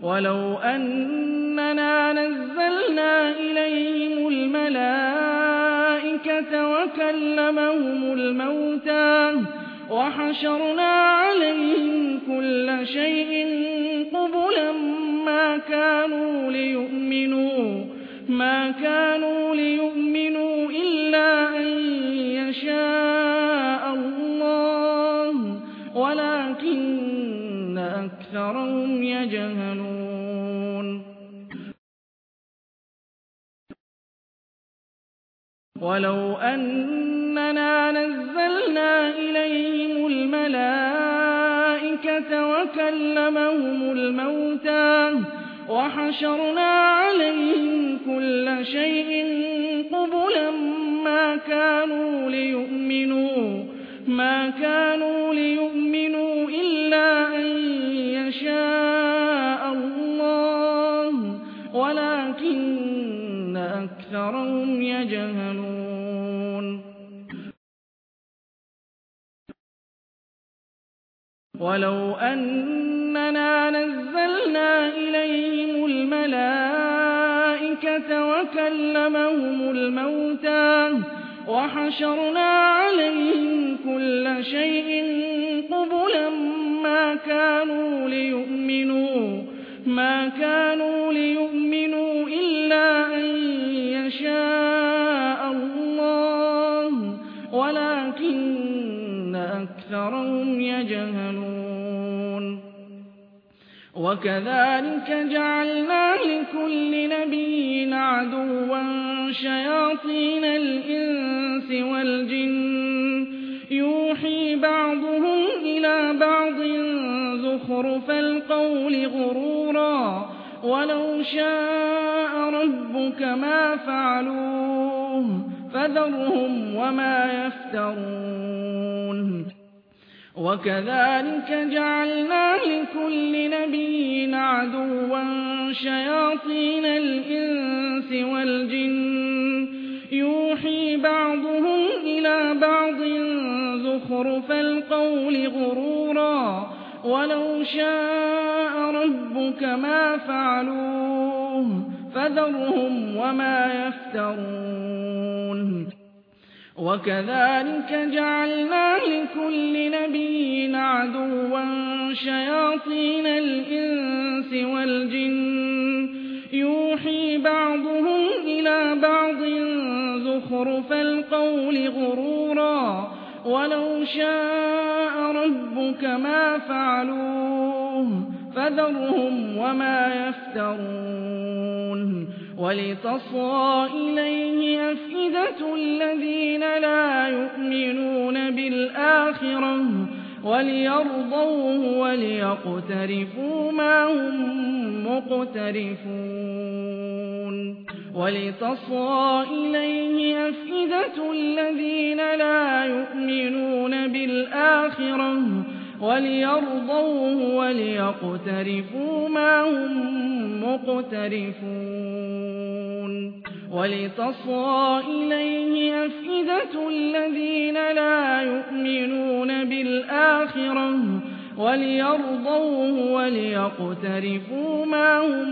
وَلَوْ أَنَّنَا نَزَّلْنَا إِلَيْهِمُ الْمَلَائِكَةَ وَكَلَّمَهُمُ الْمَوْتَىٰ وَحَشَرْنَا عَلَيْهِمْ كُلَّ شَيْءٍ قُبُلًا مَا كانوا ليؤمنوا إِلَّا أَن يَشَاءَ اللَّهُ وَلَٰكِنَّ أَكْثَرَهُمْ يَجْهَلُونَ وَلَوْ أَنَّنَا نَزَّلْنَا إِلَيْهِمُ الْمَلَائِكَةَ وَكَلَّمَهُمُ الْمَوْتَىٰ وَحَشَرْنَا عَلَيْهِمْ كُلَّ شَيْءٍ قُبُلًا مَا كانوا ليؤمنوا إِلَّا أَن يَشَاءَ اللَّهُ وَلَٰكِنَّ أَكْثَرَهُمْ يَجْهَلُونَ وَلَوْ أَنَّنَا نَزَّلْنَا إِلَيْهِمُ الْمَلَائِكَةَ وَكَلَّمَهُمُ الْمَوْتَىٰ وَحَشَرْنَا عَلَيْهِمْ كُلَّ شَيْءٍ قُبُلًا مَا كانوا ليؤمنوا إِلَّا أَن يَشَاءَ اللَّهُ وَلَٰكِنَّ أَكْثَرَهُمْ يَجْهَلُونَ وَكَذَٰلِكَ جَعَلْنَا لِكُلِّ نَبِيٍّ عَدُوًّا شَيَاطِينَ الْإِنسِ وَالْجِنِّ يُوحِي بَعْضُهُمْ إِلَىٰ بَعْضٍ زُخْرُفَ الْقَوْلِ غُرُورًا ۚ وَلَوْ شَاءَ رَبُّكَ مَا فَعَلُوهُ فَذَرْهُمْ وَمَا يَفْتَرُونَ وَكَذَٰلِكَ جَعَلْنَا لِكُلِّ نَبِيٍّ عَدُوًّا شَيَاطِينَ الْإِنسِ وَالْجِنِّ يُوحِي بَعْضُهُمْ إِلَىٰ بَعْضٍ زُخْرُفَ الْقَوْلِ غُرُورًا ۚ وَلَوْ شَاءَ رَبُّكَ مَا فَعَلُوهُ فَذَرْهُمْ وَمَا يَفْتَرُونَ وَكَذَٰلِكَ جَعَلْنَا لِكُلِّ نَبِيٍّ عَدُوًّا شَيَاطِينَ الْإِنسِ وَالْجِنِّ يُوحِي بَعْضُهُمْ إِلَىٰ بَعْضٍ زُخْرُفَ الْقَوْلِ غُرُورًا ۚ وَلَوْ شَاءَ رَبُّكَ مَا فَعَلُوهُ فَذَرْهُمْ وَمَا يَفْتَرُونَ وَلِتَصْغَىٰ إِلَيْهِ أَفْئِدَةُ الَّذِينَ لَا يُؤْمِنُونَ بِالْآخِرَةِ وَلِيَرْضَوْهُ وَلِيَقْتَرِفُوا مَا هُم مُّقْتَرِفُونَ وَلِتَصْغَىٰ إِلَيْهِ أَفْئِدَةُ الَّذِينَ لَا يُؤْمِنُونَ بِالْآخِرَةِ وَلِيَرْضَوْهُ وَلِيَقْتَرِفُوا مَا هُم مُّقْتَرِفُونَ وَلِتَصْغَىٰ إِلَيْهِ أَفْئِدَةُ الَّذِينَ لَا يُؤْمِنُونَ بِالْآخِرَةِ وَلِيَرْضَوْهُ وَلِيَقْتَرِفُوا مَا هُم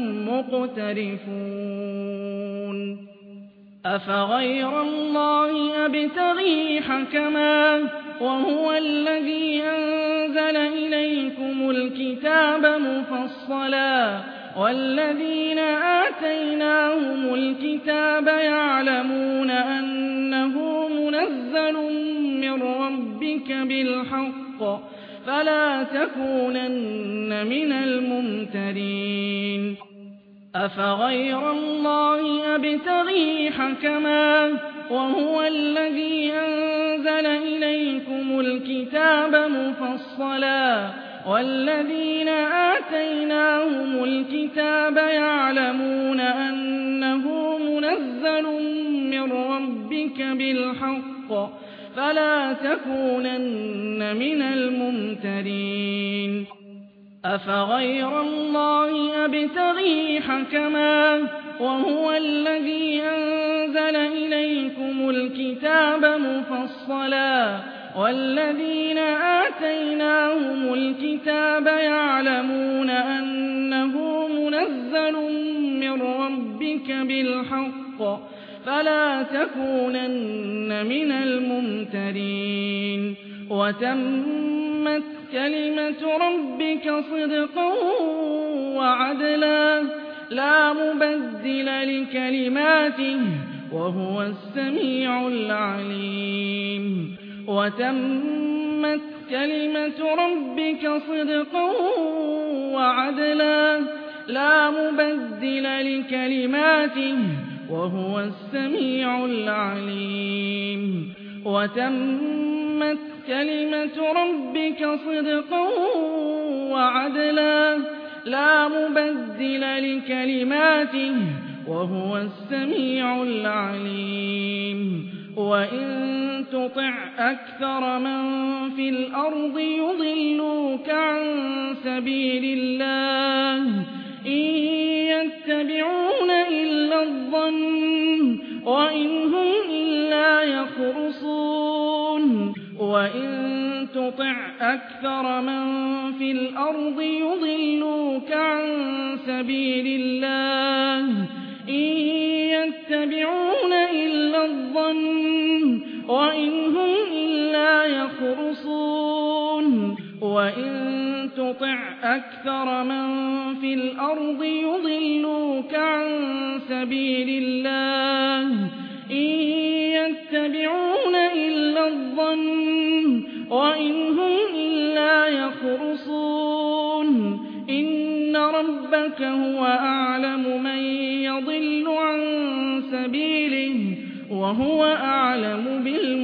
مُّقْتَرِفُونَ أَفَغَيْرَ اللَّهِ أَبْتَغِي حَكَمًا وَهُوَ الَّذِي أَنزَلَ إِلَيْكُمُ الْكِتَابَ مُفَصَّلًا وَالَّذِينَ آتَيْنَاهُمُ الْكِتَابَ يَعْلَمُونَ أَنَّهُ مُنَزَّلٌ مِّن رَّبِّكَ بِالْحَقِّ فَلَا تَكُونَنَّ مِنَ الْمُمْتَرِينَ أَفَغَيْرَ اللَّهِ أَبْتَغِي حَكَمًا وَهُوَ الَّذِي أَنزَلَ إِلَيْكُمُ الْكِتَابَ مُفَصَّلًا وَالَّذِينَ آتَيْنَاهُمُ الْكِتَابَ يَعْلَمُونَ أَنَّهُ مُنَزَّلٌ مِّن رَّبِّكَ بِالْحَقِّ فَلَا تَكُونَنَّ مِنَ الْمُمْتَرِينَ أَفَغَيْرَ اللَّهِ أَبْتَغِي حَكَمًا وَهُوَ الَّذِي أَنزَلَ إِلَيْكُمُ الْكِتَابَ مُفَصَّلًا وَالَّذِينَ آتَيْنَاهُمُ الْكِتَابَ يَعْلَمُونَ أَنَّهُ ربك بالحق فلا تكونن من الممترين وتمت كلمة ربك صدقا وعدلا لا مبدل لكلماته وهو السميع العليم وتمت كلمة ربك صدقا وعدلا لا مبدل لكلماته وهو السميع العليم وتمت كلمة ربك صدقا وعدلا لا مبدل لكلماته وهو السميع العليم وإن تطع أكثر من في الأرض يضلوك عن سبيل الله إن يتبعون إلا الظن وإن هم إلا يخرصون وإن تطع أكثر من في الأرض يضلوك عن سبيل الله إن يتبعون إلا الظن وإن هم إلا يخرصون وإن تطع أكثر من في الأرض يضلوك عن سبيل الله إن يتبعون إلا الظن وإن هم إلا يخرصون إن ربك هو أعلم من يضل عن سبيله وهو أعلم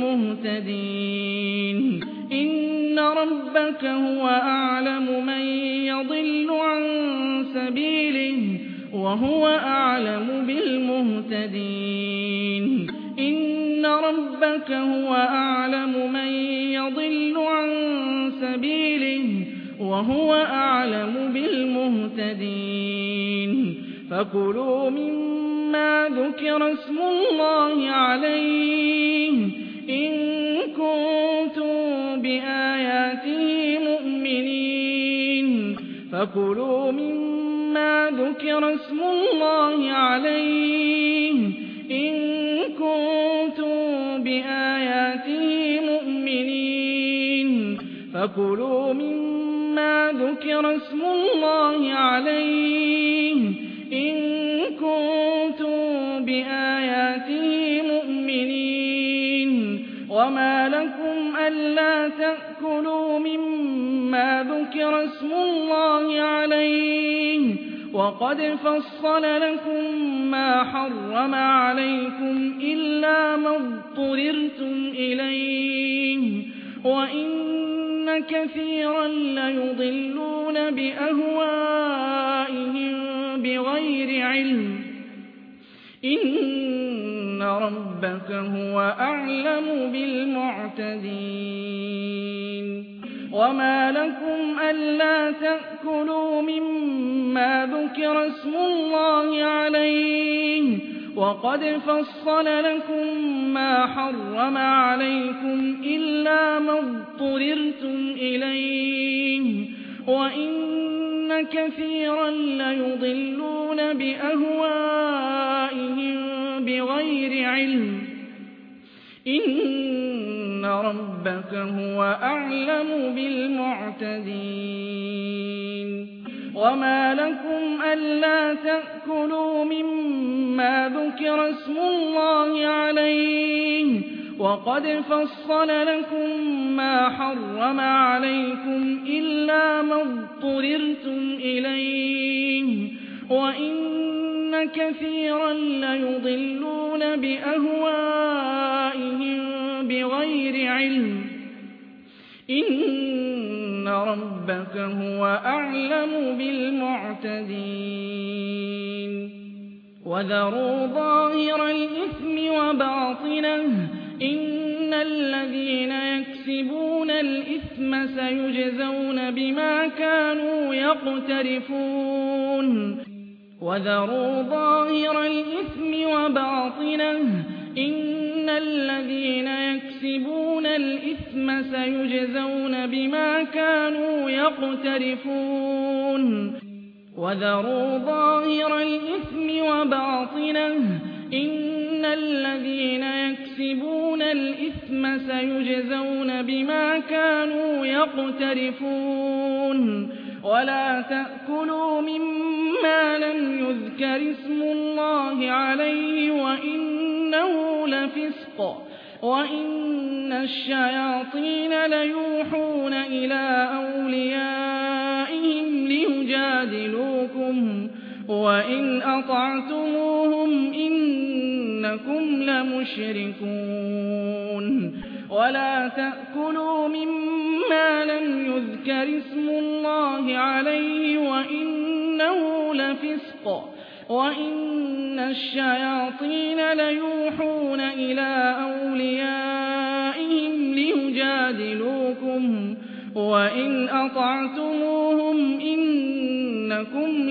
بالمهتدين إن ربك هو أعلم من يضل عن سبيله وهو أعلم بالمهتدين إن ربك هو أعلم من يضل عن سبيله وهو أعلم بالمهتدين فكلوا مما ذكر اسم الله عليه إن كنتم بآياته مؤمنين فكلوا مما ذكر اسم الله عليه إن كنتم بآياته مؤمنين فكلوا مما ذكر اسم الله عليه إن كنتم بآياته مؤمنين وما لكم ألا تأكلوا مما ذكر اسم الله عليه وقد فصل لكم ما حرم عليكم إلا ما اضطررتم إليه وإن كثيرا ليضلون بأهوائهم بغير علم إن ربك هو أعلم بالمعتدين وما لكم ألا تأكلوا مما ذكر اسم الله عليه وقد فصل لكم ما حرم عليكم إلا ما اضطررتم إليه وإن كثيرا ليضلون بأهوائهم بغير علم إن ربك هو أعلم بالمعتدين وما لكم ألا تأكلوا مما ذكر اسم الله عليه وقد فصل لكم ما حرم عليكم إلا ما اضطررتم إليه وإن كثيرا ليضلون بأهوائهم بغير علم إن ربك هو أعلم بالمعتدين وذروا ظاهر الإثم وباطنه إن الذين يكسبون الإثم سيجزون بما كانوا يقترفون وذروا ظاهر الإثم وباطنه إن الذين يكسبون الإثم سيجزون بما كانوا يقترفون وذروا ظاهر الإثم وباطنه إن الذين يكسبون الإثم سيجزون بما كانوا يقترفون ولا تأكلوا مما لم يذكر اسم الله عليه وإنه لفسق وإن الشياطين ليوحون إلى أوليائهم ليجادلوكم وإن أطعتموهم إنكم لمشركون ولا تأكلوا مما لم يذكر اسم الله عليه وإنه لفسق وإن الشياطين ليوحون إلى أوليائهم ليجادلوكم وإن أطعتموهم إنكم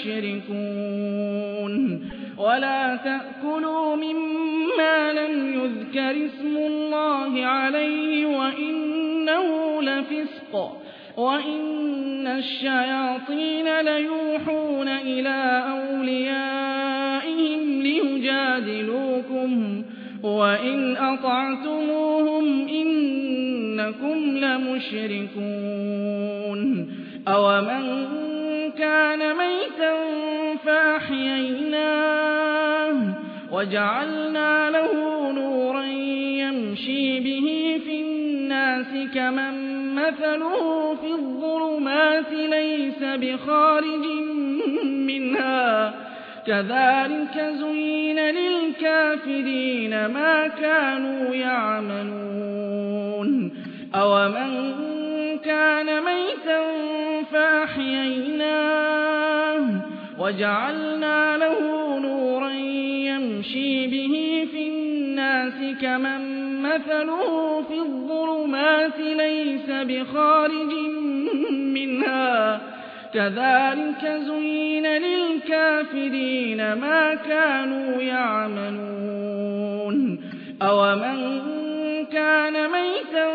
لمشركون ولا تأكلوا مما لم يذكر اسم الله عليه وإنه لفسق وإن الشياطين ليوحون إلى أوليائهم ليجادلوكم وإن أطعتموهم إنكم لمشركون أومن كان ميتا فأحييناه وجعلنا له نورا يمشي به في الناس كمن مثله في الظلمات ليس بخارج منها كذلك زين للكافرين ما كانوا يعملون أومن كان ميتا فأحييناه وجعلنا له نورا يمشي به في الناس كمن مثله في الظلمات ليس بخارج منها كذلك زين للكافرين ما كانوا يعملون أومن كان ميتا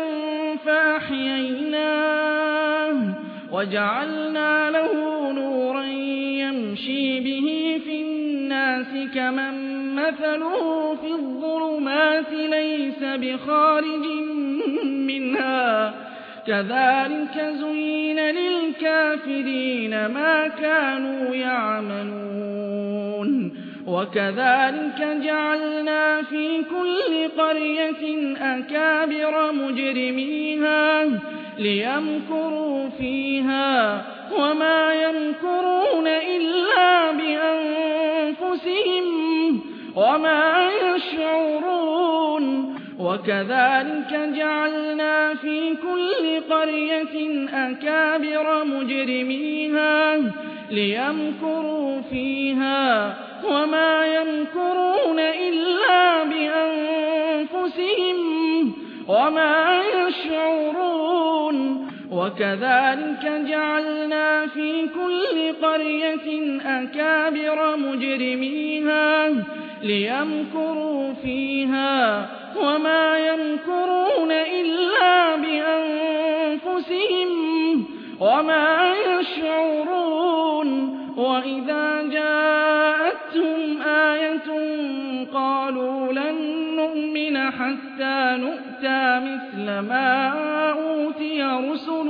فأحييناه وجعلنا له نورا يمشي به في الناس كمن مثله في الظلمات ليس بخارج منها كذلك زين للكافرين ما كانوا يعملون وكذلك جعلنا في كل قرية أكابر مجرميها ليمكروا فيها وما يمكرون إلا بأنفسهم وما يشعرون وكذلك جعلنا في كل قرية أكابر مجرميها ليمكروا فيها وما يمكرون إلا بأنفسهم وما يشعرون وكذلك جعلنا في كل قرية أكابر مجرميها ليمكروا فيها وما يمكرون إلا بأنفسهم وما يشعرون وإذا جاءتهم آية قالوا لن نؤمن حتى نؤتى مثل ما أوتي رسل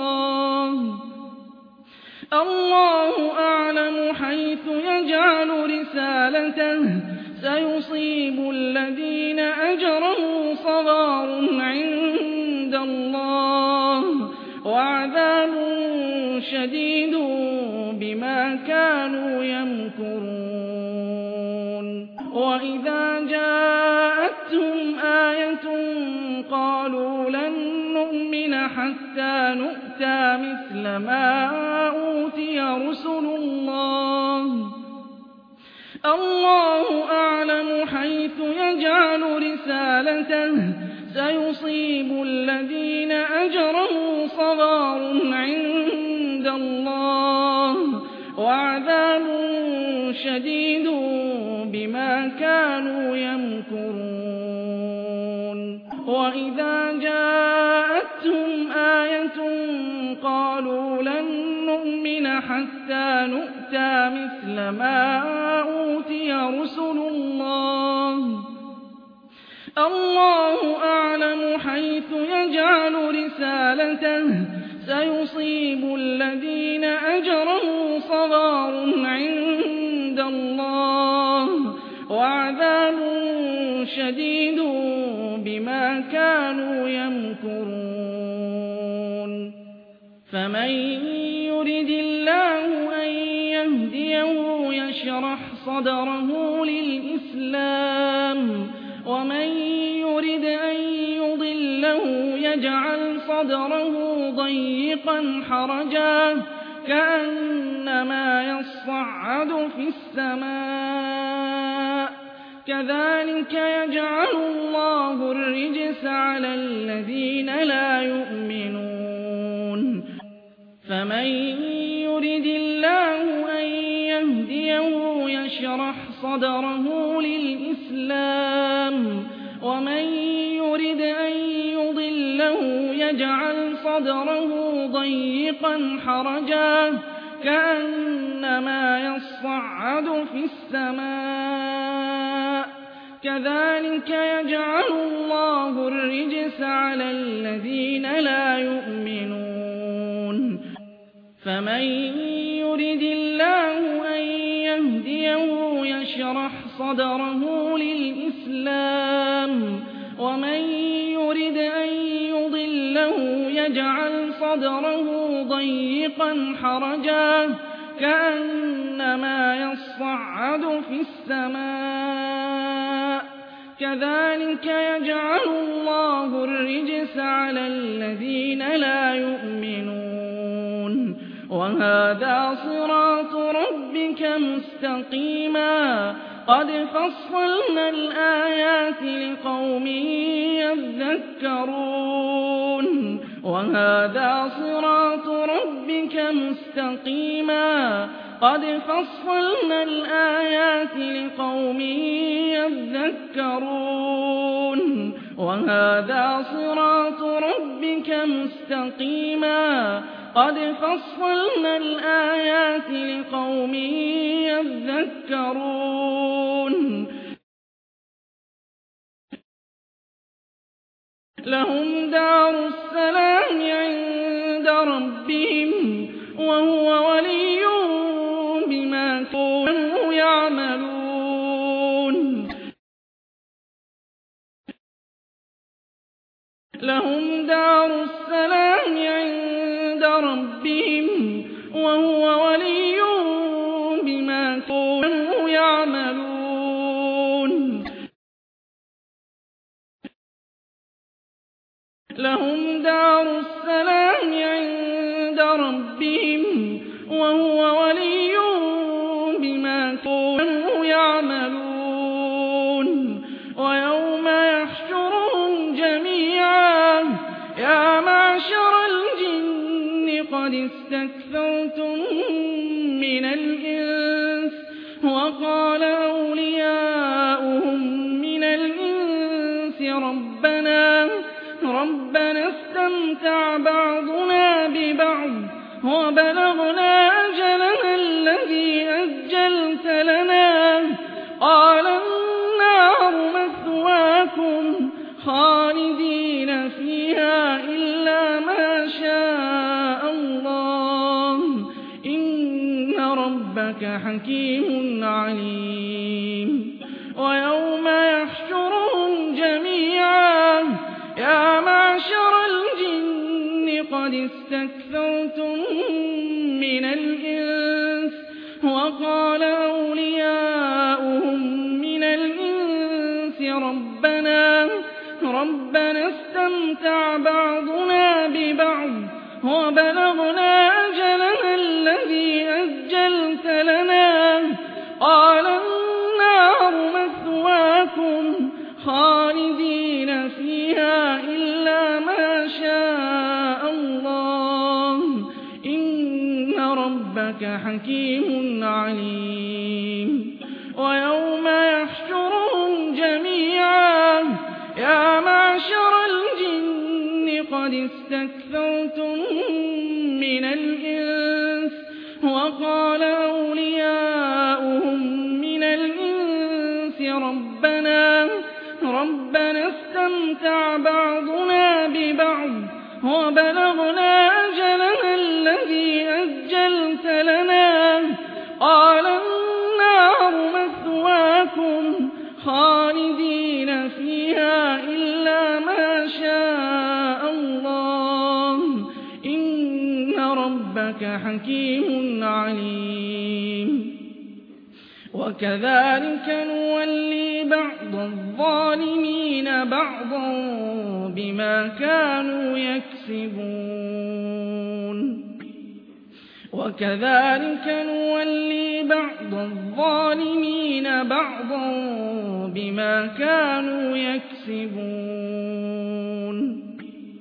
الله أعلم حيث يجعل رسالته سيصيب الذين أجرموا صغار عند الله وعذاب شديد بما كانوا يمكرون وإذا جاءتهم آية قالوا لن نؤمن حتى نؤتى مثل ما أوتي رسل الله أعلم حيث يجعل رسالته سيصيب الذين أجرموا صغار عند الله وعذاب شديد بما كانوا يمكرون وإذا جاءتهم آية قالوا لن نؤمن نؤمن حتى نؤتى مثل ما أوتي رسل الله أعلم حيث يجعل رسالته سيصيب الذين أجرموا صغار عند الله وعذاب شديد بما كانوا يمكرون فمن يرد الله أن يهديه يشرح صدره للإسلام ومن يرد أن يضله يجعل صدره ضيقا حرجا كأنما يصعد في السماء كذلك يجعل الله الرجس على الذين لا يؤمنون فمن يرد الله أن يهديه يشرح صدره للإسلام ومن يرد أن يضله يجعل صدره ضيقا حرجا كأنما يصعد في السماء كذلك يجعل الله الرجس على الذين لا يؤمنون فمن يرد الله أن يهديه يشرح صدره للإسلام ومن يرد أن يضله يجعل صدره ضيقا حرجا كأنما يصعد في السماء كذلك يجعل الله الرجس على الذين لا يؤمنون وهذا صراط ربك مستقيما قد فصلنا الآيات لقوم يذكرون وهذا صراط ربك مستقيما قد فصلنا الآيات لقوم يذكرون وهذا صراط ربك مستقيما قد فصلنا الآيات لقوم يذكرون لهم دار السلام عند ربهم وهو وليهم بما كانوا يعملون لهم دار السلام عند ربهم وهو وليهم بما كانوا يعملون لهم دار السلام عند ربهم وهو وليهم بما كانوا يعملون ويوم يحشرهم جميعا يا معشر الجن قد استكثرتم من الإنس وقال أولياؤهم من الإنس ربنا استمتع بعضنا ببعض وبلغنا أجلنا الذي أجلت لنا قال النار مثواكم خالدين فيها إلا ما شاء الله إن ربك حكيم عليم ويوم يحشرهم جميعا يا معشر الجن قد استكثرتم من الإنس وقال أولياؤهم من الإنس ربنا استمتع بعضنا ببعض وبلغنا أجلنا الذي أجلت لنا قال النار مثواكم خالدين فيها إلا ما شاء الله إن ربك حكيم عليم ويوم يحشرهم جميعا يا معشر الجن قد استكثرتم من الإنس وقال أولياؤهم من الإنس ربنا استمتع بعضنا ببعض وبلغنا أجلنا الذي أجلت لنا قال النار مثواكم خالدين فيها إلا ما شاء الله إن ربك حكيم عليم وكذلك نولي بعض الظالمين بعضا بما كانوا يكسبون وكذلك نولي بعض الظالمين بعضا بما كانوا يكسبون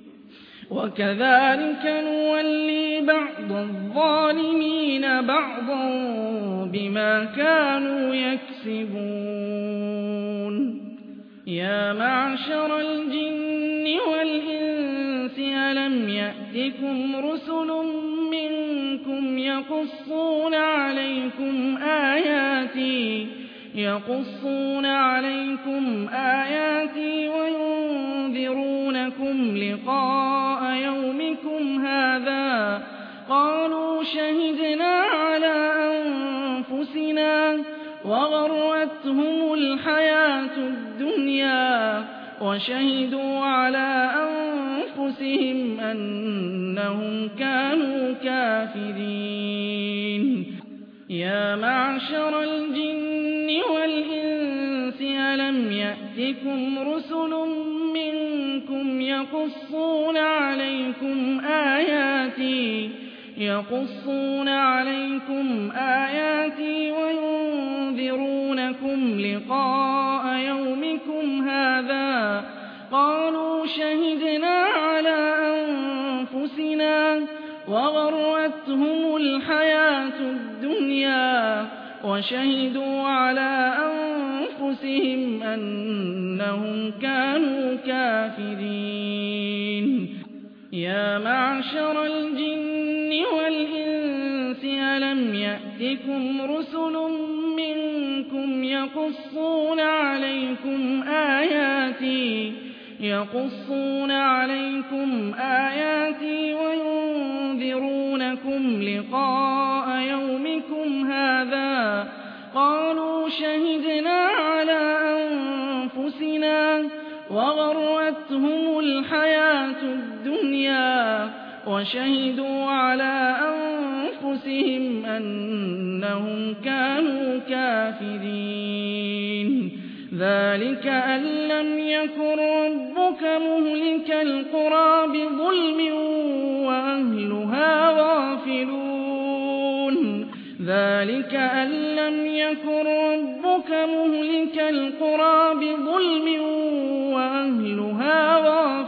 وكذلك نولي بعض الظالمين بعضا بما كانوا يكسبون يا معشر الجن والإنس ألم يأتكم رسل منكم يقصون عليكم آياتي وينذرونكم لقاء يومكم هذا قالوا شهدنا على أنفسنا وغرتهم الحياة الدنيا وشهدوا على أنفسهم أنهم كانوا كافرين يا معشر الجن والإنس ألم يأتكم رسل منكم يقصون عليكم آياتي وينذرونكم لقاء يومكم هذا قالوا شهدنا على أنفسنا وغرتهم الحياة الدنيا وشهدوا على أنفسهم أنهم كانوا كافرين يا معشر الجن والإنس ألم يأتكم رسل منكم يقصون عليكم آياتي وينذرونكم لقاء يومكم هذا قالوا شهدنا على أنفسنا وغرتهم الحياة الدنيا وشهدوا على أنفسهم أنهم كانوا كافرين ذلك أن لم يكن ربك مهلك القرى بظلم وأهلها غافلون ذلك أن لم يكن ربك مهلك القرى بظلم وأهلها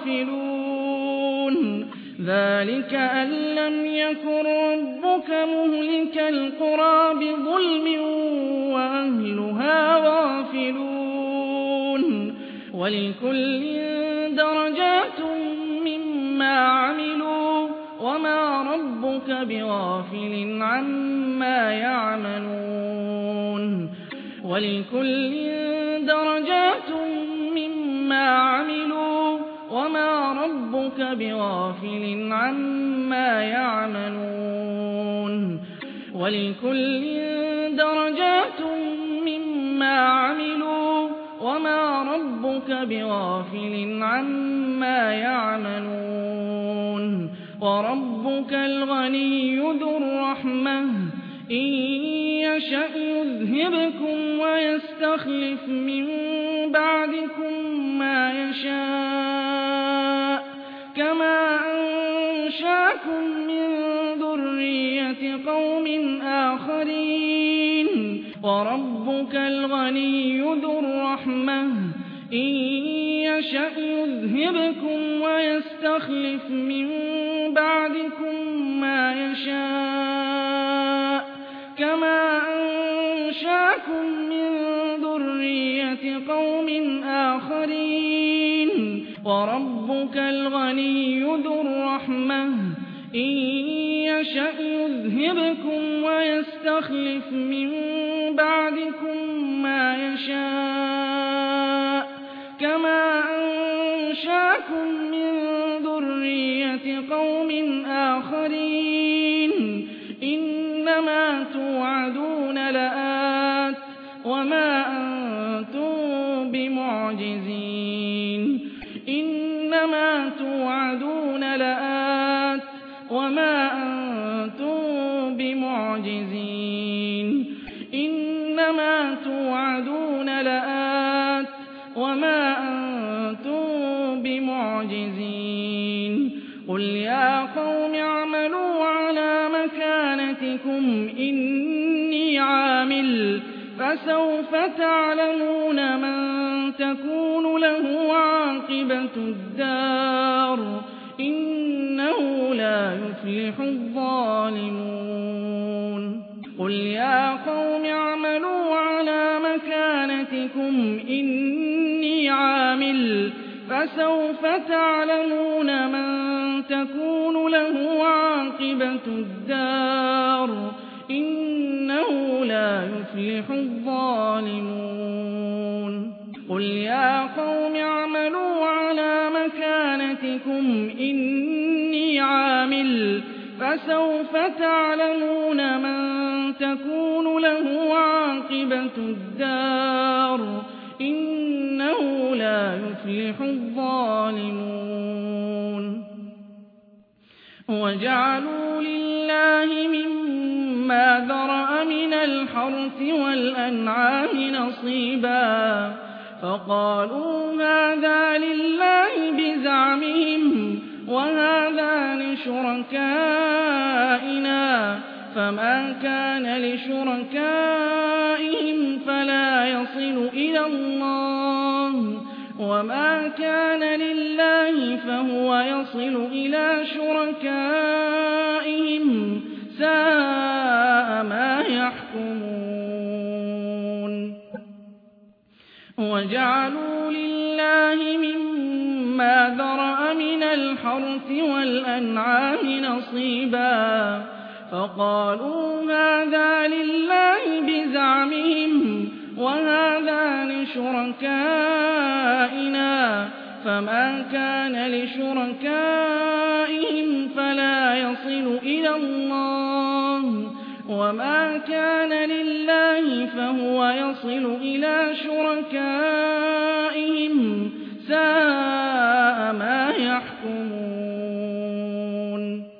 غافلون ذلك أن لم يكن ربك مهلك القرى بظلم وأهلها غافلون ولكل درجات مما عملوا وما ربك بغافل عما يعملون ولكل درجات مما عملوا وما ربك بغافل عما يعملون ولكل درجات مما عملوا وما ربك بغافل عما يعملون وربك الغني ذو الرحمة إن يشأ يذهبكم ويستخلف من بعدكم ما يشاء كما أنشأكم من ذرية قوم آخرين وربك الغني ذو الرحمة إن يشأ يذهبكم ويستخلف من بعدكم ما يشاء كما أنشأكم من ذرية قوم آخرين وربك الغني ذو الرحمة إن يَشَأْ يُذْهِبْكُمْ وَيَسْتَخْلِفْ مِن بَعْدِكُم مَّا يَشَاءُ كَمَا أَنشَأَكُم مِّن ذُرِّيَّةِ قَوْمٍ آخَرِينَ إِنَّمَا تُوعَدُونَ لَآتٍ وَمَا أَنتُم بِمُعْجِزِينَ إِنَّمَا تُوعَدُونَ لَآتٍ وَمَا أَنتُم بِمُعْجِزِينَ إِنَّمَا تُوعَدُونَ لَآتٍ وَمَا أَنتُم بِمُعْجِزِينَ قُلْ يَا قَوْمِ اعْمَلُوا عَلَىٰ مَكَانَتِكُمْ إِنِّي عَامِلٌ فَسَوْفَ تَعْلَمُونَ مَن تَكُونُ لَهُ عَاقِبَةُ الدَّارِ ۗ إِنَّهُ لَا يُفْلِحُ الظَّالِمُونَ قُلْ يَا قَوْمِ اعْمَلُوا عَلَىٰ مَكَانَتِكُمْ إِنِّي عَامِلٌ فَسَوْفَ تَعْلَمُونَ مَن تَكُونُ لَهُ عَاقِبَةُ الدَّارِ ۗ إِنَّهُ لا يُفْلِحُ الظَّالِمُونَ قُلْ يَا قَوْمِ اعْمَلُوا عَلَىٰ مَكَانَتِكُمْ إِنِّي عَامِلٌ فَسَوْفَ تَعْلَمُونَ مَن تَكُونُ لَهُ عَاقِبَةُ الدَّارِ ۗ إِنَّهُ لَا يُفْلِحُ الظَّالِمُونَ وَجَعَلُوا لِلَّهِ مِمَّا ذَرَأَ مِنَ الْحَرْثِ وَالْأَنْعَامِ نَصِيبًا فَقَالُوا هَٰذَا لِلَّهِ بِزَعْمِهِمْ وَهَٰذَا لِشُرَكَائِنَا فَمَا كَانَ لِشُرَكَائِهِمْ فَلَا يَصِلُ إِلَى اللَّهِ وَمَا كَانَ لِلَّهِ فَهُوَ يَصِلُ إِلَىٰ شُرَكَائِهِمْ ۗ سَاءَ مَا يَحْكُمُونَ وَجَعَلُوا لِلَّهِ مِمَّا ذَرَأَ مِنَ الْحَرْثِ وَالْأَنْعَامِ نَصِيبًا فَقَالُوا هَٰذَا لِلَّهِ بِزَعْمِهِمْ وَهَٰذَا لِشُرَكَائِنَا فَمَا كَانَ لِشُرَكَائِهِمْ فَلَا يَصِلُ إِلَى اللَّهِ وَمَا كَانَ لِلَّهِ فَهُوَ يَصِلُ إِلَىٰ شُرَكَائِهِمْ ۗ سَاءَ مَا يَحْكُمُونَ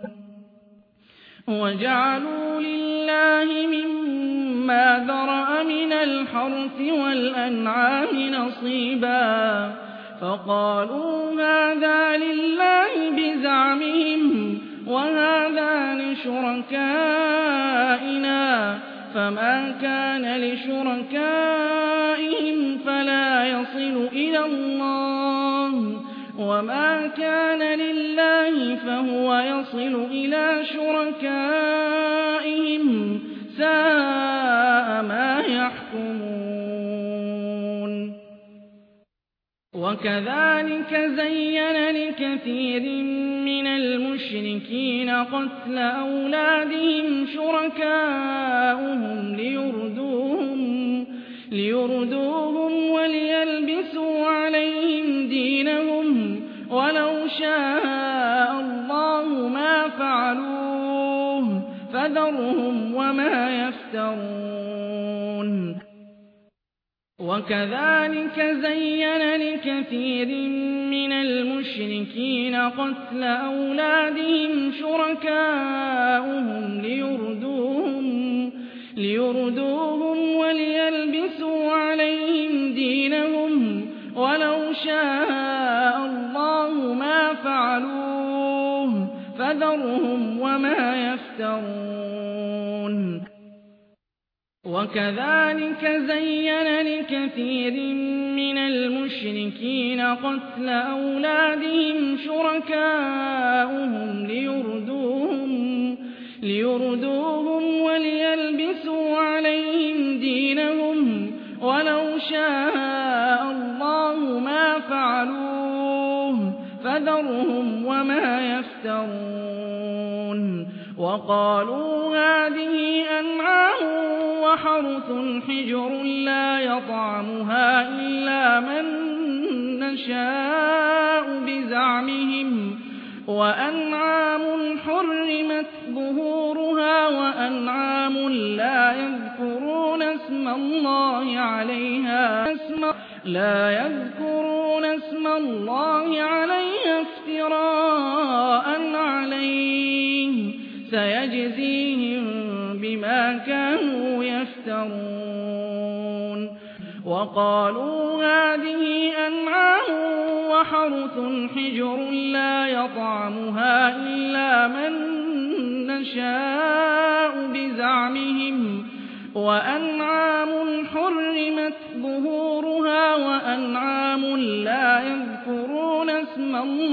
وَجَعَلُوا لِلَّهِ مِمَّا ذَرَأَ مِنَ الْحَرْثِ وَالْأَنْعَامِ نَصِيبًا فَقَالُوا هَٰذَا لِلَّهِ بِزَعْمِهِمْ وَهَٰذَا لِشُرَكَائِنَا فَمَا كَانَ لِشُرَكَائِهِمْ فَلَا يَصِلُ إِلَى اللَّهِ وَمَا كَانَ لِلَّهِ فَهُوَ يَصِلُ إِلَىٰ شُرَكَائِهِمْ ۗ سَاءَ مَا يَحْكُمُونَ وَكَذَٰلِكَ زَيَّنَ لِكَثِيرٍ مِّنَ الْمُشْرِكِينَ قَتْلَ أَوْلَادِهِمْ شُرَكَاؤُهُمْ لِيُرْدُوهُمْ وَلِيَلْبِسُوا عَلَيْهِمْ دِينَهُمْ وَلَوْ شَاءَ اللَّهُ مَا فَعَلُوهُ فَذَرْهُمْ وَمَا يَفْتَرُونَ وَكَذَٰلِكَ زَيَّنَ لِكَثِيرٍ مِّنَ الْمُشْرِكِينَ قَتْلَ أَوْلَادِهِمْ شُرَكَاؤُهُمْ لِيُرْدُوهُمْ وَلِيَلْبِسُوا عَلَيْهِمْ دِينَهُمْ وَلَوْ شَاءَ اللَّهُ مَا فَعَلُوهُ فَذَرْهُمْ وَمَا يَفْتَرُونَ وَكَذَٰلِكَ زَيَّنَ لِكَثِيرٍ مِّنَ الْمُشْرِكِينَ قَتْلَ أَوْلَادِهِمْ شُرَكَاؤُهُمْ لِيُرْدُوهُمْ وَلِيَلْبِسُوا عَلَيْهِمْ دِينَهُمْ وَلَوْ شَاءَ اللَّهُ مَا فَعَلُوهُ فَذَرْهُمْ وَمَا يَفْتَرُونَ وقالوا هذه أنعام وحرث حجر لا يطعمها إلا من نشاء بزعمهم وأنعام حرمت ظهورها وأنعام لا يذكرون اسم الله عليها افتراء عليه سيجزيهم بما كانوا يفترون وقالوا هذه أنعام وحرث حجر لا يطعمها إلا من نشاء بزعمهم وأنعام حرمت ظهورها وأنعام لا يذكرون اسم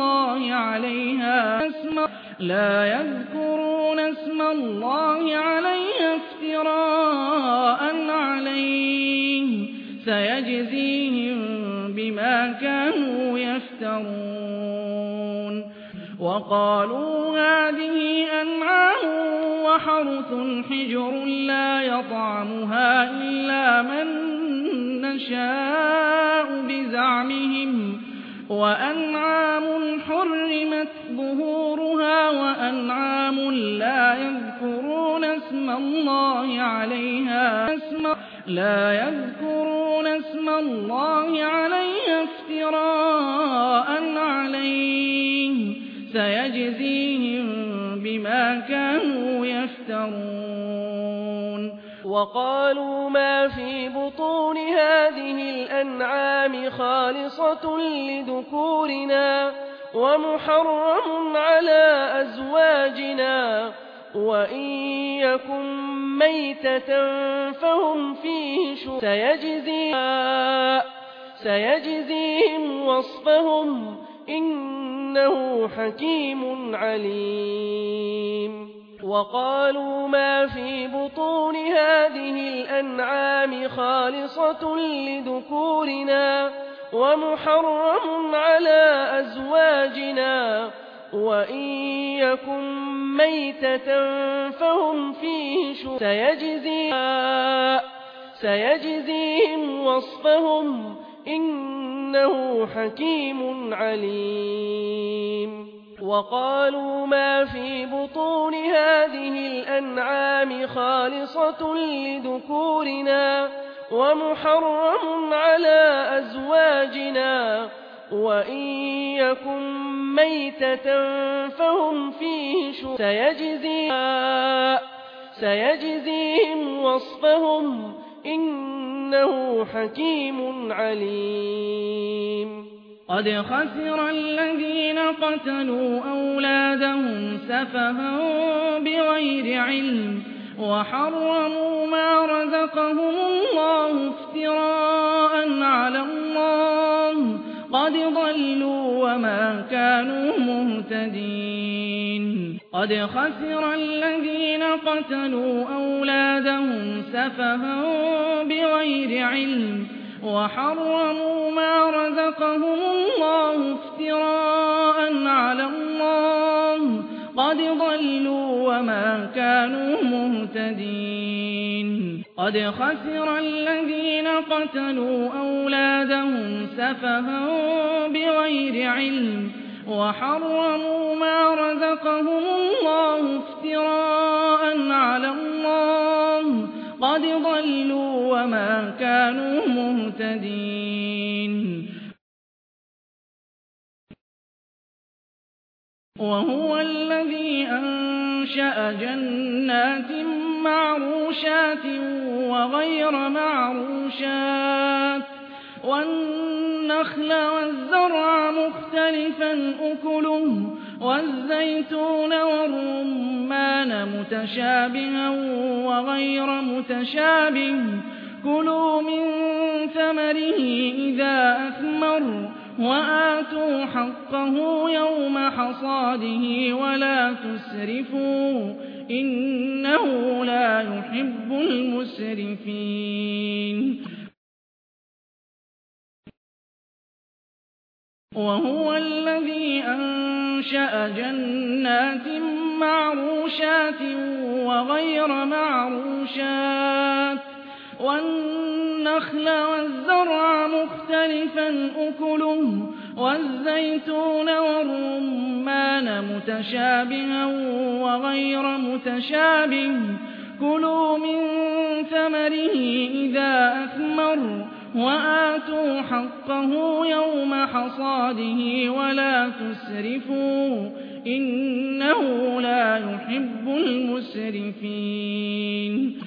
الله عليها افتراء عليه سيجزيهم بما كانوا يفترون وقالوا هذه أنعام وحرث حجر لا يطعمها إلا من نشاء بزعمهم وأنعام حرمت ظهورها وأنعام لا يذكرون اسم الله عليها افتراء عليه سيجزيهم بما كانوا يفترون وقالوا ما في بطون هذه الأنعام خالصة لذكورنا ومحرم على أزواجنا وإن يكن ميتة فهم فيه سيجزيهم وصفهم إنه حكيم عليم وقالوا ما في بطون هذه الأنعام خالصة لذكورنا ومحرم على أزواجنا وإن يكن ميتة فهم فيه سيجزيهم وصفهم إنه حكيم عليم وقالوا ما في بطون هذه الأنعام خالصة لذكورنا ومحرم على أزواجنا وإن يكن ميتة فهم فيه سيجزيهم وصفهم إنه حكيم عليم قد خسر الذين قتلوا أولادهم سفها بغير علم وحرموا ما رزقهم الله افتراء على الله قد ضلوا وما كانوا مهتدين قد خسر الذين قتلوا أولادهم سفها بغير علم وحرموا ما رزقهم الله افتراء على الله قد ضلوا وما كانوا مهتدين قد خسر الذين قتلوا أولادهم سفها بغير علم وحرموا ما رزقهم الله افتراء على الله قد ضلوا وما كانوا مهتدين وهو الذي أنشأ جنات معروشات وغير معروشات والنخل والزرع مختلفا أكله والزيتون والرمان متشابها وغير متشابه كلوا من ثمره إذا أثمر وآتوا حقه يوم حصاده ولا تسرفوا إنه لا يحب المسرفين وهو الذي أنشأ جنات معروشات وغير معروشات والنخل والزرع مختلفا أكله والزيتون والرمان متشابها وغير متشابه كلوا من ثمره إذا أثمر وآتوا حقه يوم حصاده ولا تسرفوا إنه لا يحب المسرفين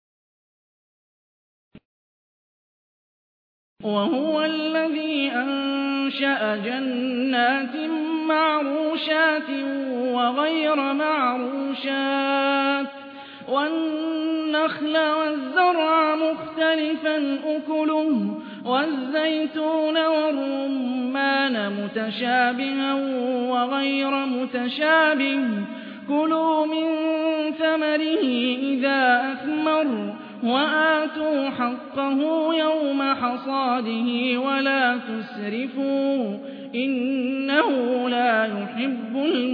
وهو الذي أنشأ جنات معروشات وغير معروشات والنخل والزرع مختلفا أكله والزيتون والرمان متشابها وغير متشابه كلوا من ثمره إذا أثمر وآتوا حقه يوم حصاده ولا تسرفوا إنه لا يحب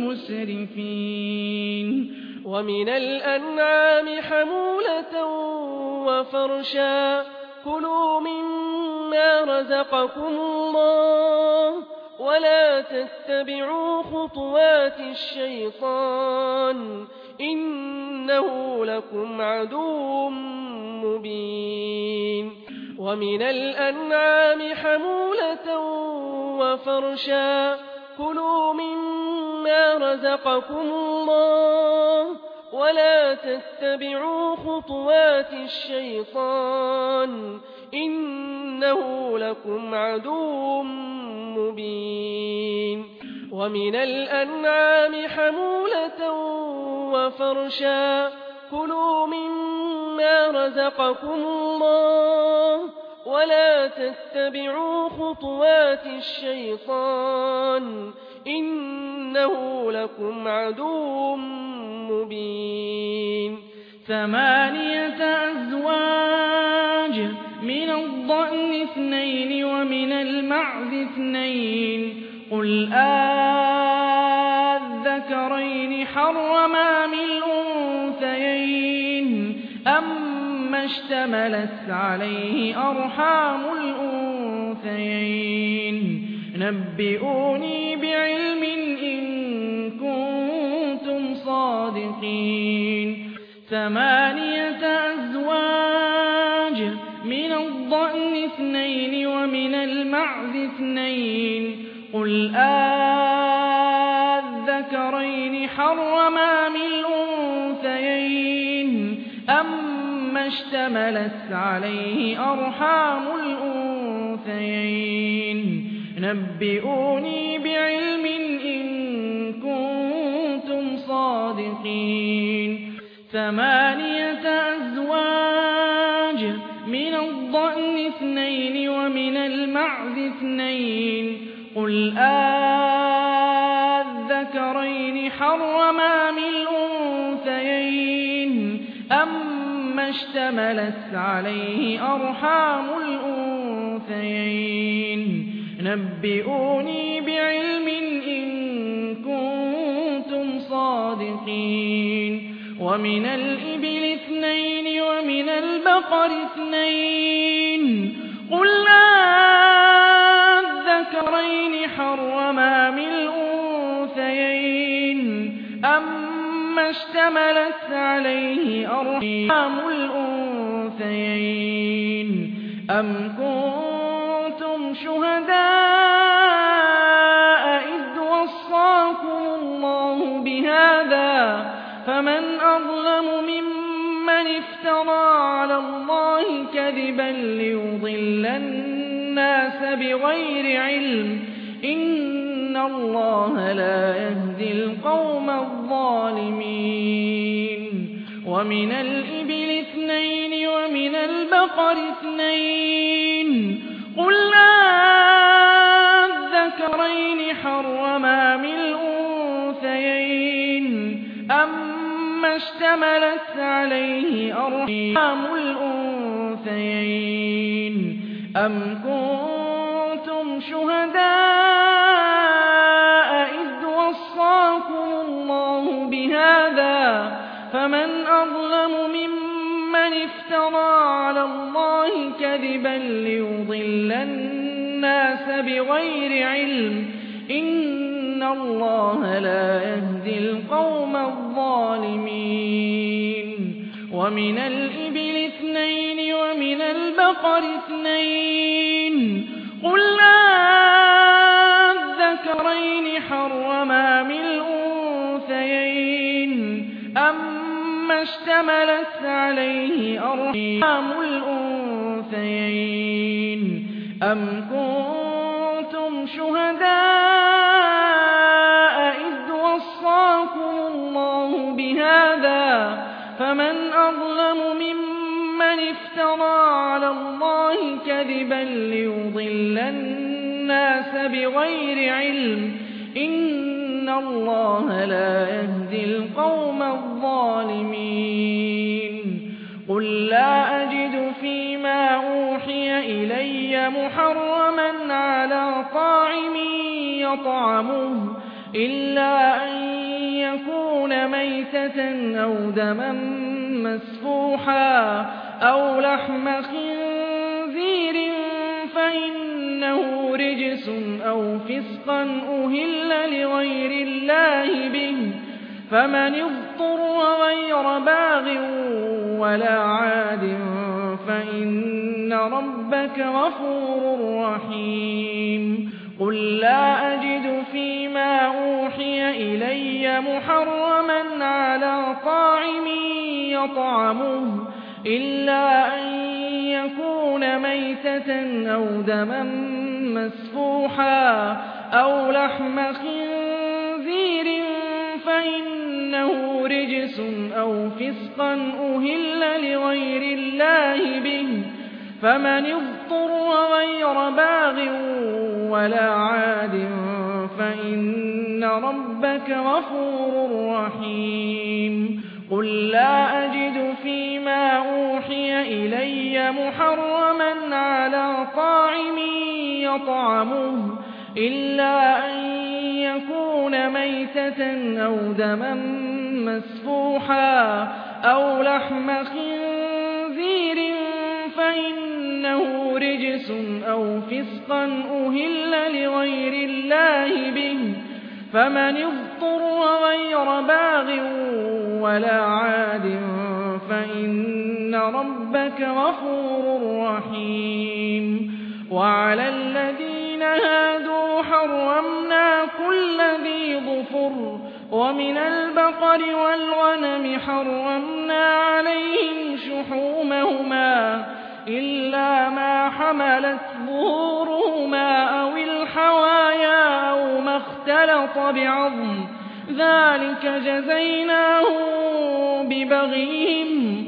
المسرفين ومن الأنعام حمولة وفرشا كلوا مما رزقكم الله ولا تتبعوا خطوات الشيطان إنه لكم عدو مبين ومن الأنعام حمولة وفرشا كلوا مما رزقكم الله ولا تتبعوا خطوات الشيطان إنه لكم عدو مبين ومن الأنعام حمولة وفرشا كلوا مما رزقكم الله ولا تتبعوا خطوات الشيطان إنه لكم عدو مبين 8 أزواج من الضأن 2 ومن المعز 2 قل أذكرين حرم أم الأنثيين أما اشتملت عليه أرحام الأنثيين نبئوني بعلم إن كنتم صادقين 8 أزواج من الضأن 2 ومن المعز 2 قل أذكرين حرم أم الأنثيين أما اشتملت عليه أرحام الأنثيين نبئوني بعلم إن كنتم صادقين 8 أزواج من الضأن 2 ومن المعز 2 قل أذكرين حرم أم الأنثيين أما اشتملت عليه أرحام الأنثيين نبئوني بعلم إن كنتم صادقين ومن الإبل 2 ومن البقر 2 قل أذكرين حرم أم الأنثيين أما اشتملت عليه أرحام الأنثيين أم كنتم شهداء إذ وصاكم الله بهذا فمن أظلم ممن افترى على الله كذبا ليضل الناس بغير علم إن الله لا يهدي القوم الظالمين ومن الإبل 2 ومن البقر 2 قل أذكرين حرم أم الأنثيين أما اشتملت عليه أرحام الأنثيين أم كنتم شهداء إذ وصاكم الله بهذا فمن أظلم ممن افترى على الله كذبا ليضل الناس بغير علم إن الله لا يهدي القوم الظالمين ومن الإبل 2 ومن البقر 2 قل أذكرين حرم أم الأنثيين أما اشتملت عليه أرحام الأنثيين أم كنتم شهداء إذ وصاكم الله بهذا فمن أظلم ممن افترى على الله كذبا ليضل الناس بغير علم إن الله لا يهدي القوم الظالمين قل لا أجد فيما أوحي إلي محرما على طاعم يطعمه إلا أن يكون ميتة أو دما مسفوحا أو لحم خنزير فإنه رجس أو فسقا أهل لغير الله به فمن اضطر غير باغ ولا عاد فإن ربك غفور رحيم قل لا أجد فيما أوحي إلي محرما على طاعم يطعمه إلا أن يكون ميتة أو دما مسفوحا أو لحم خنزير فإنه رجس أو فسقا أهل لغير الله به فمن اضطر غير باغ ولا عاد فإن ربك غفور رحيم قل لا أجد فيما أوحي إلي محرما على طاعم يطعمه إلا أن يكون ميتة أو دما مسفوحا أو لحم خنزير فإنه رجس أو فسقا أهل لغير الله به فمن اضطر غير باغ ولا عاد فإن ربك غفور رحيم وعلى الذين هادوا حرمنا كل ذي ظفر ومن البقر والغنم حرمنا عليهم شحومهما إلا ما حملت ظهورهما أو الحوايا أو ما اختلط بعظم ذلك جزيناهم ببغيهم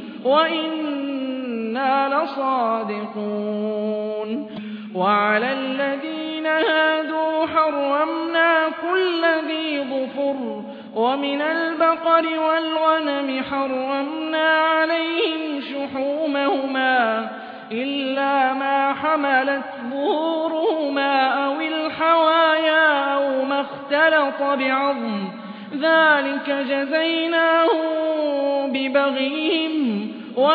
وإنا لصادقون وعلى الذين هادوا حرمنا كل ذي ظفر ومن البقر والغنم حرمنا عليهم شحومهما إلا ما حملت ظهورهما أو الحوايا أو ما اختلط بعظم ذلك جزيناهم ببغيهم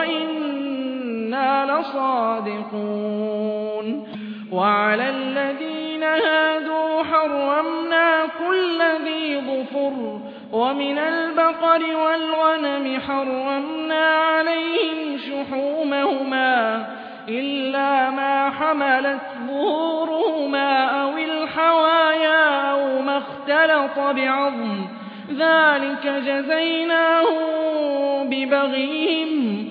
وإنا لصادقون وعلى الذين هادوا حرمنا كل ذي ظفر ومن البقر والغنم حرمنا عليهم شحومهما إلا ما حملت ظهورهما أو الحوايا أو ما اختلط بعظم ذلك جزيناهم ببغيهم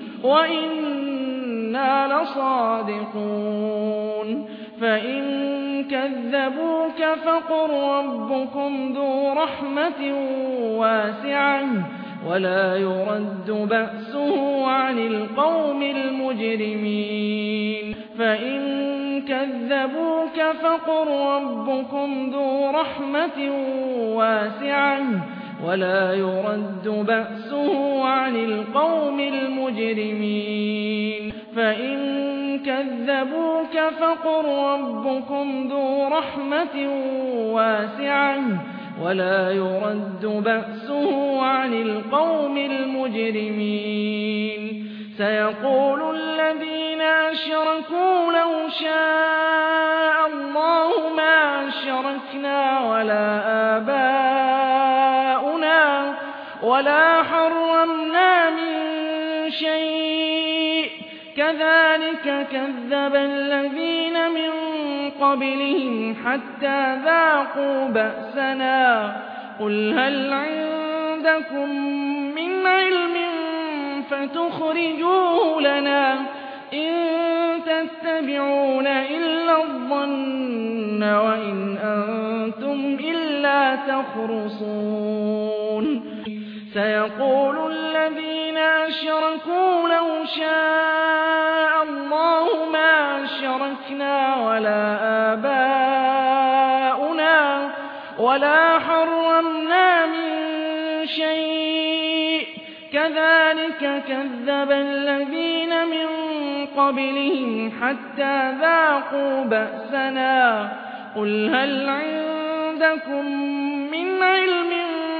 وإنا لصادقون فإن كذبوك فقل ربكم ذو رحمة واسعة ولا يرد بأسه عن القوم المجرمين فإن كذبوك فقل ربكم ذو رحمة واسعة ولا يرد بأسه عن القوم المجرمين فإن كذبوك فقل ربكم ذو رحمة واسعة ولا يرد بأسه عن القوم المجرمين سيقول الذين أشركوا لو شاء الله ما أشركنا ولا آباؤنا ولا حرمنا من شيء كذلك كذب الذين من قبلهم حتى ذاقوا بأسنا قل هل عندكم من علم فتخرجوه لنا إن تتبعون إلا الظن وإن أنتم إلا تخرصون سيقول الذين أشركوا لو شاء الله ما أشركنا ولا آباؤنا ولا حرمنا من شيء كذلك كذب الذين من قبلهم حتى ذاقوا بأسنا قل هل عندكم من علم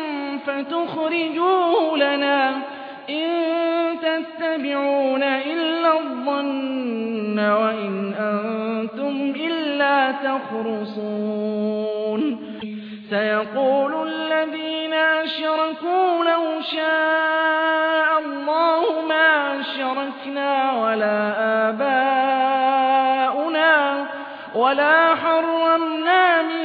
فتخرجوه لنا إن تتبعون إلا الظن وإن أنتم إلا تخرصون سيقول الذين أشركوا لو شاء الله ما أشركنا ولا آباؤنا ولا حرمنا من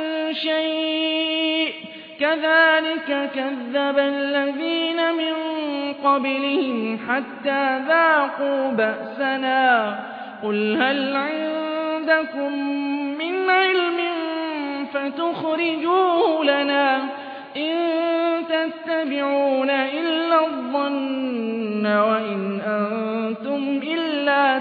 شيء كذلك كذب الذين من قبلهم حتى ذاقوا بأسنا قل هل عندكم من علم فتخرجوه لنا إن تتبعون إلا الظن وإن أنتم إلا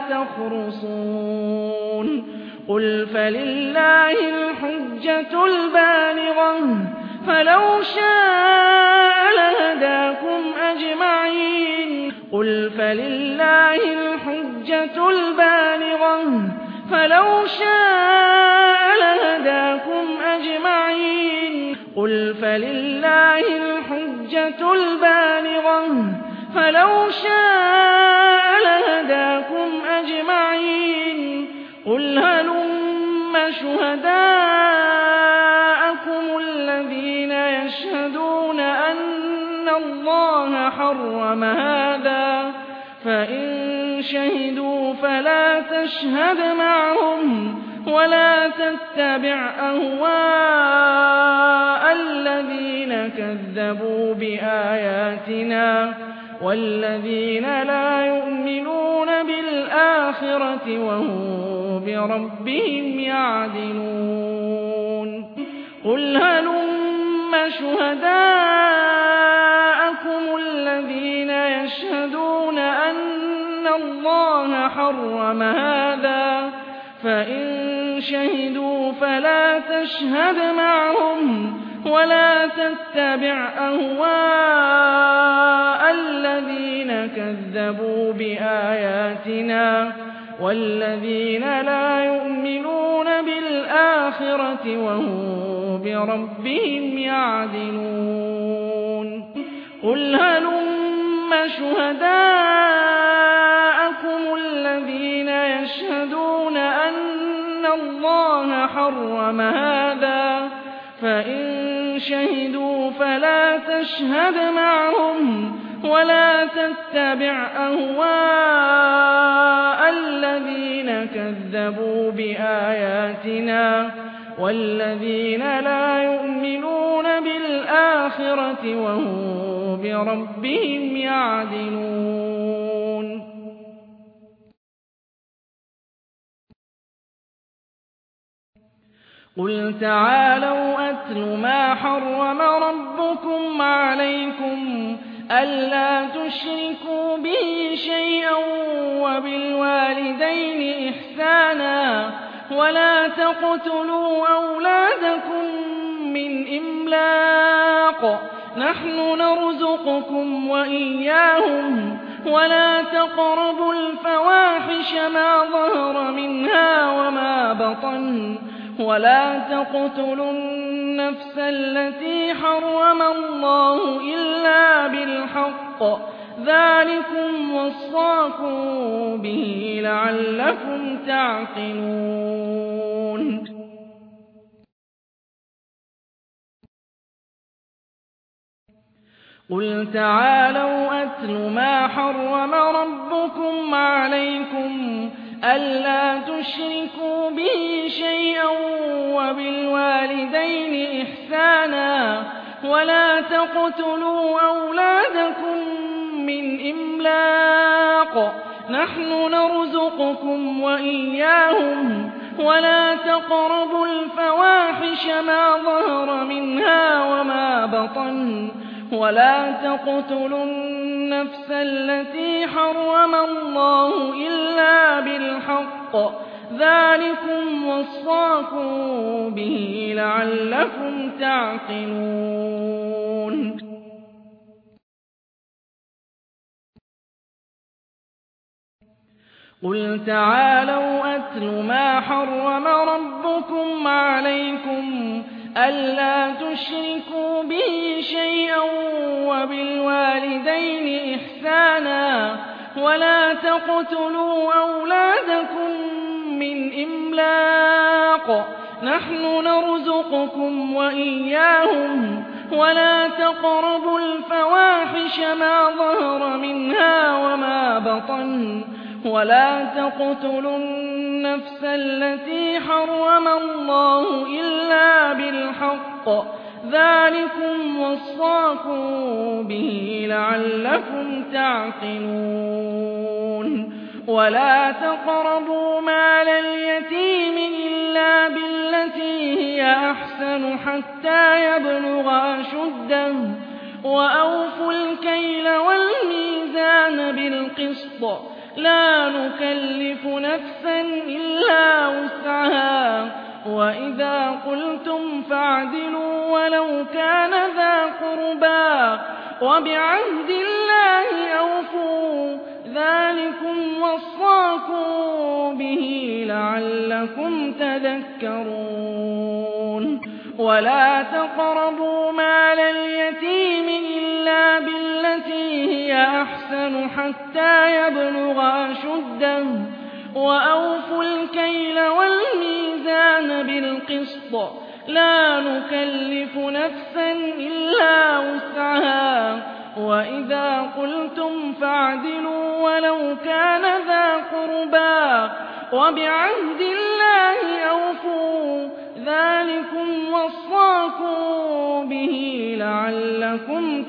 تخرصون قل فلله الحجة البالغة فلو شاء لهداكم أجمعين قل فلله الحجة البالغة فلو شاء لهداكم أجمعين قل فلله الحجة البالغة فلو شاء لهداكم أجمعين قل هلم شهداءكم الذين يشهدون أن الله حرم هذا فإن شهدوا فلا تشهد معهم ولا تتبع أهواء الذين كذبوا بآياتنا والذين لا يؤمنون بالآخرة وهم بربهم يعدلون قل هلم شهداءكم الذين يشهدون أن الله حرم هذا فإن شهدوا فلا تشهد معهم ولا تتبع أهواء الذين كذبوا بآياتنا والذين لا يؤمنون بالآخرة وهم بربهم يعدلون قل هلم شهداءكم الذين يشهدون أن الله حرم هذا فإن شهدوا فلا تشهد معهم ولا تتبع أهواء الذين كذبوا بآياتنا والذين لا يؤمنون بالآخرة وهم بربهم يعدلون قل تعالوا أتل ما حرم ربكم عليكم ألا تشركوا به شيئا وبالوالدين إحسانا ولا تقتلوا أولادكم من إملاق نحن نرزقكم وإياهم ولا تقربوا الفواحش ما ظهر منها وما بطن ولا تقتلوا النفس التي حرم الله إلا بالحق ذلكم وصاكم به لعلكم تعقلون قل تعالوا أتل ما حرم ربكم عليكم ألا تشركوا به شيئا وبالوالدين إحسانا ولا تقتلوا أولادكم من إملاق نحن نرزقكم وإياهم ولا تقربوا الفواحش ما ظهر منها وما بطن ولا تقتلوا النفس التي حرم الله إلا بالحق ذلكم وصاكم به لعلكم تعقلون قل تعالوا أتل ما حرم ربكم عليكم ألا تشركوا به شيئا وبالوالدين إحسانا ولا تقتلوا أولادكم من إملاق نحن نرزقكم وإياهم ولا تقربوا الفواحش ما ظهر منها وما بطن ولا تقتلوا النفس التي حرم الله إلا بالحق ذلكم وصاكم به لعلكم تعقلون ولا تقربوا مال اليتيم إلا بالتي هي أحسن حتى يبلغ أشده وأوفوا الكيل والميزان بالقسط لا نكلف نفسا إلا وسعها وإذا قلتم فاعدلوا ولو كان ذا قربى وبعهد الله أوفوا ذلكم وصاكم به لعلكم تذكرون ولا تقربوا مال اليتيم إلا بالتي هي أحسن حتى يبلغ أشده وأوفوا الكيل والميزان بالقسط لا نكلف نفسا إلا وسعها وإذا قلتم فاعدلوا ولو كان ذا قربى وبعهد الله أوفوا ذلكم وصاكم به لعلكم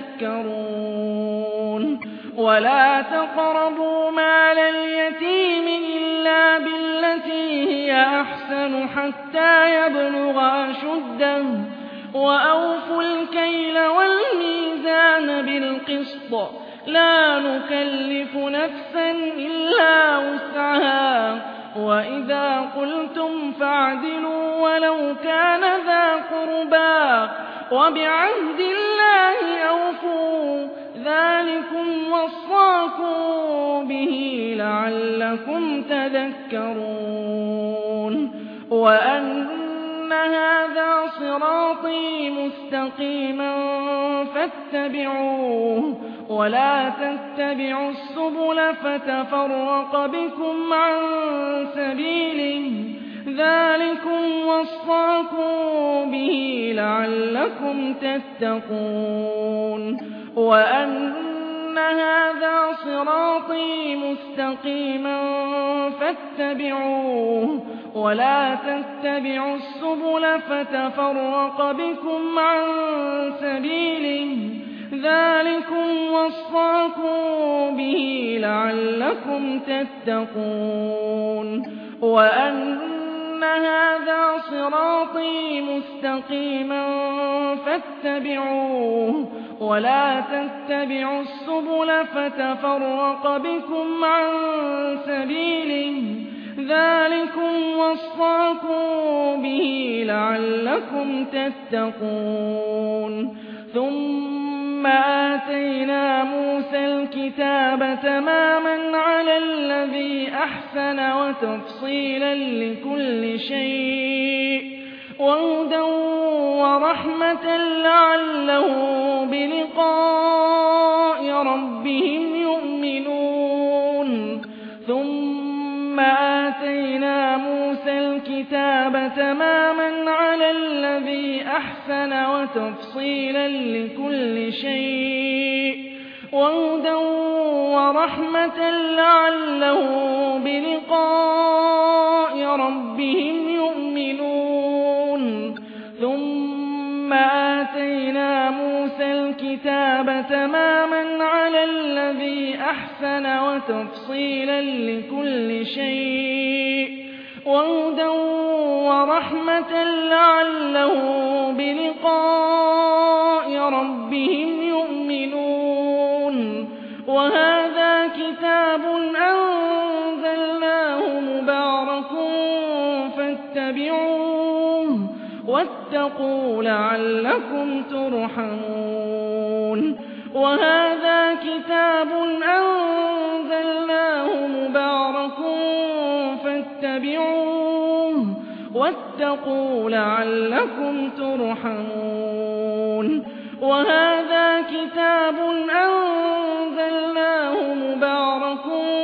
تذكرون ولا تقربوا مال اليتيم إلا بالتي هي أحسن حتى يبلغ أشده وأوفوا الكيل والميزان بالقسط لا نكلف نفسا إلا وسعها وإذا قلتم فاعدلوا ولو كان ذا قربى وبعهد الله أوفوا ذلكم وصاكم به لعلكم تذكرون وأن هذا صراطي مستقيما فاتبعوه ولا تتبعوا السبل فتفرق بكم عن سبيله ذلكم وصاكم به لعلكم تتقون وأن هذا صراطي مستقيما فاتبعوه ولا تتبعوا السبل فتفرق بكم عن سبيله ذلكم وصاكم به لعلكم تتقون وأن هذا صراطي مستقيما فاتبعوه ولا تتبعوا السبل فتفرق بكم عن سبيله ذلكم وصاكم به لعلكم تتقون ثم آتينا موسى الكتاب تماما على الذي أحسن وتفصيلا لكل شيء وهدى ورحمة لعلهم بلقاء ربهم يؤمنون ثم آتينا موسى الكتاب تماما على الذي أحسن وتفصيلا لكل شيء وهدى ورحمة لعلهم بلقاء ربهم يؤمنون ثم آتينا موسى الكتاب تماما على الذي أحسن وتفصيلا لكل شيء وهدى ورحمة لعلهم بلقاء ربهم يؤمنون وهذا كتاب أنزلناه مبارك فاتبعوه واتقوا لعلكم ترحمون وهذا كتاب أنزلناه مبارك فاتبعوه واتقوا لعلكم ترحمون وهذا كتاب أنزلناه مبارك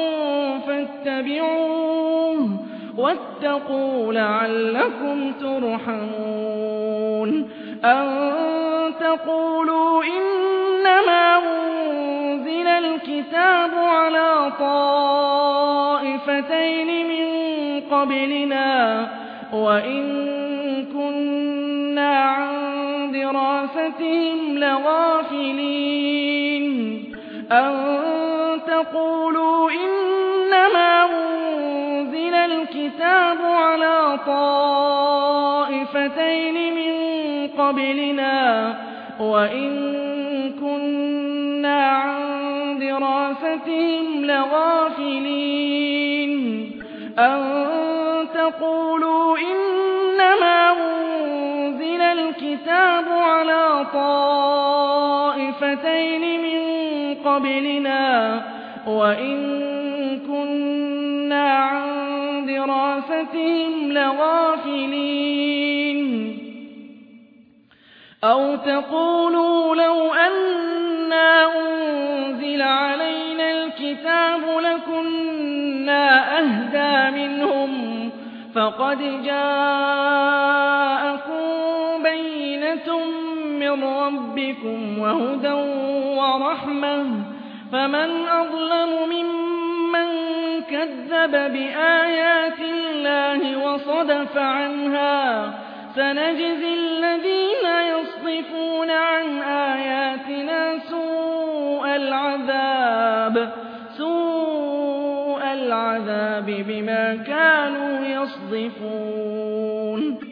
فاتبعوه واتقوا لعلكم ترحمون أن تقولوا إنما أنزل الكتاب على طائفتين من قبلنا وإن كنا عن دراستهم لغافلين أن تقولوا إنما أنزل الكتاب على طائفتين من قبلنا وإن كنا عن دراستهم لغافلين أن تقولوا إنما أنزل الكتاب على طائفتين من قبلنا وإن كنا عن دراستهم لغافلين أو تقولوا لو أنا أنزل علينا الكتاب لكنا أهدى منهم فقد جاءكم بينة من ربكم وهدى ورحمة فمن أظلم ممن كذب بآيات الله وصدف عنها سنجزي الذين يصدفون عن آياتنا سوء العذاب بما كانوا يصدفون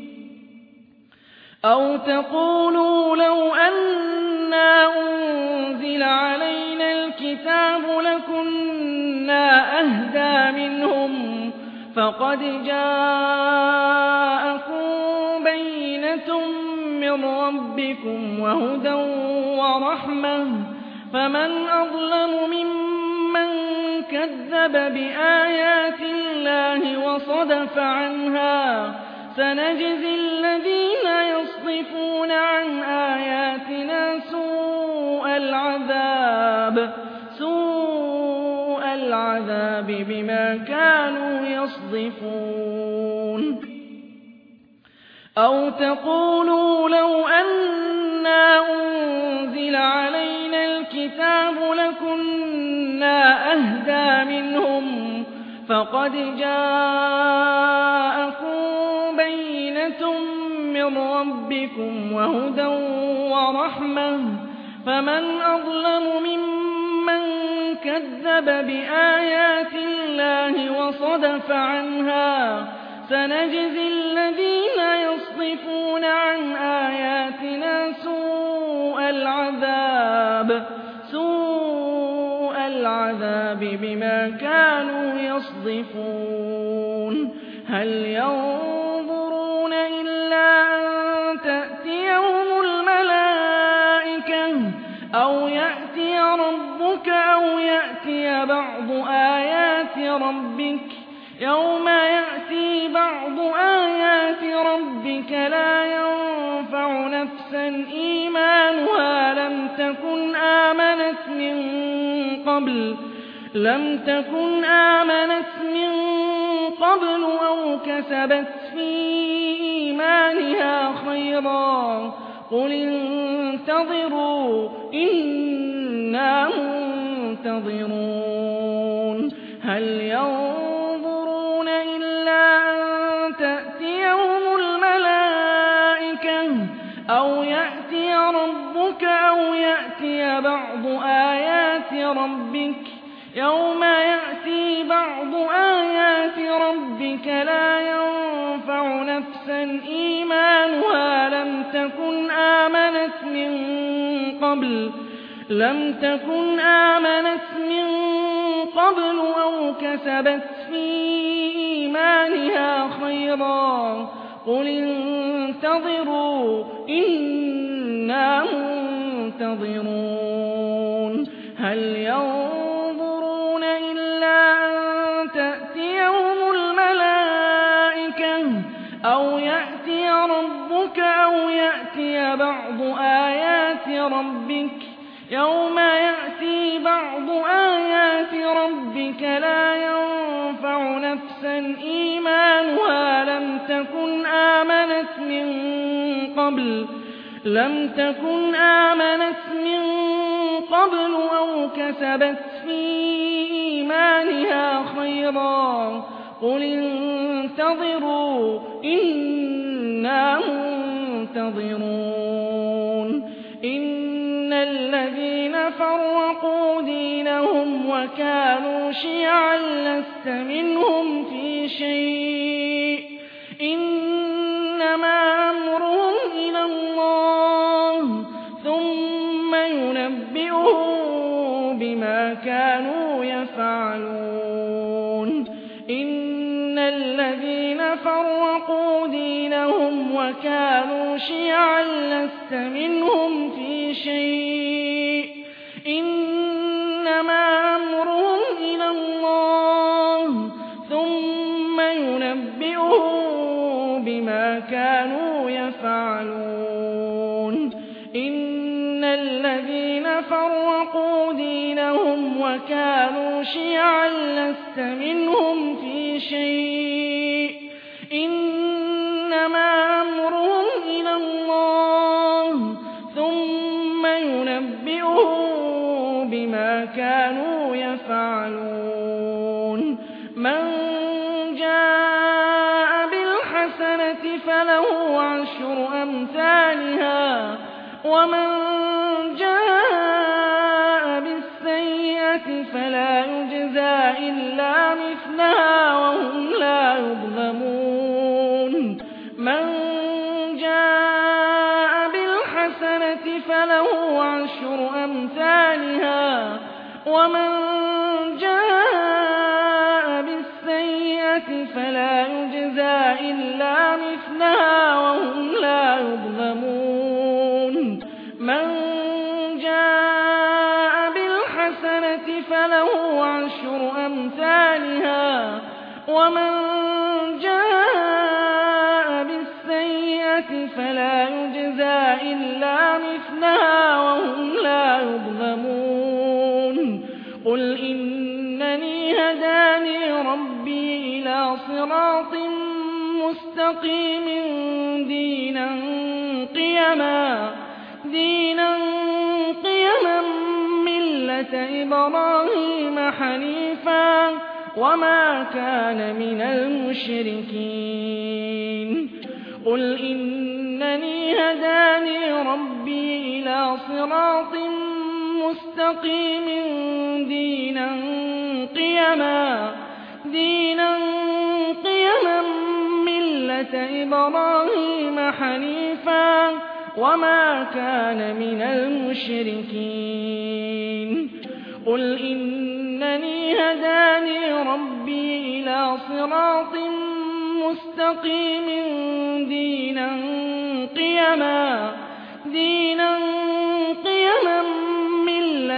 أو تقولوا لو أنا أنزل علينا الكتاب لكنا أهدى منهم فقد جاءكم بينة من ربكم وهدى ورحمة فمن أظلم ممن كذب بآيات الله وصدف عنها سنجزي الذين يصدفون عن آياتنا سوء العذاب بما كانوا يصدفون أو تقولوا لو أنا أنزل علينا الكتاب لكنا أهدى منهم فقد جاءكم بينة من ربكم وهدى ورحمة فمن أظلم ممن كذب بآيات الله وصدف عنها سنجزي الذين يصدفون عن آياتنا سوء العذاب بما كانوا يصدفون هل ينظرون إلا أن تأتيهم الملائكة أو أو يأتي ربك أو يأتي بعض آيات ربك يوم يأتي بعض آيات ربك لا ينفع نفسا إيمانها لم تكن آمنت من قبل أو كسبت في إيمانها خيرا قل انتظروا إنا منتظرون هل ينظرون إلا أن تأتيهم الملائكة أو يأتي ربك أو يأتي بعض آيات ربك يوم يأتي بعض آيات ربك لا ينفع نفسا إيمانها لم تكن آمنت من قبل أو كسبت في إيمانها خيرا قل انتظروا إنا منتظرون هل ينظرون إلا أن تأتيهم الملائكة أو يأتي ربك أو يأتي بعض آيات ربك يوم يأتي بعض آيات ربك لا ينفع نفسا إيمانها لم تكن آمنت من قبل أو كسبت في إيمانها خيرا قل انتظروا إنا منتظرون إن الذين فرقوا دينهم وكانوا شيعا لست منهم في شيء إنما أمرهم إلى الله ثم ينبئهم بما كانوا يفعلون إن الذين فرقوا دينهم وكانوا شيعا لست منهم في شيء إنما أمرهم إلى الله ثم ينبئهم بما كانوا يفعلون إن الذين فرقوا دينهم وكانوا شيعا لست منهم في شيء إنما أمرهم إلى الله ثم ينبئهم بما كانوا يفعلون من جاء بالحسنة فله عشر أمثالها ومن جاء بالسيئة فلا يجزى إلا مثلها وهم لا يظلمون من جاء بالحسنة فله عشر أمثالها ومن جاء بالسيئة فلا يجزى إلا مثلها وهم لا يظلمون من جاء بالحسنة فله عشر أمثالها ومن جاء بالسيئة فلا يجزى إلا مثلها وهم لا يظلمون قل إنني هداني ربي إلى صراط مستقيم دينا قيما ملة إبراهيم حنيفا وما كان من المشركين قل إنني هداني ربي إلى صراط مستقيم دينا قيما ملة إبراهيم حنيفا وما كان من المشركين قل إنني هداني ربي إلى صراط مستقيم دينا قيما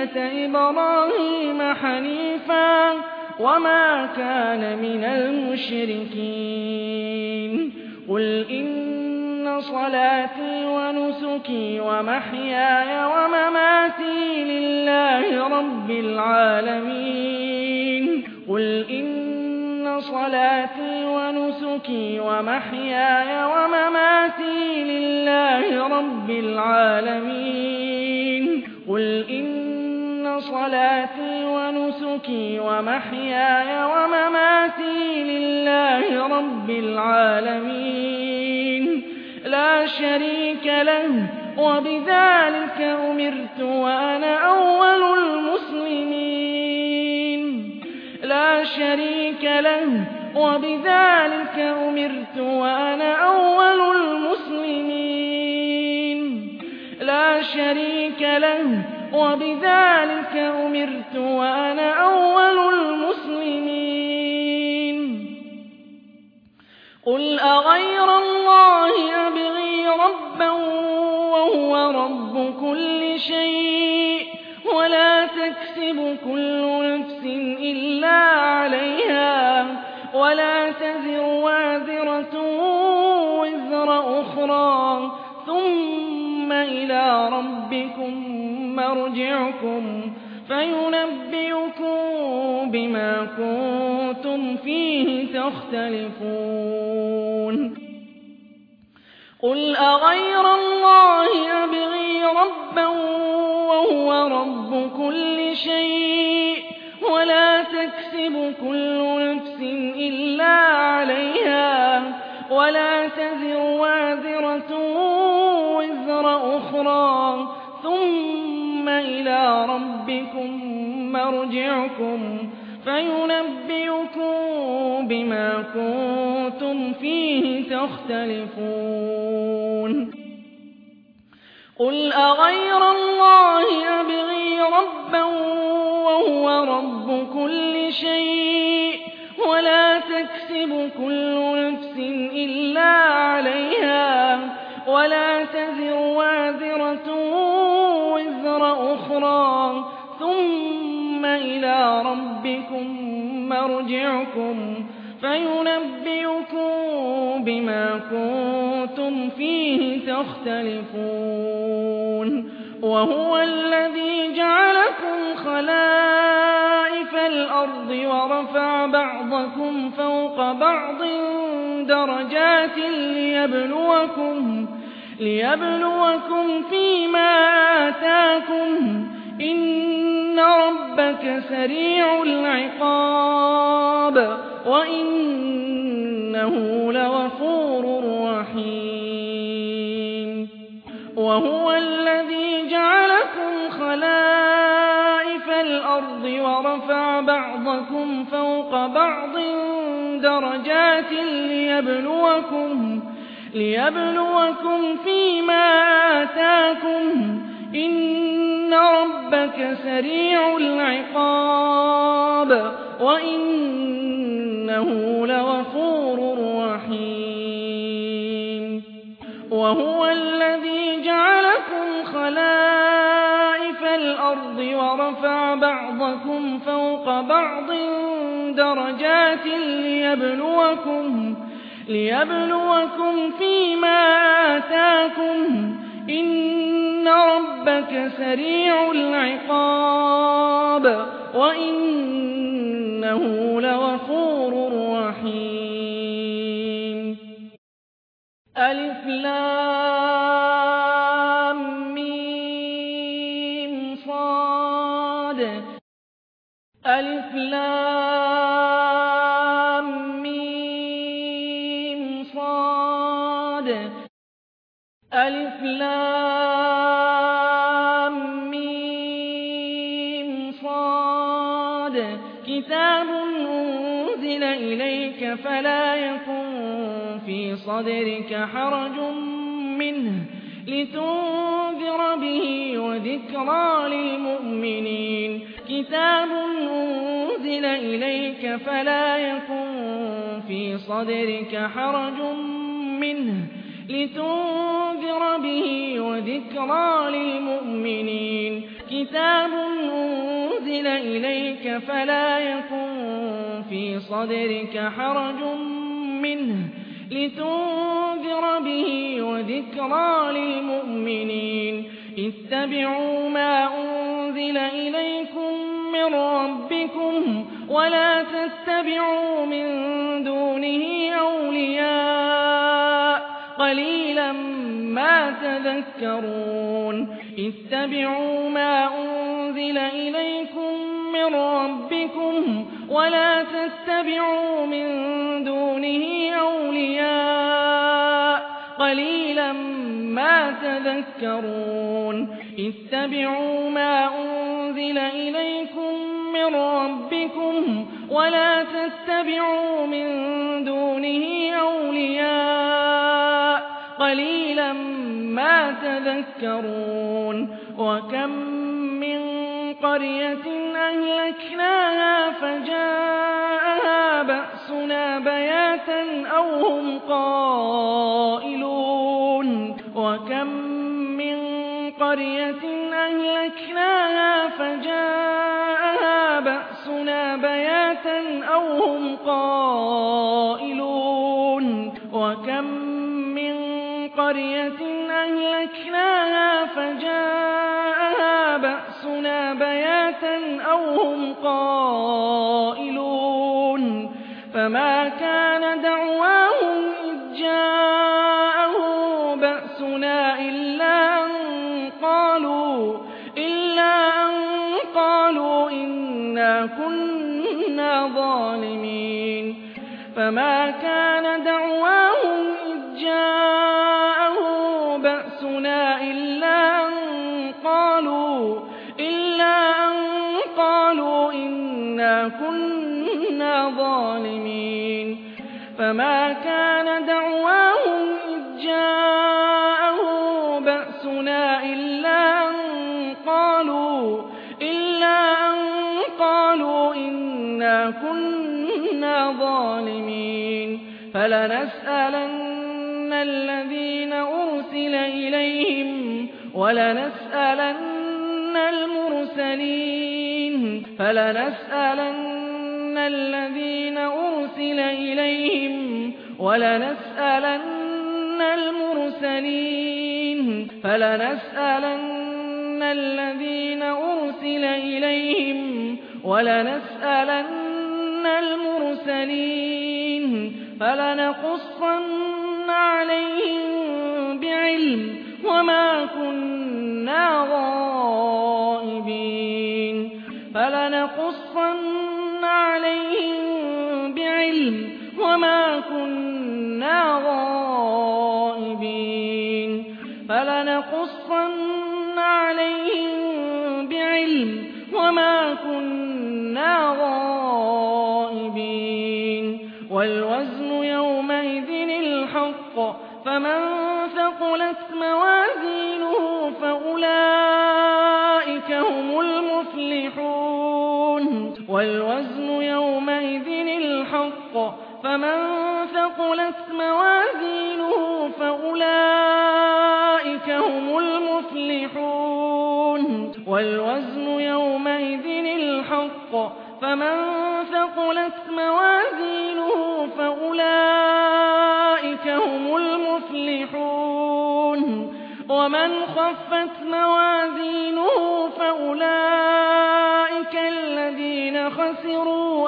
مِلَّةَ إِبْرَاهِيمَ حَنِيفًا وَمَا كَانَ مِنَ الْمُشْرِكِينَ قُلْ إِنَّ صَلَاتِي وَنُسُكِي وَمَحْيَايَ وَمَمَاتِي لِلَّهِ رَبِّ الْعَالَمِينَ قُلْ إِنَّ صَلَاتِي وَنُسُكِي وَمَحْيَايَ وَمَمَاتِي لِلَّهِ رَبِّ الْعَالَمِينَ قُلْ إِنَّ صَلَاتِي وَنُسُكِي وَمَحْيَايَ وَمَمَاتِي لِلَّهِ رَبِّ الْعَالَمِينَ لَا شَرِيكَ لَهُ وَبِذَلِكَ أُمِرْتُ وَأَنَا أَوَّلُ الْمُسْلِمِينَ لَا شَرِيكَ لَهُ وَبِذَلِكَ أُمِرْتُ وَأَنَا أَوَّلُ الْمُسْلِمِينَ لَا شَرِيكَ لَهُ وَبِذَلِكَ أُمِرْتُ وَأَنَا أَوَّلُ الْمُسْلِمِينَ قُلْ أَغَيْرَ اللَّهِ أَبْغِي رَبًّا وَهُوَ رَبُّ كُلِّ شَيْءٍ وَلَا تَكْسِبُ كُلُّ نَفْسٍ إِلَّا عَلَيْهَا وَلَا تَزِرُ وَازِرَةٌ وِزْرَ أُخْرَىٰ ثُمَّ إِلَىٰ رَبِّكُم مَّرْجِعُكُمْ فَيُنَبِّئُكُم بِمَا كُنتُمْ فِيهِ تَخْتَلِفُونَ قُلْ أَغَيْرَ اللَّهِ أَبْغِي رَبًّا وَهُوَ رَبُّ كُلِّ شَيْءٍ وَلَا تَكْسِبُ كُلُّ نَفْسٍ إِلَّا عَلَيْهَا وَلَا تَزِرُ وَازِرَةٌ وِزْرَ أُخْرَىٰ ثُمَّ إِلَىٰ رَبِّكُم مَّرْجِعُكُمْ فَيُنَبِّئُكُم بِمَا كُنتُمْ فِيهِ تَخْتَلِفُونَ قُلْ أَغَيْرَ اللَّهِ أَبْغِي رَبًّا وَهُوَ رَبُّ كُلِّ شَيْءٍ وَلَا تَكْسِبُ كُلُّ نَفْسٍ إِلَّا عَلَيْهَا وَلَا تَزِرُ وَازِرَةٌ وِزْرَ أُخْرَىٰ ثُمَّ إِلَىٰ رَبِّكُم مَّرْجِعُكُمْ فَيُنَبِّئُكُم بِمَا كُنتُمْ فِيهِ تَخْتَلِفُونَ وَهُوَ الَّذِي جَعَلَكُمْ خَلَائِفَ الْأَرْضِ وَرَفَعَ بَعْضَكُمْ فَوْقَ بَعْضٍ دَرَجَاتٍ لِيَبْلُوَكُمْ فِيمَا آتَاكُمْ ۗ إِنَّ رَبَّكَ سَرِيعُ الْعِقَابِ وَإِنَّهُ لَغَفُورٌ رَّحِيمٌ وَهُوَ الَّذِي جَعَلَكُمْ خَلَائِفَ الْأَرْضِ وَرَفَعَ بَعْضَكُمْ فَوْقَ بَعْضٍ دَرَجَاتٍ لِيَبْلُوَكُمْ فِيمَا آتَاكُمْ ۗ إِنَّ رَبَّكَ سَرِيعُ الْعِقَابِ وَإِنَّهُ لَغَفُورٌ رَّحِيمٌ وَهُوَ الَّذِي جَعَلَكُمْ خَلَائِفَ الْأَرْضِ وَرَفَعَ بَعْضَكُمْ فَوْقَ بَعْضٍ دَرَجَاتٍ لِيَبْلُوَكُمْ فِيمَا آتَاكُمْ ۗ إِنَّ رَبَّكَ سَرِيعُ الْعِقَابِ وَإِنَّهُ لَغَفُورٌ رَّحِيمٌ أَلِفْ لَامْ مِيم صَادٌ أَلِفْ لَامْ مِيم صَادٌ أَلِفْ لَامْ مِيم صَادٌ كِتَابٌ أُنزِلَ إِلَيْكَ فَلَا يَكُن فِي صَدْرِكَ حَرَجٌ مِّنْهُ لِتُنذِرَ بِهِ وَذِكْرَىٰ لِلْمُؤْمِنِينَ كِتَابٌ أُنزِلَ إِلَيْكَ فَلَا يَكُن فِي صَدْرِكَ حَرَجٌ مِّنْهُ لتنذر به وذكرى للمؤمنين كتاب أنزل إليك فلا يكن في صدرك حرج منه لتنذر به وذكرى للمؤمنين اتبعوا ما أنزل إليكم من ربكم ولا تتبعوا من دونه أولياء قليلا ما تذكرون اتبعوا ما أنزل إليكم من ربكم ولا تتبعوا من دونه أولياء قليلا ما تذكرون اتبعوا ما أنزل إليكم من ربكم ولا تتبعوا من دونه أولياء قليلا ما تذكرون وكم من قرية أهلكناها فجاءها بأسنا بياتا أو هم قائلون وكم من قرية أهلكناها فجاءها بأسنا بياتا أو هم قائلون وكم من قرية أهلكناها فجاءها بأسنا بياتا أو هم قائلون فما كان دعواهم إذ جاءهم بأسنا إلا أن قالوا إنا كنا ظالمين فما كان دعواهم إذ جاءهم بأسنا إلا أن قالوا إنا كنا ظالمين فما كان دعواهم إذ جاءهم بأسنا إلا أن قالوا إنا كنا ظالمين فلنسألن الذين أرسل إليهم ولنسألن المرسلين فلنسألن الذين أرسل إليهم ولنسألن المرسلين فلنسألن الذين أرسل إليهم ولنسألن المرسلين فلنقصن عليهم بعلم وما كنا غائبين فلنقصن عليهم بعلم وما كنا غائبين فلنقصن عليهم بعلم وما كنا غائبين والوزن يومئذ الحق فمن ثقلت موازينه فأولئك هم المفلحون والوزن يومئذ الحق فمن ثقلت موازينه فأولئك هم المفلحون والوزن يومئذ الحق فمن ثقلت موازينه فأولئك هم المفلحون ومن خفت موازينه فأولئك الذين خسروا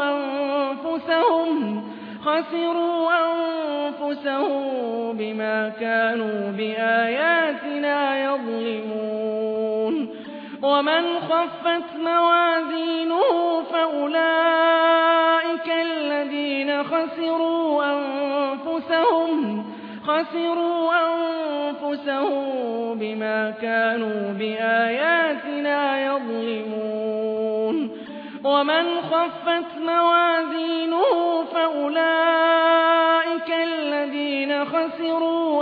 أنفسهم بما كانوا بآياتنا يظلمون ومن خفت موازينه فأولئك الذين خسروا أنفسهم بما كانوا بآياتنا يظلمون ومن خفت موازينه فأولئك الذين خسروا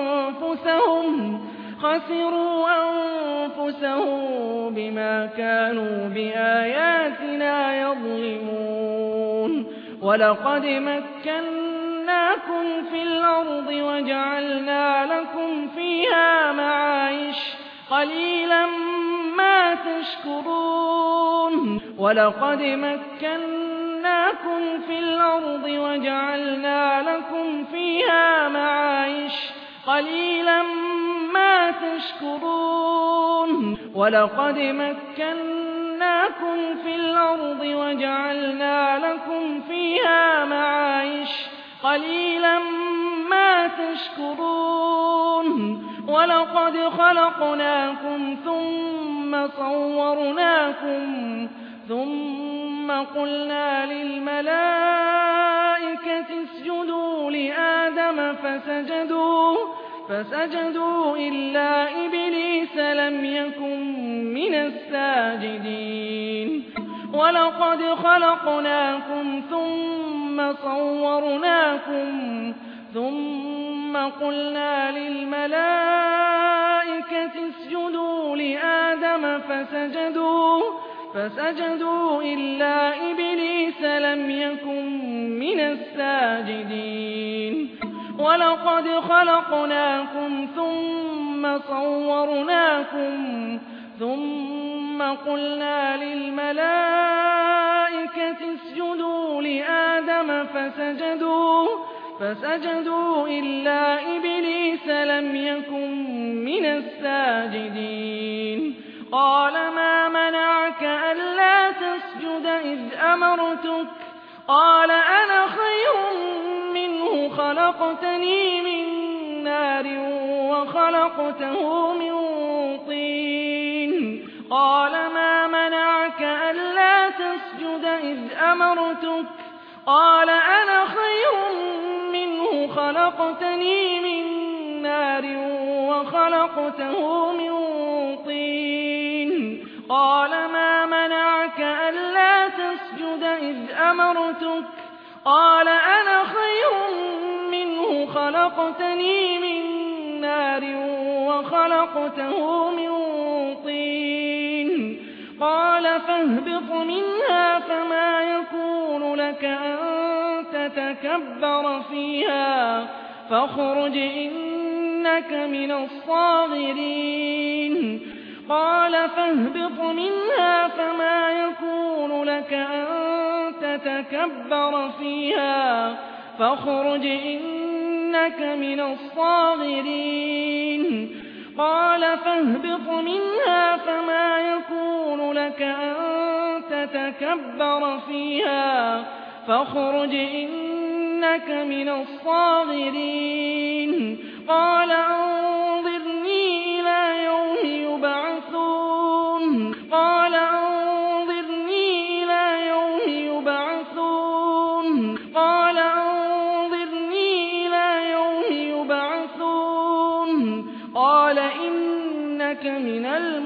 أنفسهم بما كانوا بآياتنا يظلمون ولقد مكناكم مكناكم في الأرض وجعلنا لكم فيها معايش قليلا ما تشكرون ولقد مكناكم في الأرض وجعلنا لكم فيها معايش قليلا ما تشكرون ولقد مكناكم في الأرض وجعلنا لكم فيها معايش قليلا ما تشكرون ولقد خلقناكم ثم صورناكم ثم قلنا للملائكة اسجدوا لآدم فسجدوا إلا إبليس لم يكن من الساجدين ولقد خلقناكم ثم صورناكم ثم قلنا للملائكة اسجدوا لآدم فسجدوا إلا إبليس لم يكن من الساجدين ولقد خلقناكم ثم صورناكم ثم قلنا للملائكة اسجدوا لآدم فسجدوا إلا إبليس لم يكن من الساجدين قال ما منعك ألا تسجد إذ أمرتك قال أنا خير منه خلقتني من نار وخلقته من طين قال ما منعك ألا تسجد إذ أمرتك قال أنا خير منه خلقتني من نار وخلقته من طين قال ما منعك ألا تسجد إذ أمرتك قال أنا خير منه خلقتني من نار وخلقته من طين قال فاهبط منها فما يكون لك أن تتكبر فيها فاخرج إنك من الصاغرين قال فاهبط منها فما يكون لك أن تتكبر فيها فاخرج إنك من الصاغرين قال فاهبط منها فما يكون لك أن تتكبر فيها فاخرج إنك من الصاغرين قال أنظرني إلى يوم يبعثون قال أنظرني إلى يوم يبعثون قال أنظرني إلى يوم يبعثون قال إنك من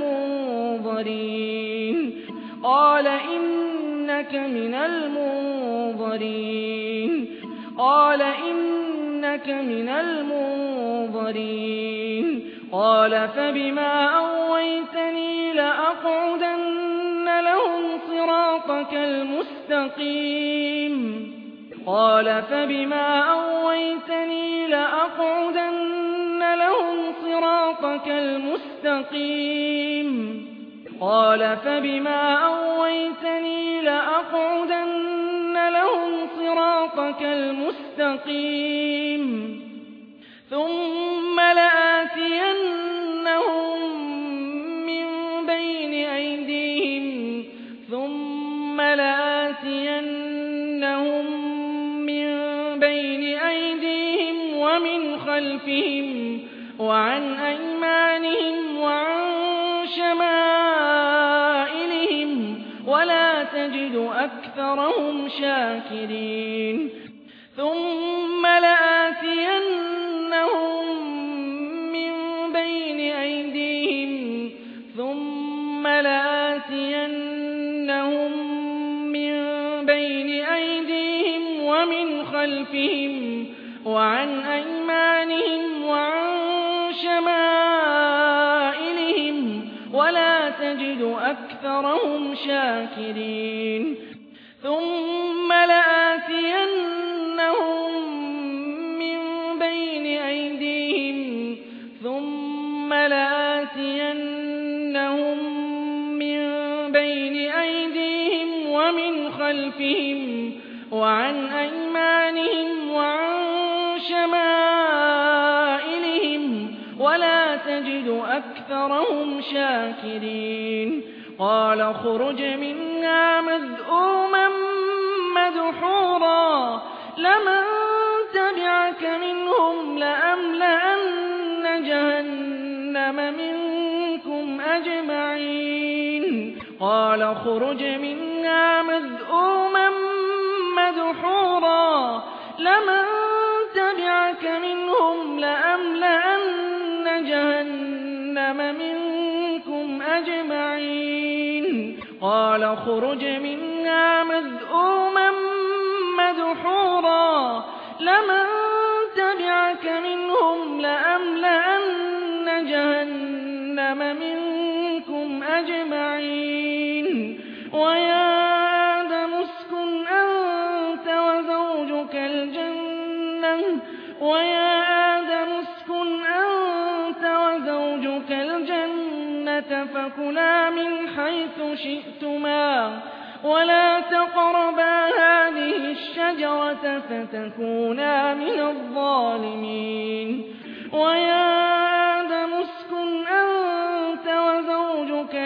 المنظرين قال إنك من المنظرين قال إنك من المنظرين قال فبما أغويتني لأقعدن لهم صراطك المستقيم قال فبما أغويتني لأقعدن لهم صراطك المستقيم قال فبما أغويتني لأقعدن لهم صراطك المستقيم ثم لآتينهم من بين أيديهم ثم لآتينهم من بين أيديهم ومن خلفهم وعن أيمانهم وعن شمائلهم ولا تجد أكثرهم شاكرين ثم لآتينهم من بين أيديهم ثم لآتينهم من بين أيديهم ومن خلفهم وعن أيمانهم وعن شمائلهم ولا تجد أكثرهم شاكرين ثم لآتينهم خلفهم وعن أيمانهم وعن شمائلهم ولا تجد أكثرهم شاكرين قال اخرج منها مذءوما مدحورا لمن تبعك منهم لأملأن جهنم منكم أجمعين قال اخرج منها مذءوما مدحورا لمن تبعك منهم لأملأن جهنم منكم أجمعين قال اخرج منها مذءوما مدحورا لمن تبعك منهم لأملأن جهنم منكم أجمعين ويا آدم اسكن أنت وزوجك الجنة فكلا من حيث شئتما ولا تقربا هذه الشجرة فتكونا من الظالمين ويا آدم اسكن أنت وزوجك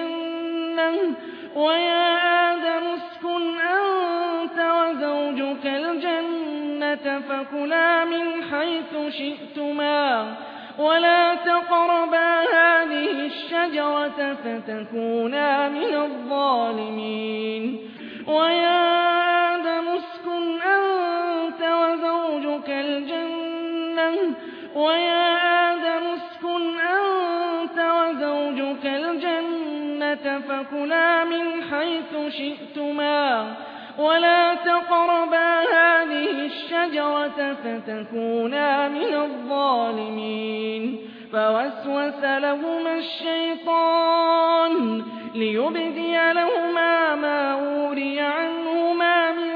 الجنة فكلا من حيث شئتما ولا تقربا هذه الشجرة فتكونا من الظالمين ويا آدم اسكن أنت وزوجك الجنة فكلا من حيث شئتما ولا تقربا هذه الشجرة فتكونا من الظالمين فوسوس لهما الشيطان ليبدي لهما ما وري عنهما من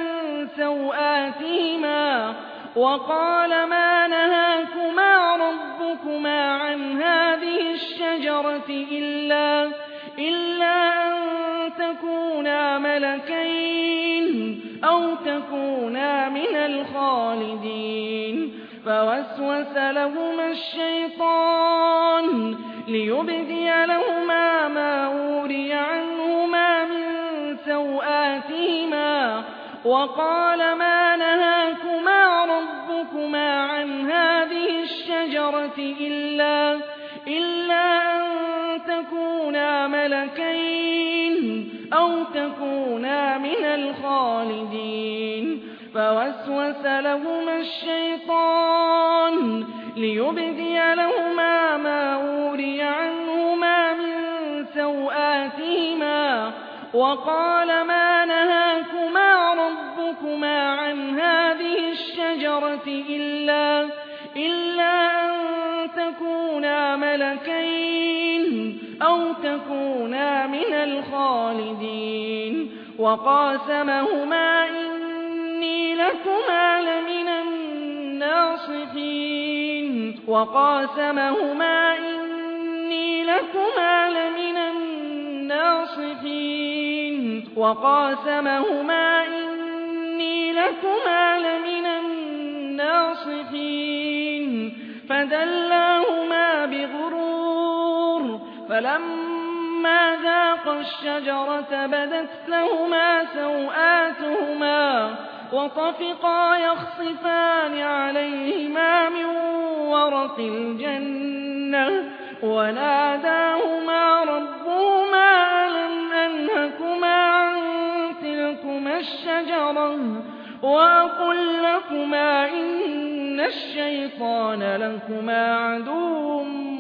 سوآتهما وقال ما نهاكما ربكما عن هذه الشجرة إلا أن تكونا ملكين أو تكونا من الخالدين فوسوس لهما الشيطان ليبدي لهما ما وري عنهما من سوآتهما وقال ما نهاكما ربكما عن هذه الشجرة إلا أن تكونا ملكين أو تكونا من الخالدين فوسوس لهما الشيطان ليبدي لهما ما وري عنهما من سوآتهما وقال ما نهاكما ربكما عن هذه الشجرة إلا أن تكونا ملكين أو تكونا من الخالدين وقاسمهما إني لكما لمن الناصحين فدلاهما بغرور فلما ذاقا الشجرة بدت لهما سوآتهما وطفقا يخصفان عليهما من ورق الجنة وناداهما ربهما ألم أنهكما عن تلكما الشجرة وأقل لكما إن الشيطان لكما عدو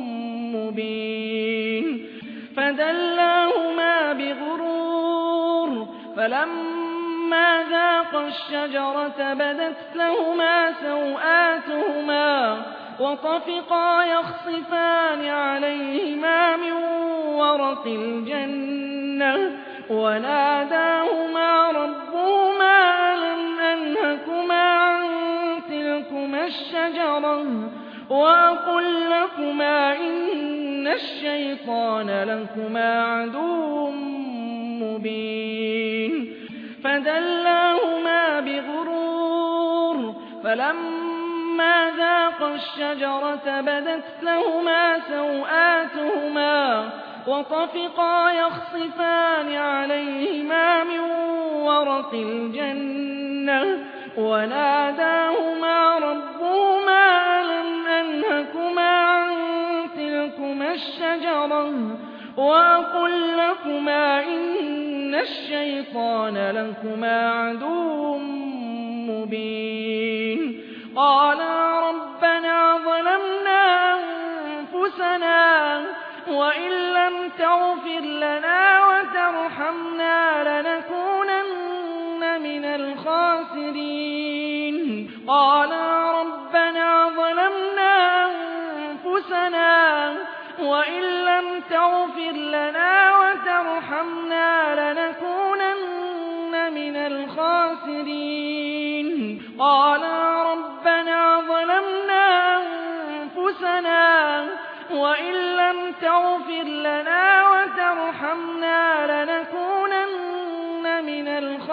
مبين فدلاهما بغرور فلما ذاقا الشجرة بدت لهما سوآتهما وطفقا يخصفان عليهما من ورق الجنة وناداهما ربهما ألم أنهكما عن تلكما الشجرة وأقل لكما إن الشيطان لكما عدو مبين فدلاهما بغرور فلما ذاقا الشجرة بدت لهما سوآتهما وطفقا يخصفان عليهما من ورق الجنة وناداهما ربهما ألم أنهكما عن تلكما الشجرة وأقل لكما إن الشيطان لكما عدو مبين قالا ربنا ظلمنا أنفسنا وإن لم تغفر لنا وترحمنا لنكونن من الخاسرين قالا ربنا ظلمنا أنفسنا وإن لم تغفر لنا وترحمنا لنكونن من الخاسرين قالا ربنا ظلمنا أنفسنا وإن لم تغفر لنا وترحمنا لنكونن من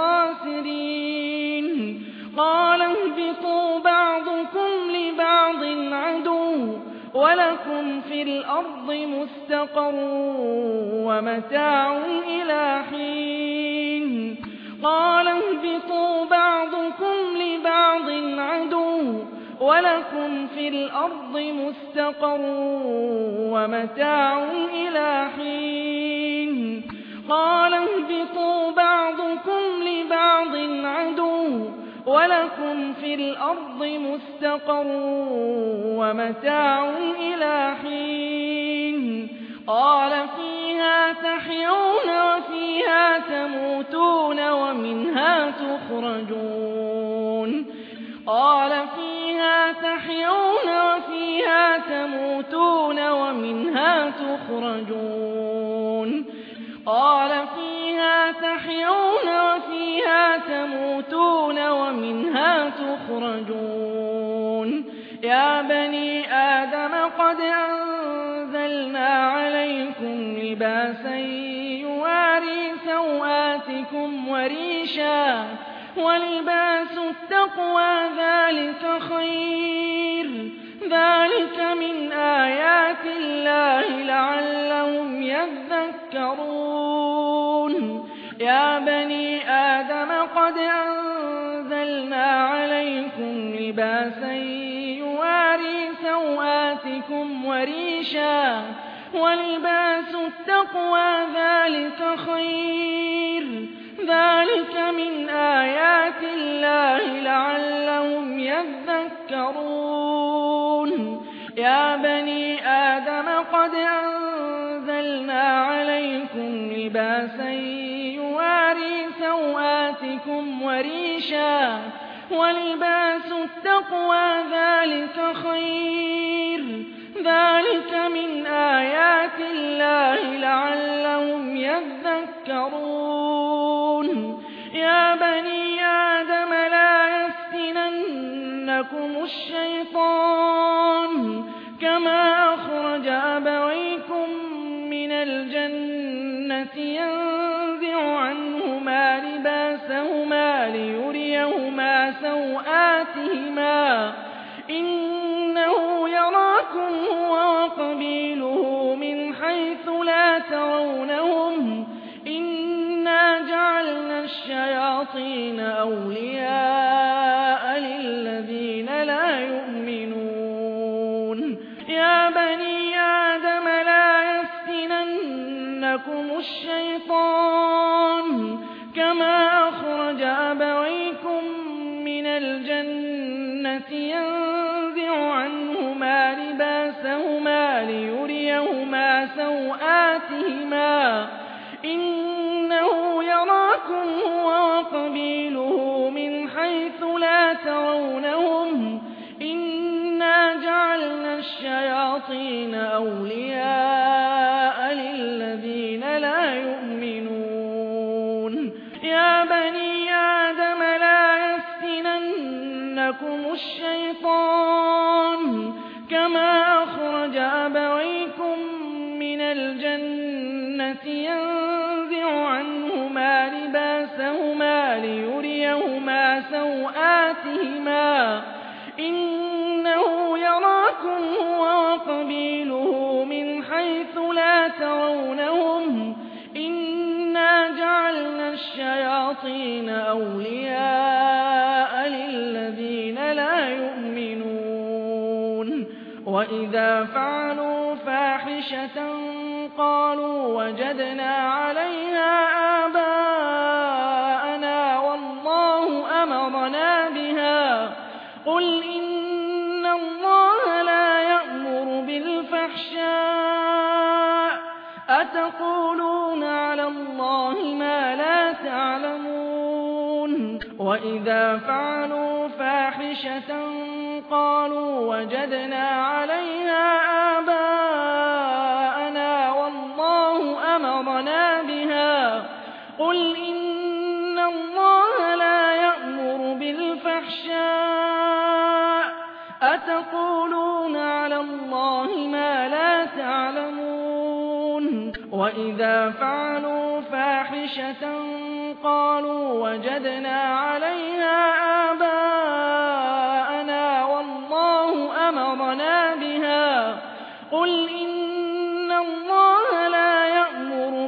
الخاسرين قال اهبطوا بعضكم لبعض عدو ولكم في الأرض مستقر ومتاع إلى حين قال اهبطوا بعضكم لبعض عدو ولكم في الأرض مستقر ومتاع إلى حين قال اهبطوا بعضكم لبعض عدو ولكم في الأرض مستقر ومتاع إلى حين قال فيها تحيون وفيها تموتون ومنها تخرجون قال فيها تحيون وفيها تموتون ومنها تخرجون قال فيها تحيون وفيها تموتون ومنها تخرجون يا بني آدم قد أنزلنا عليكم لباسا يواري سوآتكم وريشا ولباس التقوى ذلك خير ذلك من آيات الله لعلهم يذكرون يا بني آدم قد أنزلنا عليكم لباسا يواري سوآتكم وريشا ولباس التقوى ذلك خير ذلك من آيات الله لعلهم يذكرون يا بني آدم قد أنزلنا عليكم لباسا يواري سوآتكم وريشا ولباس التقوى ذلك خير ذلك من آيات الله لعلهم يذكرون يا بني آدم لا يفتننكم الشيطان كما أخرج أبويكم من الجنة ينزع عنهما لباسهما ليريهما سوآتهما إنه يراكم هو وقبيله من حيث لا ترونهم إنا جعلنا الشياطين أولياء للذين لا يؤمنون يا بني آدم لا يفتننكم الشيطان كما أخرج أبويكم من الجنة ينزع عنهما لباسهما ليريهما سوآتهما إنه يراكم هو وقبيله من حيث لا ترونهم إنا جعلنا الشياطين أولياء للذين لا يؤمنون يا بني آدم لا يفتننكم الشيطان كما أخرج أبويكم من الجنة ينزع عنهما لباسهما سوآتهما إنه يراكم هو وقبيله من حيث لا ترونهم إنا جعلنا الشياطين أولياء للذين لا يؤمنون وإذا فعلوا فاحشة قالوا وجدنا عليها آباءنا والله أمرنا بها قل إن الله لا يأمر بالفحشاء أتقولون على الله ما لا تعلمون وإذا فعلوا فاحشة قالوا وجدنا عليها آباءنا والله أمرنا بها قل إن الله لا يأمر بالفحشاء أتقولون على الله ما لا تعلمون وإذا فعلوا فاحشة قالوا وجدنا عليها آباءنا والله أمرنا بها قل إن الله لا يأمر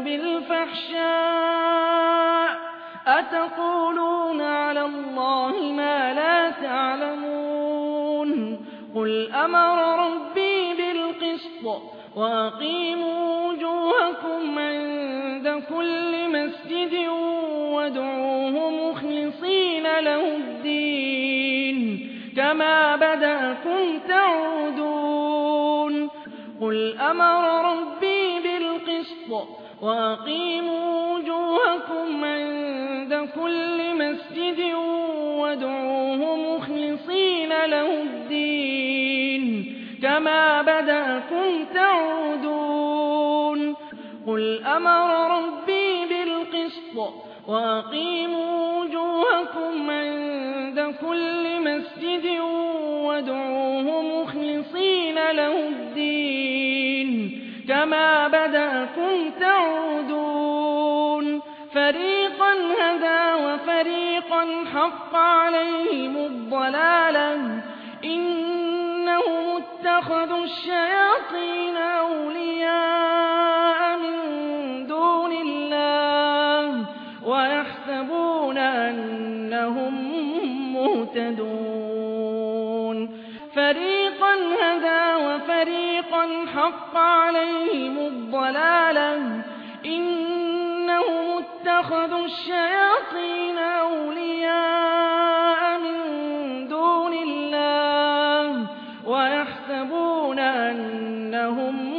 بالفحشاء أتقولون على الله ما لا تعلمون قل أمر ربي بالقسط وأقيموا وجوهكم عند كل مسجد وادعوه مخلصين له الدين كما بدأكم تعودون قل أمر ربي بالقسط وأقيموا وجوهكم عند كل مسجد وادعوه مخلصين له الدين كما بدأكم تعودون قل أمر ربي بالقسط وأقيموا وجوهكم عند كل مسجد وادعوه مخلصين له الدين كما بدأكم تعودون فريقا هدى وفريقا حق عليهم الضلالة إنهم اتخذوا الشياطين أولياء من دون الله ويحسبون أنهم مهتدون فريقا هدى وفريقا حق عليهم الضلالة إنهم اتخذوا الشياطين أولياء من دون الله ويحسبون أنهم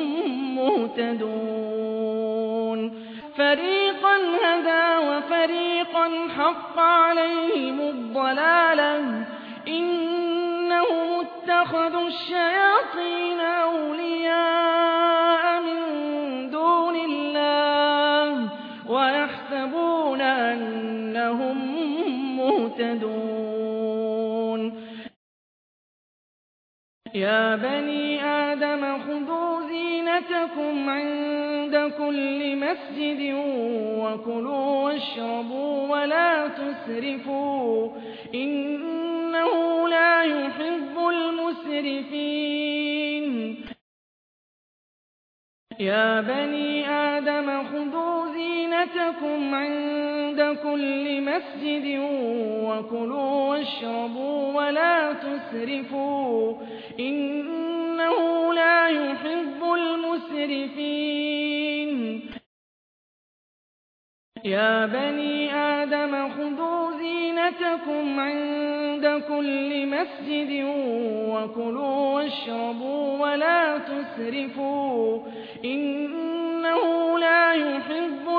مهتدون فريقا هدى وفريقا حق عليهم الضلالة إنهم اتخذوا الشياطين أولياء من دون الله ويحسبون أنهم مهتدون يا بني آدم خذوا زينتكم عند كل مسجد وكلوا واشربوا ولا تسرفوا إنه لا يحب المسرفين يا بني آدم خذوا زينتكم عند كل مسجد وكلوا واشربوا ولا تسرفوا إنه لا يحب المسرفين يا بني آدم خذوا زينتكم عند كل مسجد وكلوا واشربوا ولا تسرفوا إنه لا يحب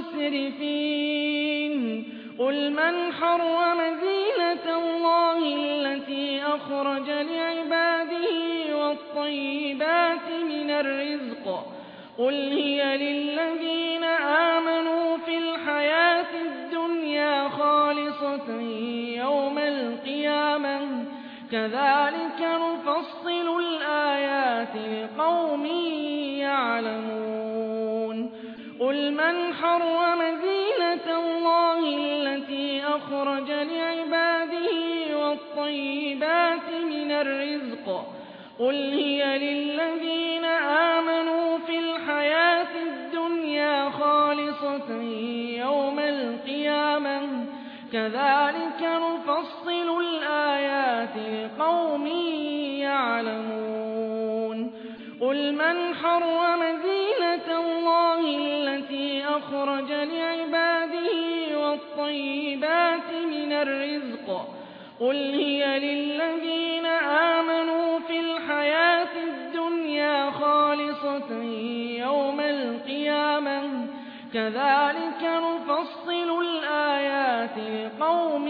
المسرفين قل من حرم زينة الله التي أخرج لعباده والطيبات من الرزق قل هي للذين آمنوا في الحياة الدنيا خالصة يوم القيامة كذلك نفصل الآيات لقوم يعلمون قل من حرم زينة الله التي أخرج لعباده والطيبات من الرزق قل هي للذين آمنوا في الحياة الدنيا خالصة يوم القيامة كذلك نفصل الآيات لقوم يعلمون قل من حرم زينة الله التي أخرج لعباده والطيبات من الرزق قل هي للذين آمنوا في الحياة الدنيا خالصة يوم القيامة كذلك نفصل الآيات لقوم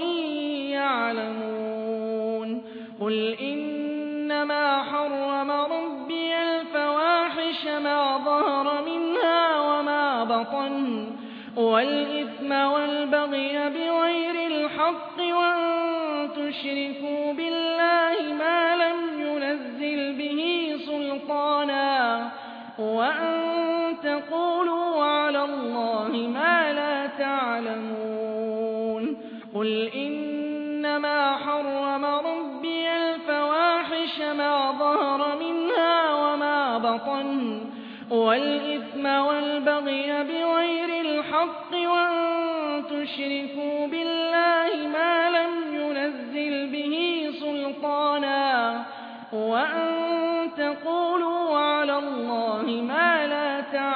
يعلمون قل إنما حرم ربي الفواحش ما ظهر منها وما بطن والإثم والبغي بغير الحق وأن تشركوا بالله ما لم ينزل به سلطانا وأن تقولوا على الله ما لا تعلمون قل إنما حرم ربي الفواحش ما ظهر منها وما بطن والإثم والبغي بغير الحق وأن تشركوا بالله ما لم ينزل به سلطانا وأن تقولوا على الله ما لا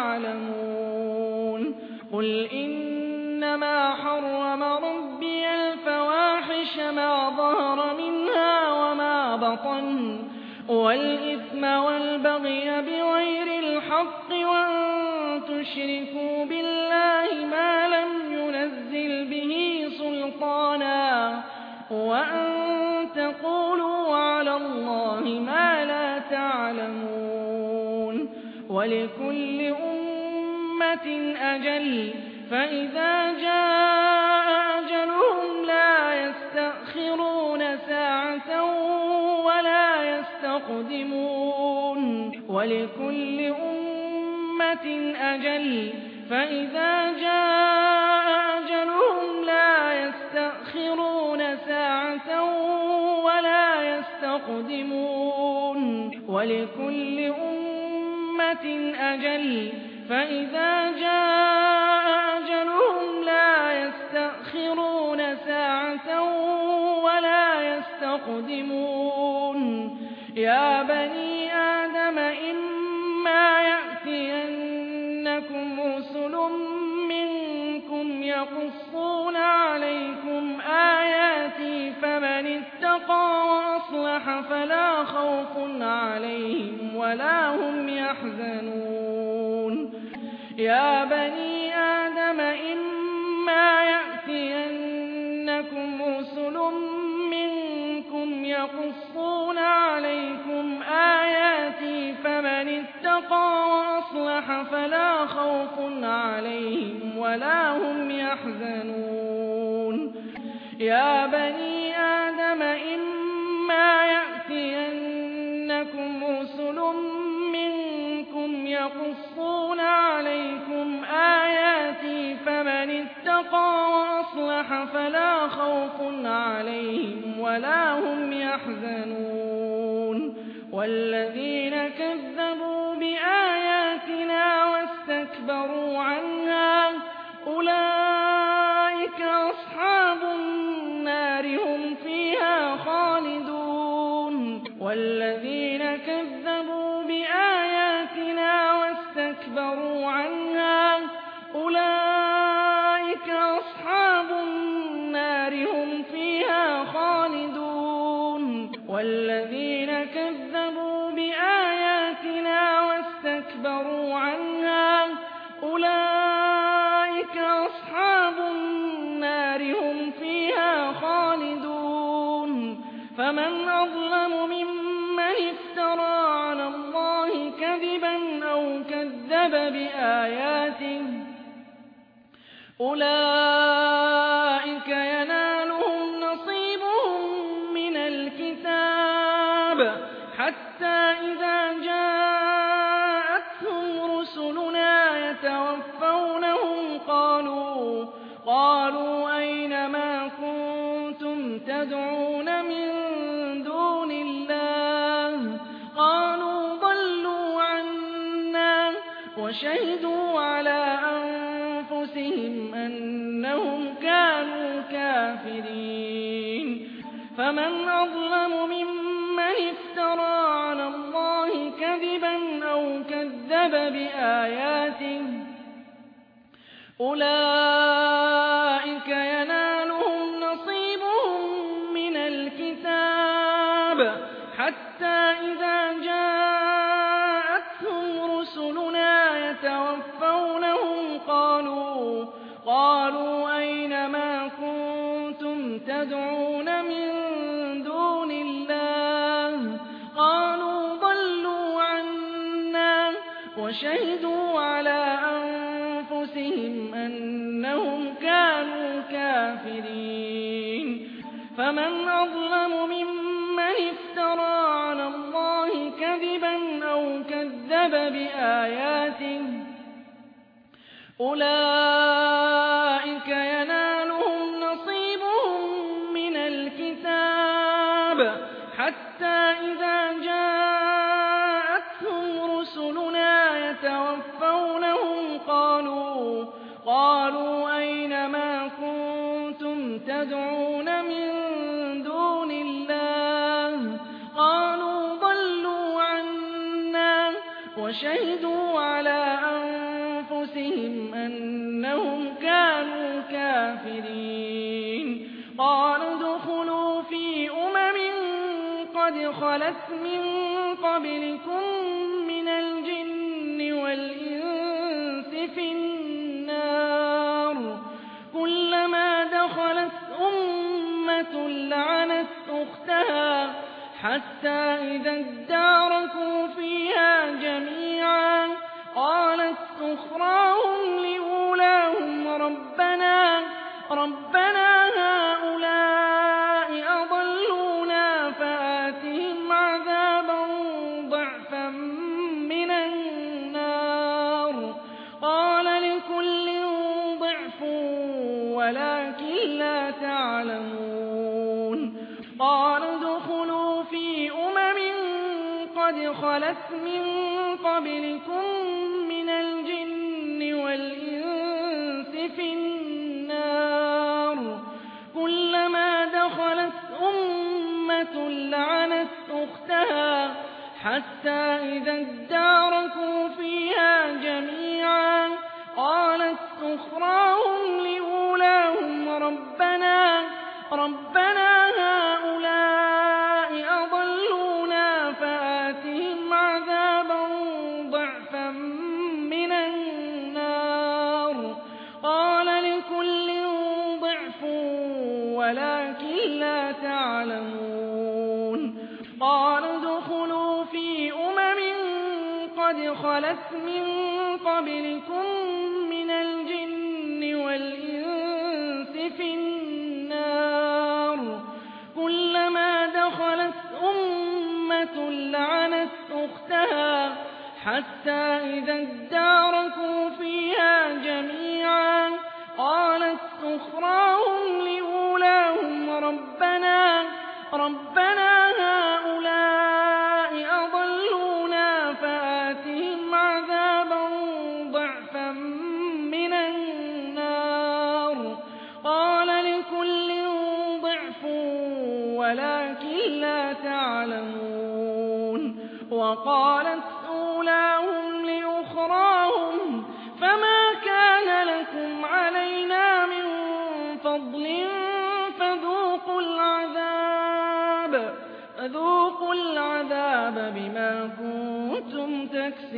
تعلمون قل إنما حرم ربي الفواحش ما ظهر منها وما بطن والإثم والبغي بغير الحق وأن تشركوا بالله ما لم ينزل به سلطانا وأن تقولوا على الله ما لا تعلمون ولكل أمة أجل فإذا جاء أجلهم لا يستأخرون ساعة ولا يستقدمون ولكل أمة أجل فإذا جاء أجلهم لا يستأخرون ساعة ولا يستقدمون ولكل أمة أجل فإذا جاء أجلهم لا يستأخرون ساعة ولا يستقدمون يا بني آدم إما يأتينكم رسل منكم يقصون عليكم آياتي فمن اتقى وأصلح فلا خوف عليهم ولا هم يحزنون يا بني آدم إما يأتينكم رسل منكم يقصون عليكم آياتي فمن اتقى وأصلح فلا خوف عليهم ولا هم يحزنون يا بني آدم إما يأتينكم رسل منكم يقصون عليكم آياتي فمن اتقى وأصلح فلا خوف عليهم ولا هم يحزنون والذين كذبوا بآياتنا واستكبروا عنها أولئك أصحاب النار هم فيها خالدون والذين كذبوا بآياتنا واستكبروا عنها أولئك أصحاب النار هم فيها خالدون والذين كذبوا بآياتنا واستكبروا عنها أولئك أصحاب النار هم فيها خالدون فمن أظلم ممن افترى على الله كذبا أو كذب بآياته أولئك ينالهم نصيبهم من الكتاب حتى إذا جاءتهم رسلنا يتوفونهم قالوا أين ما كنتم تدعون من وشهدوا على أنفسهم أنهم كانوا كافرين فمن أظلم ممن افترى على الله كذبا أو كذب بآياته أولئك ينالهم نصيبهم من الكتاب حتى إذا جاءتهم رسلنا يتوفونهم قالوا أين ما كنتم تدعون من دون الله قالوا ضلوا عنا وشهدوا على أنفسهم أنهم كانوا كافرين فمن أظلم ممن افترى على الله كذبا أو كذب بآياته أولئك ينالهم نصيبهم من الكتاب حتى إذا جاءتهم رسلنا يتوفونهم قالوا أين ما كنتم تدعون من دون الله قالوا ضلوا عنا وشهدوا على أنفسهم أنهم كانوا كافرين قال ادخلوا في قد خلت من قبلكم من الجن والإنس في النار كلما دخلت أمة لعنت أختها حتى إذا اداركوا فيها جميعا قالت أخراهم لأولاهم ربنا هؤلاء أضلونا فآتهم عذابا ضعفا من النار قال لكل ضعف ولكن لا تعلمون قال ادخلوا في قد خلت من قبلكم من الجن والإنس في النار كلما دخلت أمة لعنت أختها حتى إذا اداركوا فيها جميعا قالت أخراهم لأولاهم ربنا هؤلاء أضلونا فآتهم عذابا ضعفا من النار قال لكل ضعف ولكن لا تعلمون قال ادخلوا في قد خلت من قبلكم من الجن والإنس في النار كلما دخلت أمة لعنت أختها حتى إذا اداركوا فيها جميعا قالت أخراهم لأولاهم ربنا هؤلاء أضلونا فآتهم عذابا ضعفا من النار قال لكل ضعف ولكن لا تعلمون وقالت أولاهم لأخراهم فما كان لكم علينا من فضل فذوقوا العذاب بما كنتم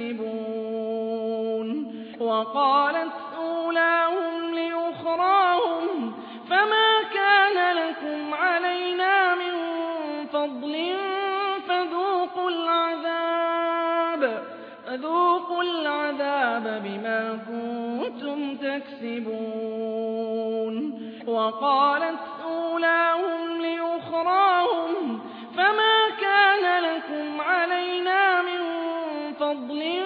تكسبون وقالت أولاهم لأخراهم فما كان لكم علينا من فضل فذوقوا العذاب بما كنتم تكسبون وقالت أولاهم لأخراهم فما كان لكم علينا من فضل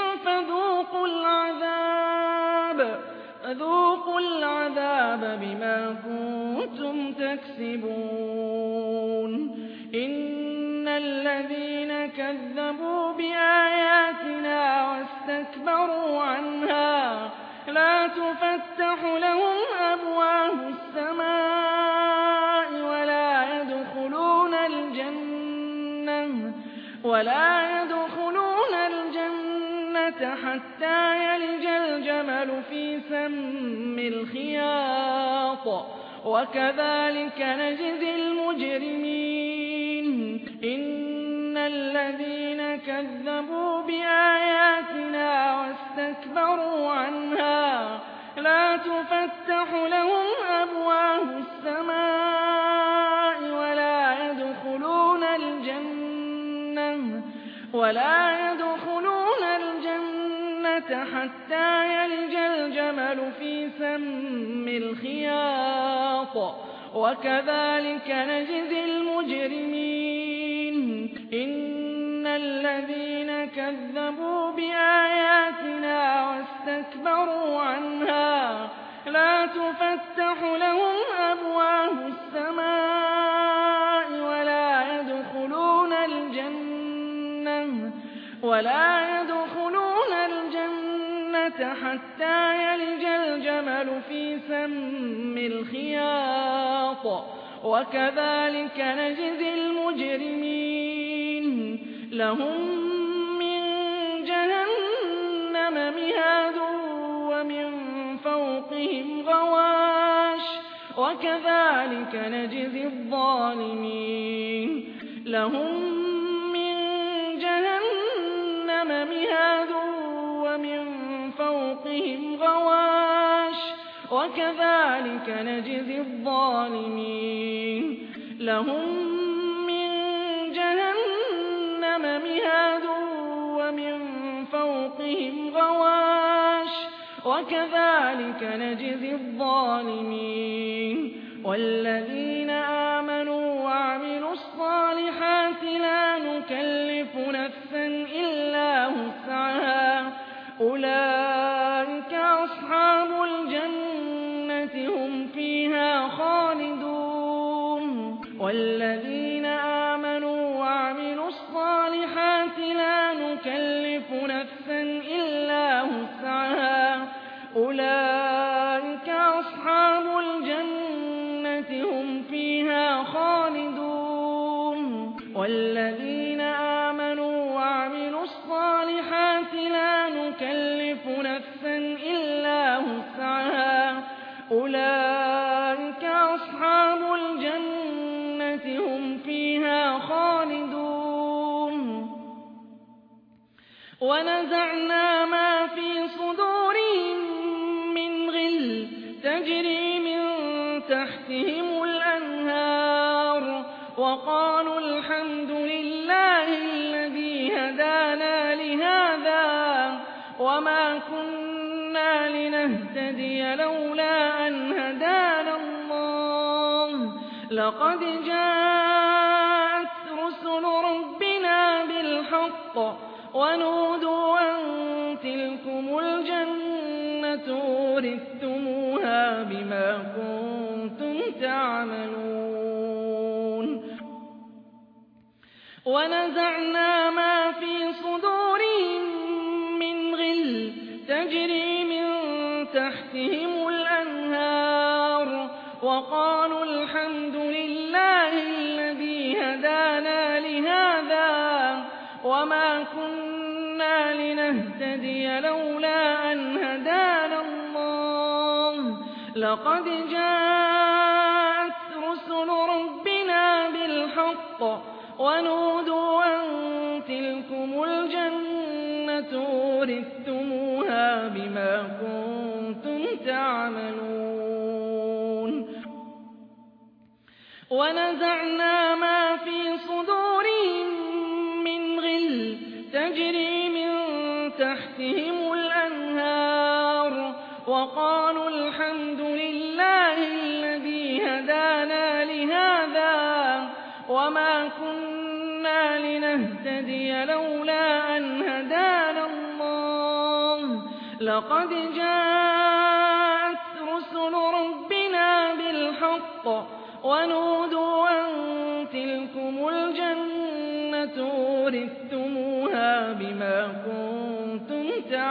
فذوقوا العذاب بما كنتم تكسبون إن الذين كذبوا بآياتنا واستكبروا عنها لا تفتح لهم أبواب السماء ولا يدخلون الجنة حتى يلج الجمل في سم الخياط وكذلك نجزي المجرمين إن الذين كذبوا بآياتنا واستكبروا عنها لا تفتح لهم أبواب السماء ولا يدخلون الجنة حتى يلج الجمل في سم الخياط وكذلك نجزي المجرمين إن الذين كذبوا بآياتنا واستكبروا عنها لا تفتح لهم أبواب السماء ولا يدخلون الجنة حتى يلج الجمل في سم الخياط وكذلك نجزي المجرمين لهم من جهنم مهاد ومن فوقهم غواش وكذلك نجزي الظالمين لهم مهاد ومن فوقهم غواش وكذلك نجزي الظالمين لهم من جهنم مهاد ومن فوقهم غواش وكذلك نجزي الظالمين والذين آمنوا وعملوا الصالحات لا نكلف نفسا إلا وسعها أولئك أصحاب الجنة هم فيها خالدون والذين آمنوا وعملوا الصالحات لا نكلف نفسا إلا وسعها أولئك أصحاب الجنة هم فيها خالدون والذين آمنوا وعملوا الصالحات لا نكلف نفسا إلا وسعها أولئك أصحاب الجنة هم فيها خالدون ونزعنا ما في صدورهم من غل تجري من تحتهم الأنهار وقالوا الحمد لله الذي هدانا لهذا وما كنا لنهتدي لولا أن هدانا الله لقد جاءت رسل ربنا بالحق ونودوا أن تلكم الجنة أورثتموها بما كنتم تعملون ونزعنا ما في صدورهم من غل تجري من تحتهم الأنهار وقالوا الحمد لله الذي هدانا لهذا وما كنا لنهتدي لولا أن هدانا الله لقد جاءت رسل ربنا بالحق ونودوا أن تلكم الجنة أورثتموها بما كنتم تعملون ونزعنا ما في صدورهم من غل تجري من تحتهم الأنهار وقالوا الحمد لله الذي هدانا لهذا وما كنا لنهتدي لولا أن هدانا الله لقد جاءت رسل ربنا بالحق ونودوا أن تلكم الجنة أُورِثْتُمُوهَا بِمَا كُنتُمْ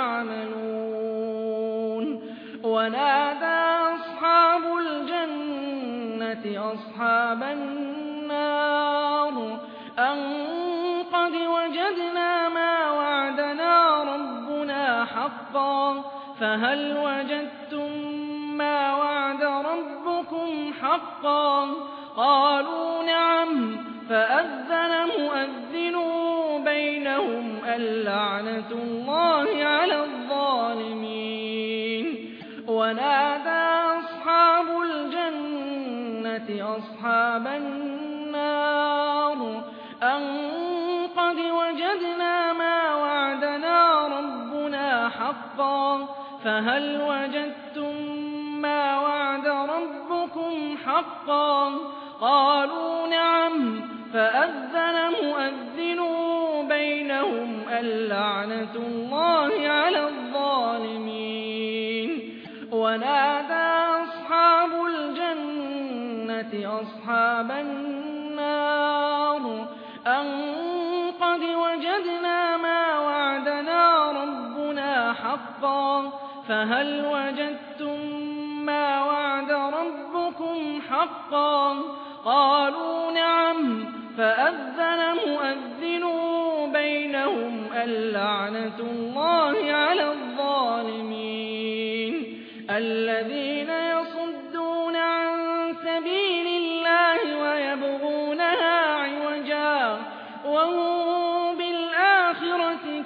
تَعْمَلُونَ ونادى أصحاب الجنة أصحاب النار أن قد وجدنا ما وعدنا ربنا حقا فهل وجدتم ما وعد ربكم حقا قالوا نعم فأذن مؤذن بينهم اللعنة الله على الظالمين ونادى أصحاب الجنة أصحاب النار أن قد وجدنا ما وعدنا ربنا حقا فهل وجدتم ما وعد ربكم حقا قالوا نعم فأذن مؤذن بينهم اللعنة الله على الظالمين ونادى أصحاب الجنة أصحاب النار أن قد وجدنا ما وعدنا ربنا حقا فهل وجدتم ما وعد ربكم حقا قالوا نعم فأذن مؤذن بينهم اللعنة الله على الظالمين الذين يصدون عن سبيل الله ويبغونها عوجا وهم بالآخرة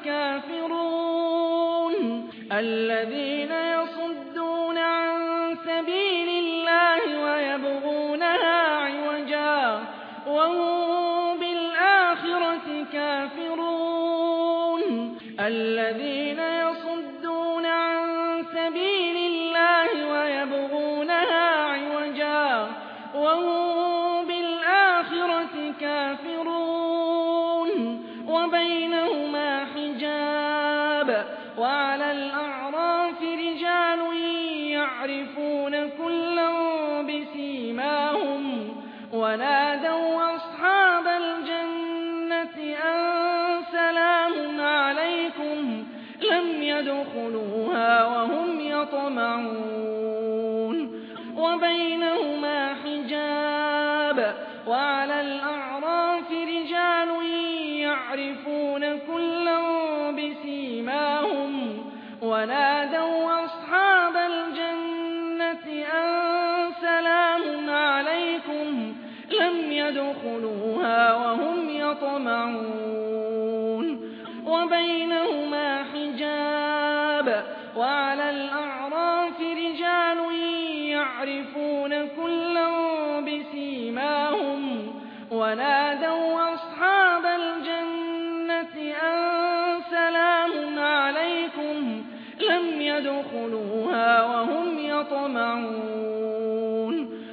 كافرون الذين يصدون عن سبيل الله ويبغونها عوجا وهم بالآخرة كافرون الذين يصدون عن سبيل الله ويبغونها عوجا وهم بالآخرة كافرون وبينهما حجاب وعلى الأعراف رجال يعرفون كلا بسيماهم ونادوا أصحاب الجنة أن سلام عليكم لم يدخلوها وهم يطمعون وبينهما حجاب وعلى الأعراف رجال يعرفون كلا بسيماهم ونادوا أصحاب الجنة أن سلام عليكم لم يدخلوها وهم يطمعون وبينهما حجاب وعلى الأعراف رجال يعرفون كلا بسيماهم ونادوا أصحاب الجنة أن سلام عليكم لم يدخلوها وهم يطمعون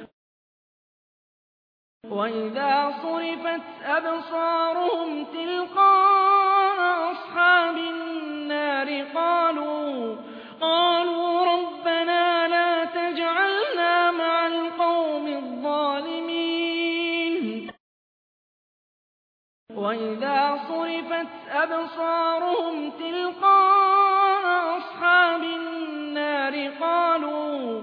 وإذا صرفت أبصارهم تلقاء أصحاب النار قالوا ربنا لا تجعلنا مع القوم الظالمين وإذا صرفت أبصارهم تلقاء أصحاب النار قالوا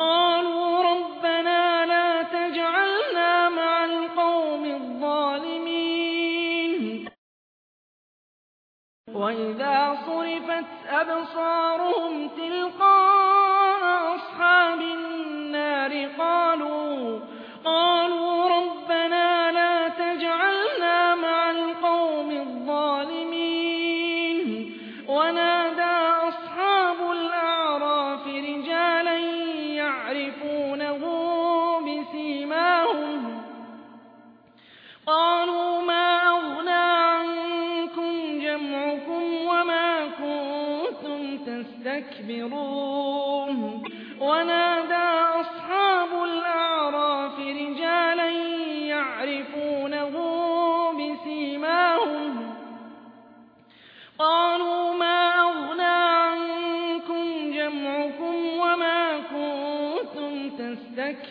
ربنا لا تجعلنا مع القوم الظالمين وإذا صرفت أبصارهم تلقاء أصحاب النار قالوا ربنا لا تجعلنا مع القوم الظالمين ونادى أصحاب الأعراف رجالا يعرفونه بسيماهم قالوا ما أغنى عنكم جمعكم وما كنتم تستكبرون ونادى أصحاب الأعراف رجالا يعرفونه بسيماهم قالوا ما أغنى عنكم جمعكم وما كنتم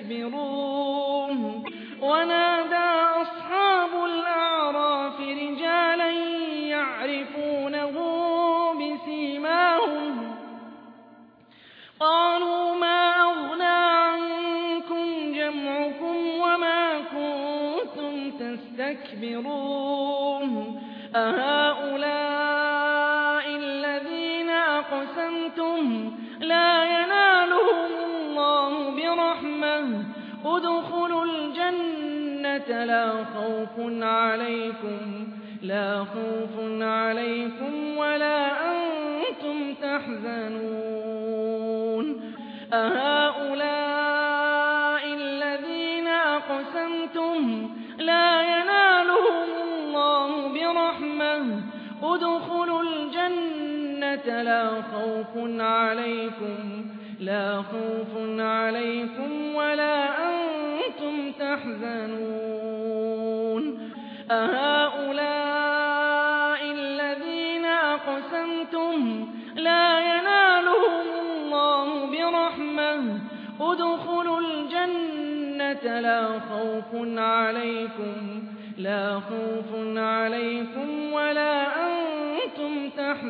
تستكبرون ونادى أصحاب الأعراف رجالا تستكبرون أهؤلاء الذين أقسمتم لا ينالهم الله برحمة ادخلوا الجنة لا خوف عليكم ولا أنتم تحزنون أهؤلاء الذين أقسمتم لا ينالهم الله برحمة ادخلوا الجنة لا خوف عليكم ولا أنتم تحزنون أهؤلاء الذين أقسمتم لا ينالهم الله برحمة ادخلوا الجنة لا خوف عليكم ولا أنتم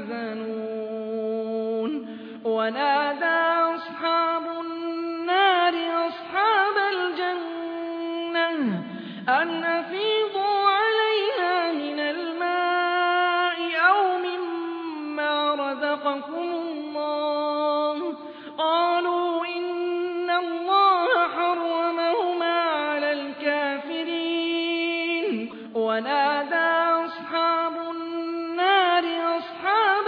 تحزنون ونادى أصحاب النار أصحاب الجنة أن أفيضوا علينا من الماء أو مما رزقكم الله قالوا إن الله حرمهما على الكافرين ونادى أصحاب النار أصحاب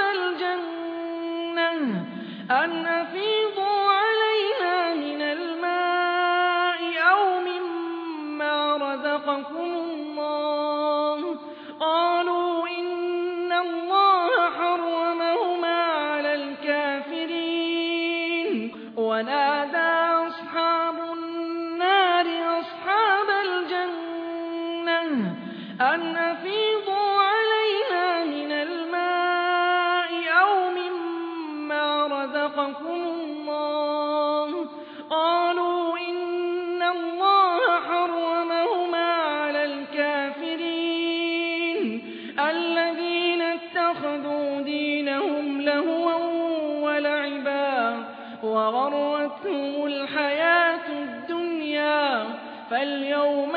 الجنة أن أفيضوا علينا من الماء أو مما رزقكم الله قالوا إن الله حرمهما على الكافرين ونادى أصحاب النار أصحاب الجنة أن أفيضوا علينا من الماء أو مما رزقكم الله قالوا إن الله حرمهما على الكافرين الذين اتخذوا دينهم لهوا ولعبا وغرتهم الحياة الدنيا فاليوم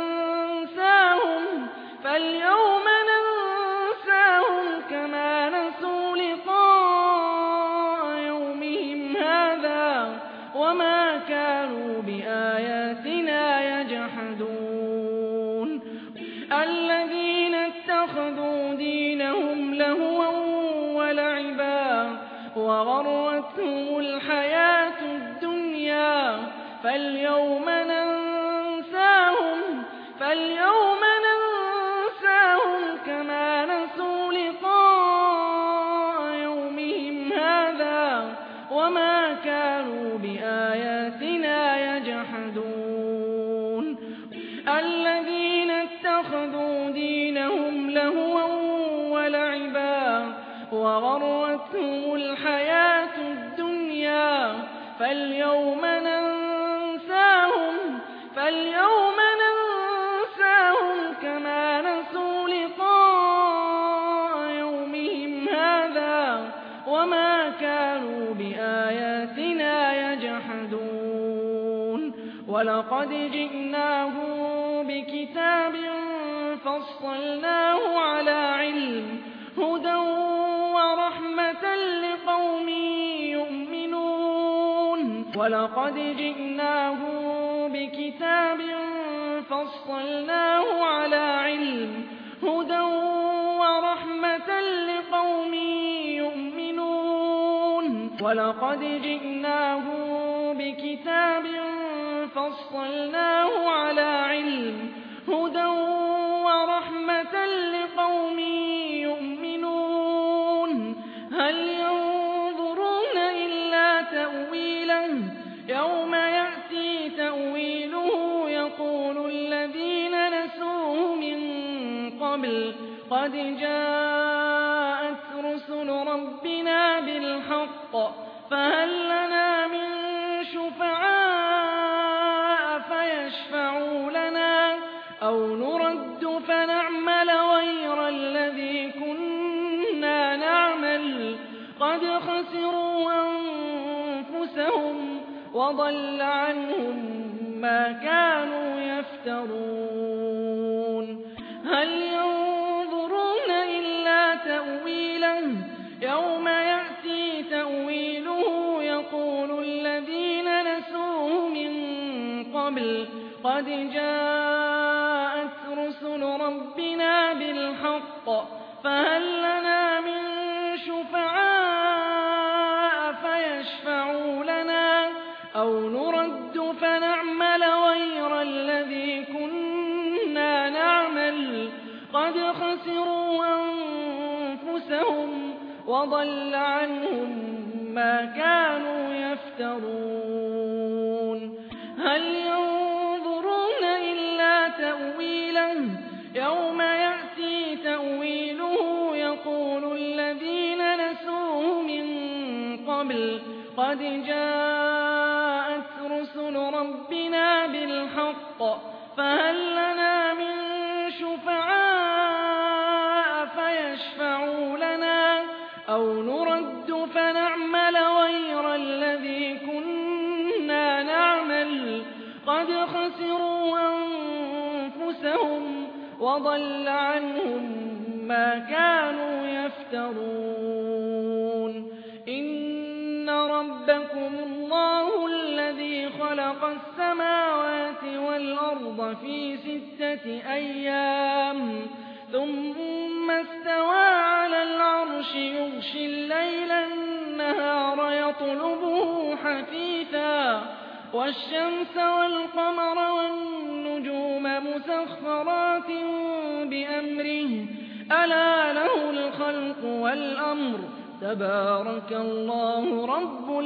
ننساهم كما نسوا لقاء يومهم هذا وما كانوا بآياتنا يجحدون الذين اتخذوا دينهم لهوا ولعبا وغرتهم الحياة الدنيا فاليوم ننساهم كما نسوا لقاء يومهم هذا وما كانوا بآياتنا يجحدون الذين اتخذوا دينهم لهوا ولعبا وغرتهم الحياة الدنيا فاليوم ننساهم كما نسوا لقاء يومهم هذا وما كانوا بآياتنا يجحدون ولقد جئناهم بكتاب فصلناه على علم هدى ورحمة لقوم يؤمنون ولقد جئناهم بكتاب فصلناه على علم هدى ورحمة لقوم يؤمنون ولقد جئناهم بكتاب فصلناه على علم هدى ورحمة لقوم يؤمنون هل ينظرون إلا تأويله يوم يأتي تأويله يقول الذين نسوه من قبل قد جاءت رسل ربنا بالحق فهل لنا من شفعاء فيشفعوا لنا أو نرد فنعمل غير الذي كنا نعمل قد خسروا أنفسهم وضل عنهم ما كانوا يفترون قد جاءت رسل ربنا بالحق فهل لنا من شفعاء فيشفعوا لنا أو نرد فنعمل غير الذي كنا نعمل قد خسروا أنفسهم وضل عنهم ما كانوا يفترون هل ينظرون إلا تأويله يوم يأتي تأويله يقول الذين نسوه من قبل قد جاءت رسل ربنا بالحق فهل لنا من شفعاء فيشفعوا لنا أو نرد فنعمل غير الذي كنا نعمل قد خسروا أنفسهم وضل عنهم ما كانوا يفترون إن ربكم الله الذي خلق السماوات والأرض في 6 أيام ثم استوى على العرش يغشي الليل النهار يطلبه حثيثا والشمس والقمر والنجوم مسخرات بأمره ألا له الخلق والأمر تبارك الله رب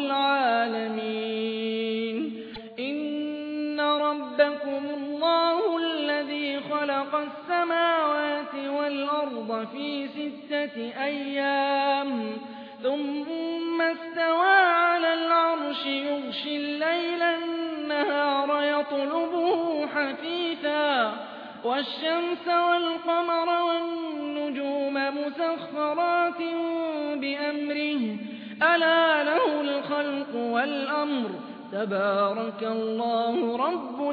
العالمين إن ربكم الله الذي خلق السماوات والأرض في 6 أيام ثم استوى على العرش يغشي الليل النهار يطلبه حثيثا والشمس والقمر والنجوم مسخرات بأمره ألا له الخلق والأمر تبارك الله رب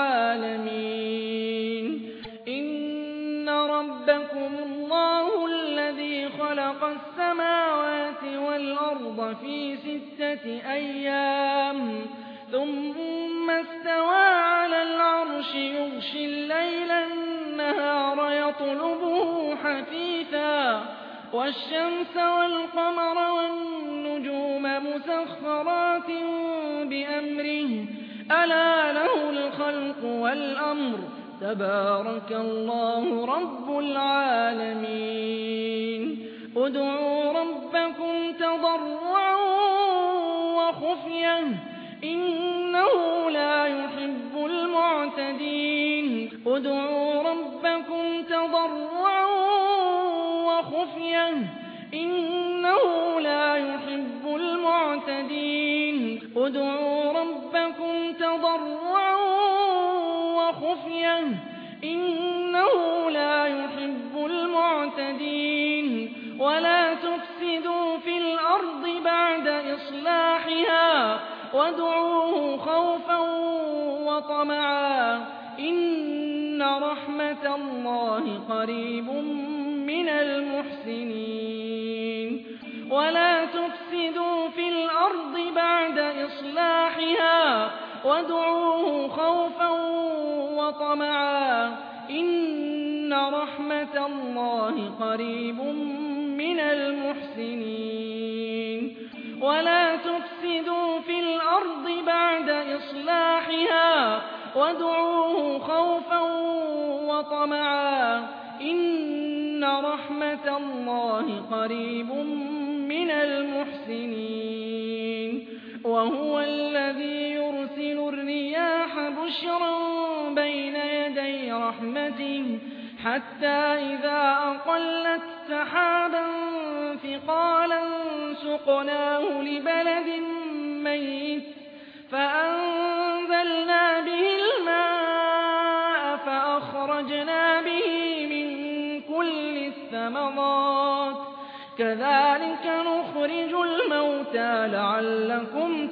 العالمين إن ربكم الله الذي خلق السماوات والأرض في 6 أيام ثم استوى على العرش يغشي الليل النهار يطلبه حثيثا والشمس والقمر والنجوم مسخرات بأمره ألا له الخلق والأمر تبارك الله رب العالمين ادعوا ربكم تضرعا وخفية إنه لا يحب المعتدين ادعوا ربكم تضرعا وخفية إنه لا يحب المعتدين ادعوا ربكم تضرعا وخفية إنه لا يحب المعتدين ولا تفسدوا في الأرض بعد إصلاحها وادعوه خوفا وطمعا إن رحمة الله قريب من المحسنين ولا تفسدوا في الأرض بعد إصلاحها وادعوه خوفا وطمعا إن رحمة الله قريب من المحسنين ولا تفسدوا في الأرض بعد إصلاحها وادعوه خوفا وطمعا إن رحمة الله قريب من المحسنين وهو الذي يرسل الرياح بشرا بين يدي رحمته حتى إذا أقلت سحابا ثقالا سقناه لبلد ميت فأنزلنا به الماء فأخرجنا به من كل الثمرات كذلك نخرج الموتى لعلكم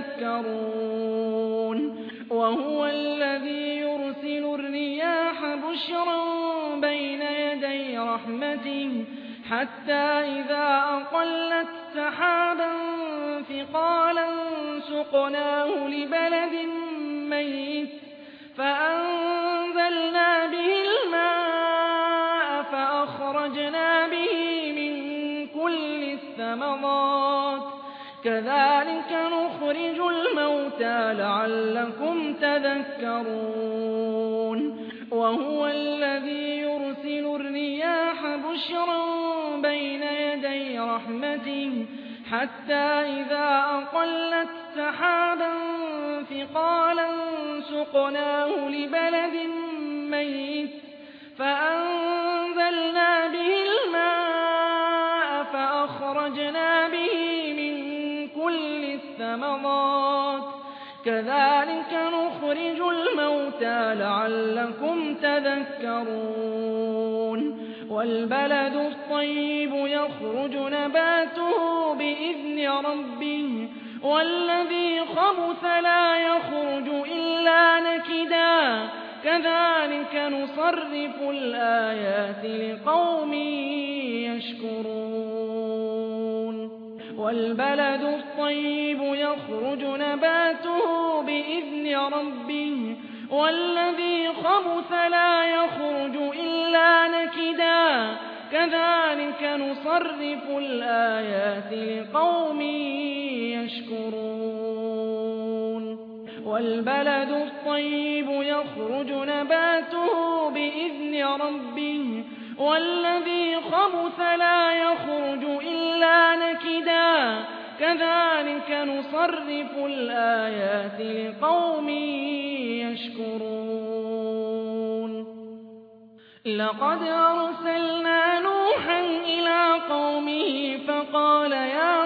تذكرون وهو الذي يرسل الرياح بشرا بين يدي رحمته حتى إذا أقلت سحابا ثقالا سقناه لبلد ميت فأنزلنا به الماء فأخرجنا به من كل الثمرات كذلك نخرج الموتى لعلكم تذكرون وهو الذي يرسل الرياح بشرا بين يدي رحمته حتى إذا أقلت سحابا ثقالا سقناه لبلد ميت فأنزلنا به الماء فأخرجنا به من كل الثمرات كذلك نخرج الموتى لعلكم تذكرون والبلد الطيب يخرج نباته بإذن ربه والذي خبث لا يخرج إلا نكدا كذلك نصرف الآيات لقوم يشكرون والبلد الطيب يخرج نباته بإذن ربه والذي خبث لا يخرج إلا نكدا كذلك نصرف الآيات لقوم يشكرون والبلد الطيب يخرج نباته بإذن ربه والذي خبث لا يخرج إلا نكدا كذلك نصرف الآيات لقوم يشكرون لقد أرسلنا نوحا إلى قومه فقال يا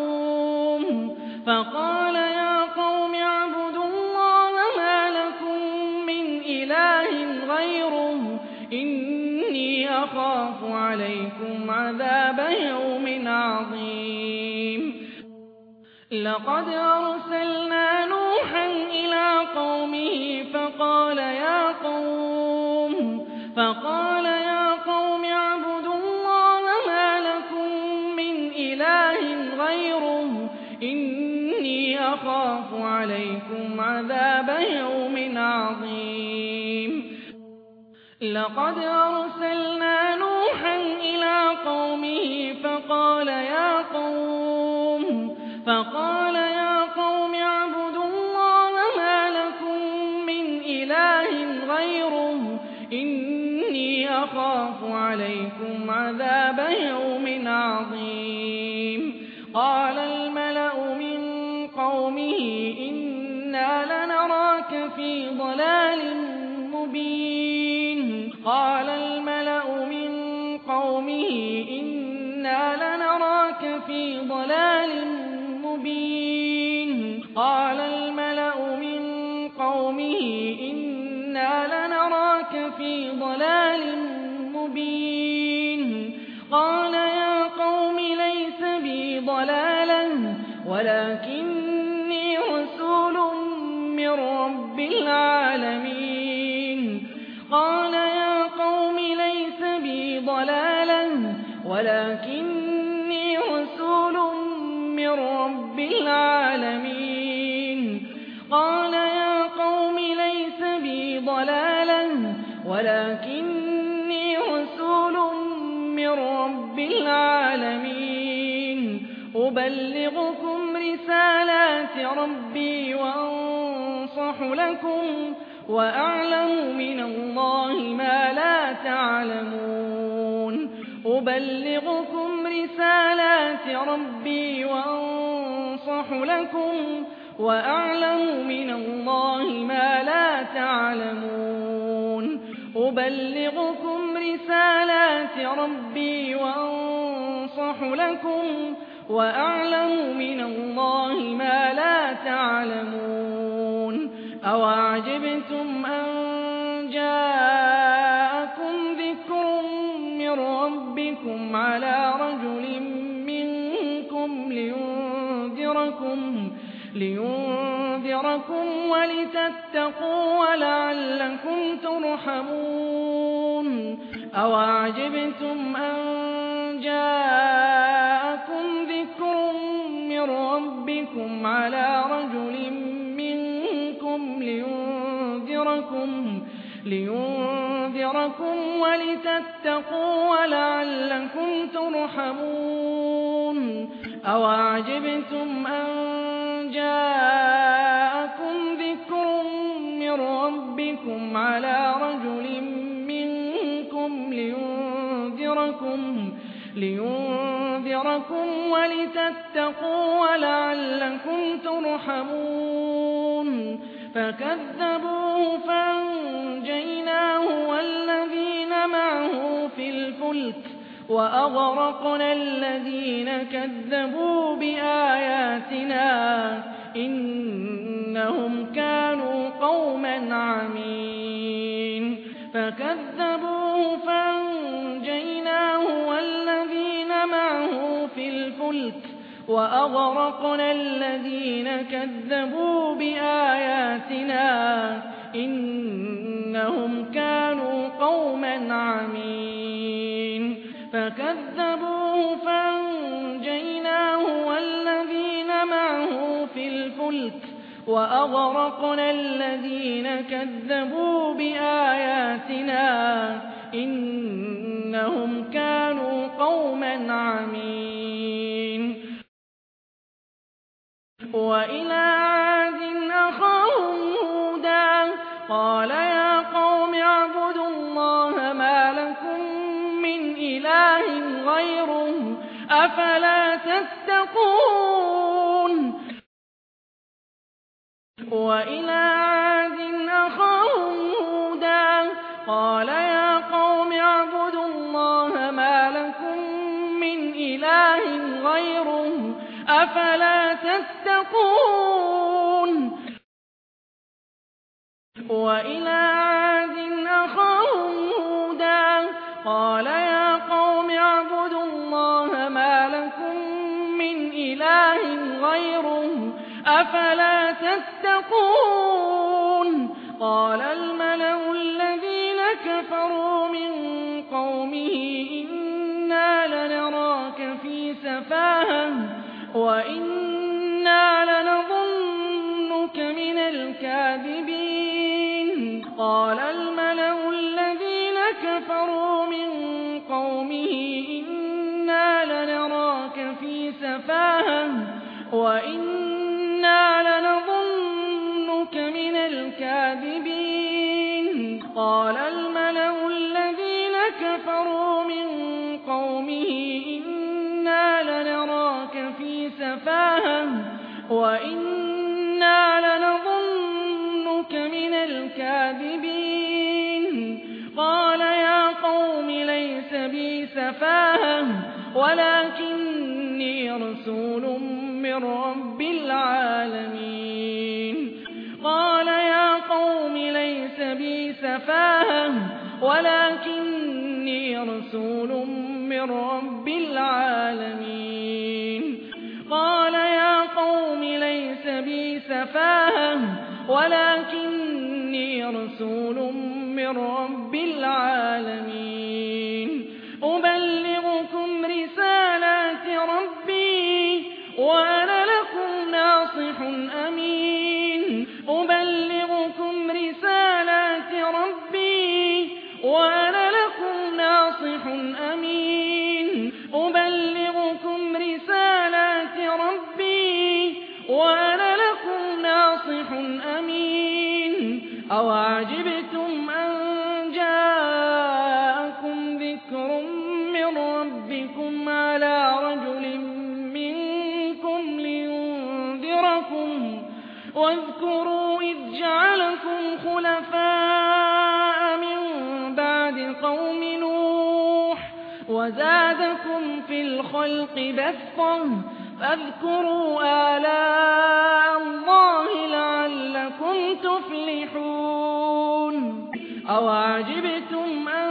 قوم اعبدوا الله ما لكم من إله غيره إني أخاف عليكم عذاب يوم عظيم لقد أرسلنا نوحا إلى قومه فقال يا قوم اعبدوا الله ما لكم من إله غيره إني أخاف عليكم عذاب يوم عظيم لقد أرسلنا نوحا إلى قومه فقال يا قوم اعبدوا الله ما لكم من إله غيره إني أخاف عليكم عذاب يوم عظيم قال الملأ من قومه إنا لنراك في ضلال مبين قال الملأ من قومه إنا لنراك في ضلال مبين قال الملأ من قومه إنا لنراك في ضلال مبين قال يا قوم ليس بي ضلالة ولكني رسول من رب العالمين قال يا قوم ليس بي ضلالة ولكني رسول من رب العالمين قال يا قوم ليس بي ضلالة ولكني رسول من رب العالمين أبلغكم رسالات ربي وأنصح لكم وأعلم من الله ما لا تعلمون أبلغكم رسالات ربي وأنصح لكم وأعلم من الله ما لا تعلمون أبلغكم رسالات ربي وأنصح لكم وأعلم من الله ما لا تعلمون أوعجبتم أن جاءكم ذكر من ربكم على رجل منكم لينذركم ولتتقوا ولعلكم ترحمون أوعجبتم أن جاءكم ذكر من ربكم على رجل منكم لينذركم لينذركم ولتتقوا ولعلكم ترحمون أوعجبتم أن جاءكم ذكر من ربكم على رجل منكم لينذركم ولتتقوا ولعلكم ترحمون فكذبوه فأنجيناه والذين معه في الفلك وأغرقنا الذين كذبوا بآياتنا إنهم كانوا قوما عمين فكذبوه فأنجيناه والذين معه في الفلك وأغرقنا الذين كذبوا بآياتنا إنهم كانوا قوما عمين فكذبوه فأنجيناه والذين معه في الفلك وأغرقنا الذين كذبوا بآياتنا إنهم كانوا قوما عمين وإلى عاد أخاهم هودا قال يا قوم اعبدوا الله ما لكم من إله غيره أفلا تتقون وإلى عاد أخاهم هودا قال يا قوم اعبدوا الله ما لكم من إله غيره أفلا تتقون وإلى عاد أخاهم هودا قال يا قوم اعبدوا الله ما لكم من إله غيره أفلا تتقون قال الملأ الذين كفروا من قومه إنا لنراك في سفاهة وإنا لنظنك من الكاذبين قال الملأ الذين كفروا من قومه إنا لنراك في سفاهة وإنا لنظنك من الكاذبين قال الملأ الذين كفروا من قومه إنا لنراك في سفاهة وإنا لنظنك من الكاذبين قال يا قوم ليس بي سفاهة ولكني رسول من رب العالمين قال يا قوم ليس بي سفاهة ولكني رسول من رب العالمين قال يا قوم ليس بي سفاهة ولكني رسول من رب العالمين أبلغكم رسالات ربي وأنا لكم ناصح أمين أبلغكم رسالات ربي وأنا لكم ناصح أمين أبلغكم رسالات ربي وأنا لكم ناصح أمين أوعجبتم أن جاءكم ذكر من ربكم على رجل منكم لينذركم واذكروا إذ جعلكم خلفاء من بعد قوم نوح وزادكم في الخلق بسطة فاذكروا آلاء الله لعلكم تفلحون أوعجبتم أن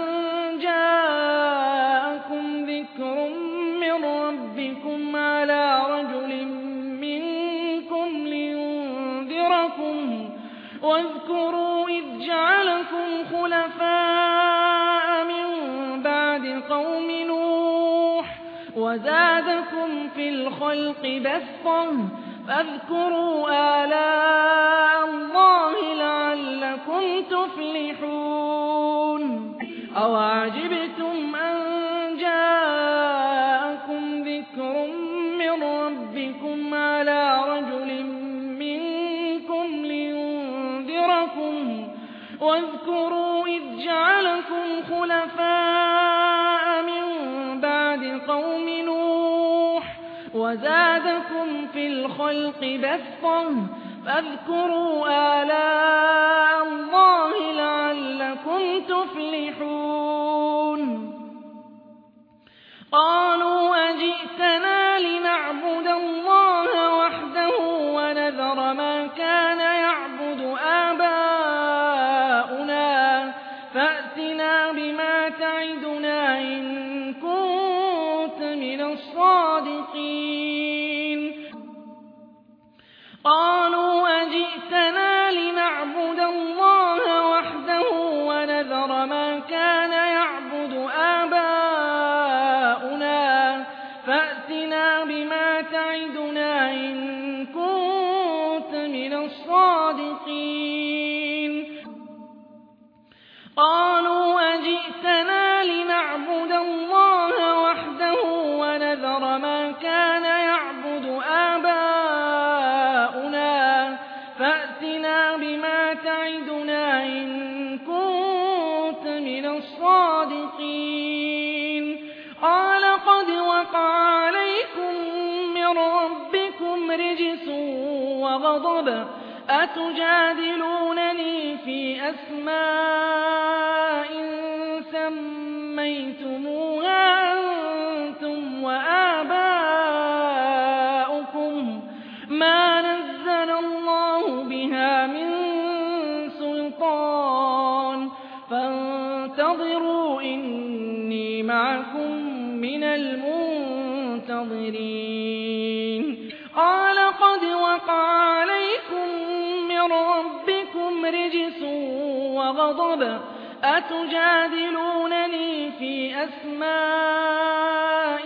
جاءكم ذكر من ربكم على رجل منكم لينذركم واذكروا إذ جعلكم خلفاء من بعد قوم نوح وزادكم في الخلق بسطة فاذكروا آلاء الله لعلكم لعلكم تفلحون أوعجبتم أن جاءكم ذكر من ربكم على رجل منكم لينذركم واذكروا إذ جعلكم خلفاء من بعد قوم نوح وزادكم في الخلق بسطة فاذكروا آلاء الله لعلكم تفلحون قالوا أجئتنا لنعبد الله وحده ونذر ما كان يعبد آباؤنا فأتنا بما تعدنا إن كنت من الصادقين قالوا أجئتنا لنعبد الله وحده ونذر ما كان يعبد آباؤنا فأتنا بما تعدنا إن كنت من الصادقين قالوا أجئتنا لنعبد الله وحده ونذر ما كان يعبد آباؤنا فأتنا بما تعدنا إن كنت من الصادقين قال قد وقع عليكم من ربكم رجس وغضب أتجادلونني في أسماء سميتموها أنتم وآباؤكم ما نزل الله بها من سلطان فانتظروا إني معكم من المنتظرين قال قد وقع عليكم من ربكم رجس وغضب أتجادلونني في أسماء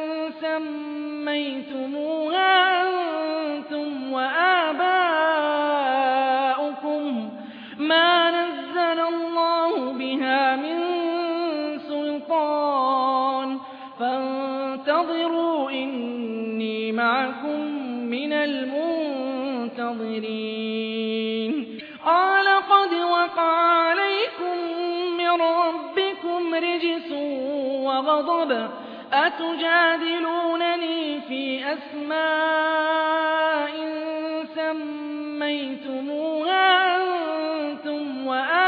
سميتموها أنتم وآباؤكم ما نزل الله بها من سلطان فانتظروا إني معكم من المنتظرين قال قد وقع عليكم من ربكم رجس وغضب أتجادلونني في أسماء سميتموها أنتم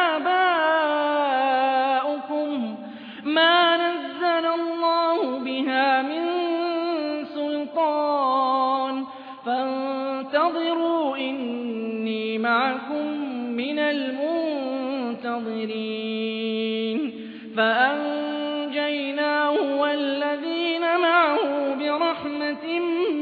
وآباؤكم ما نزل الله بها من سلطان فانتظروا إني معكم من المنتظرين فأنجيناه والذين معه برحمة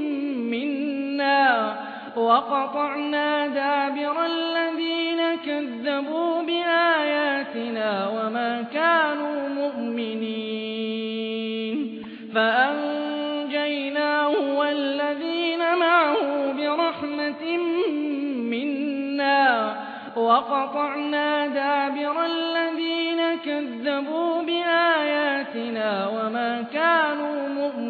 منا وقطعنا دابر الذين كذبوا بآياتنا وما كانوا مؤمنين فأنجيناه والذين معه برحمة منا وقطعنا دابر الذين كذبوا بآياتنا وما كانوا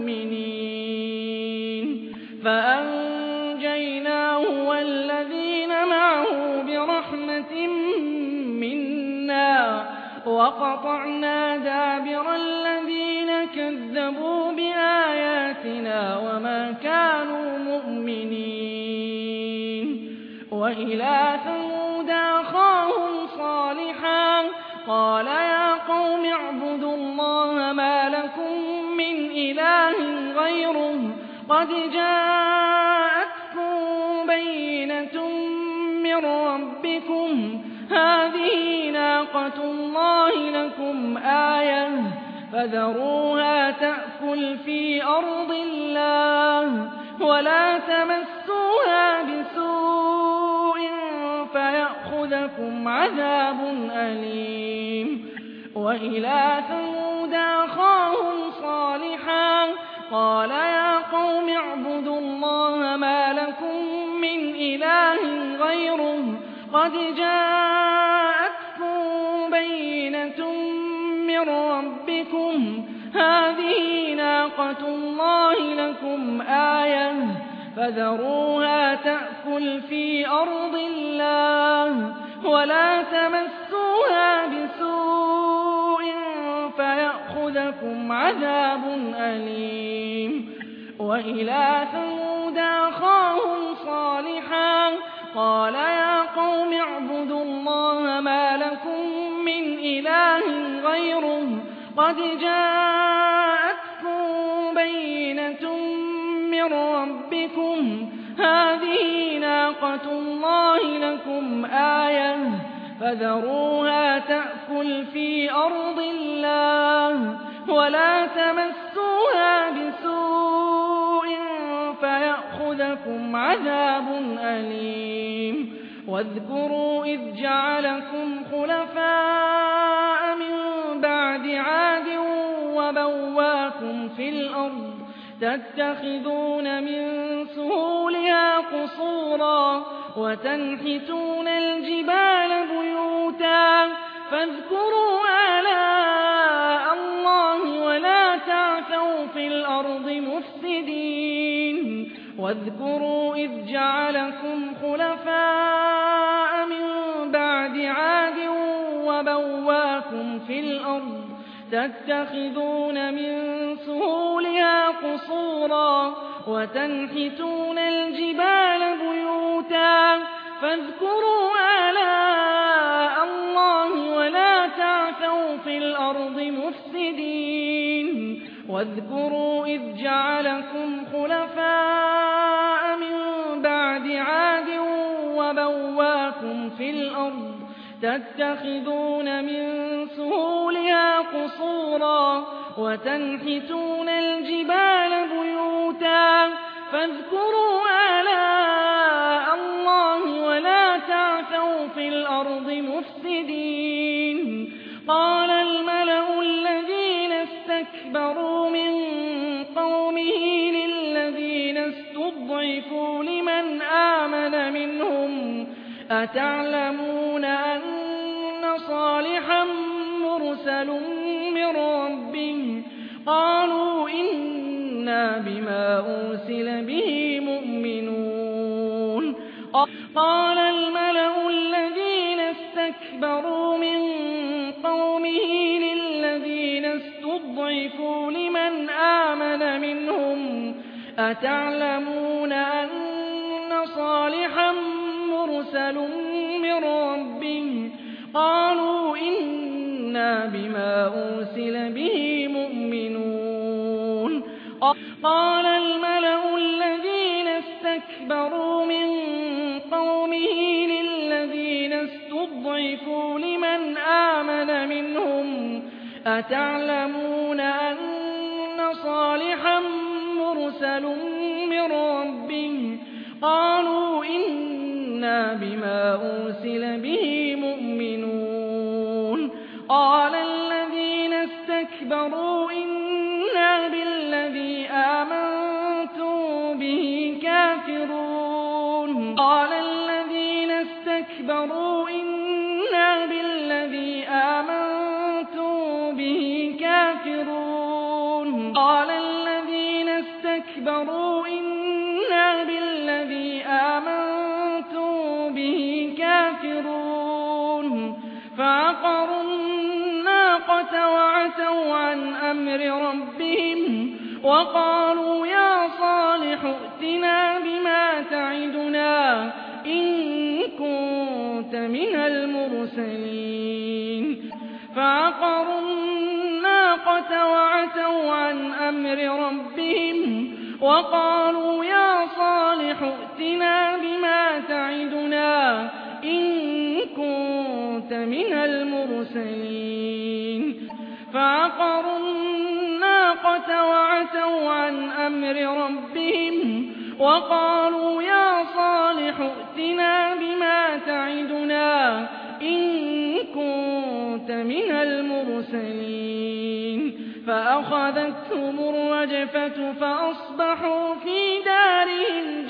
مؤمنين فأنجيناه والذين معه برحمة منا وقطعنا دابر الذين كذبوا بآياتنا وما كانوا مؤمنين وإلى ثمود أخاهم صالحا قال يا قوم اعبدوا الله ما لكم من إله غيره قد جاءتكم بينة من ربكم هذه ناقة الله لكم آية فذروها تأكل في أرض الله ولا تمسوها بسوء فيأخذكم عذاب أليم وإلى ثمود أخاهم صالحا قال يا قوم اعبدوا الله ما لكم من إله غيره قد جاءتكم ربكم هذه ناقة الله لكم آية فذروها تأكل في أرض الله ولا تمسوها بسوء فيأخذكم عذاب أليم وإلى ثمود أخاهم صالحا قال يا قوم اعبدوا الله ما لكم من إله غيره قد جاءتكم بينة من ربكم هذه ناقة الله لكم آية فذروها تأكل في أرض الله ولا تمسوها بسوء فيأخذكم عذاب أليم واذكروا إذ جعلكم خلفاء من بعد عاد وبواكم في الأرض تتخذون من سهولها قصورا وتنحتون الجبال بيوتا فاذكروا آلاء الله ولا تعثوا في الأرض مفسدين واذكروا إذ جعلكم خلفاء من بعد عاد وبواكم في الأرض تتخذون من سهولها قصورا وتنحتون الجبال بيوتا فاذكروا آلاء الله ولا تعثوا في الأرض مفسدين واذكروا إذ جعلكم خلفاء من بعد عاد وبواكم في الأرض تتخذون من سهولها قصورا وتنحتون الجبال بيوتا فاذكروا آلاء الله ولا تعثوا في الأرض مفسدين قال الملأ الذين استكبروا من قومه للذين استضعفوا لمن آمن منهم أتعلمون أن صالحا مرسل من ربه قالوا إنا بما أرسل به مؤمنون قال الملأ الذين استكبروا من قومه للذين استضعفوا لمن آمن منهم أتعلمون أن صالحا مرسل من ربه قالوا إنا بما أرسل به مؤمنون قال الملأ الذين استكبروا من قومه للذين استضعفوا لمن آمن منهم أتعلمون أن صالحا مرسل من ربه قالوا إنا بما أرسل به مؤمنون قال الذين استكبروا إنا بالذي آمنتم به كافرون قال الذين استكبروا إنا بالذي آمنتم به كافرون قال الذين استكبروا إنا بالذي آمنتم به كافرون فعقروا الناقة وعتوا عن أمر ربهم وقالوا يا صالح ائتنا بما تعدنا إن كنت من المرسلين فعقروا الناقة وعتوا عن أمر ربهم وقالوا يا صالح ائتنا بما تعدنا إن كنت من المرسلين فعقروا الناقة وعتوا عن أمر ربهم وقالوا يا صالح ائتنا بما تعدنا إن كنت من المرسلين فأخذتهم الرجفة فأصبحوا في دارهم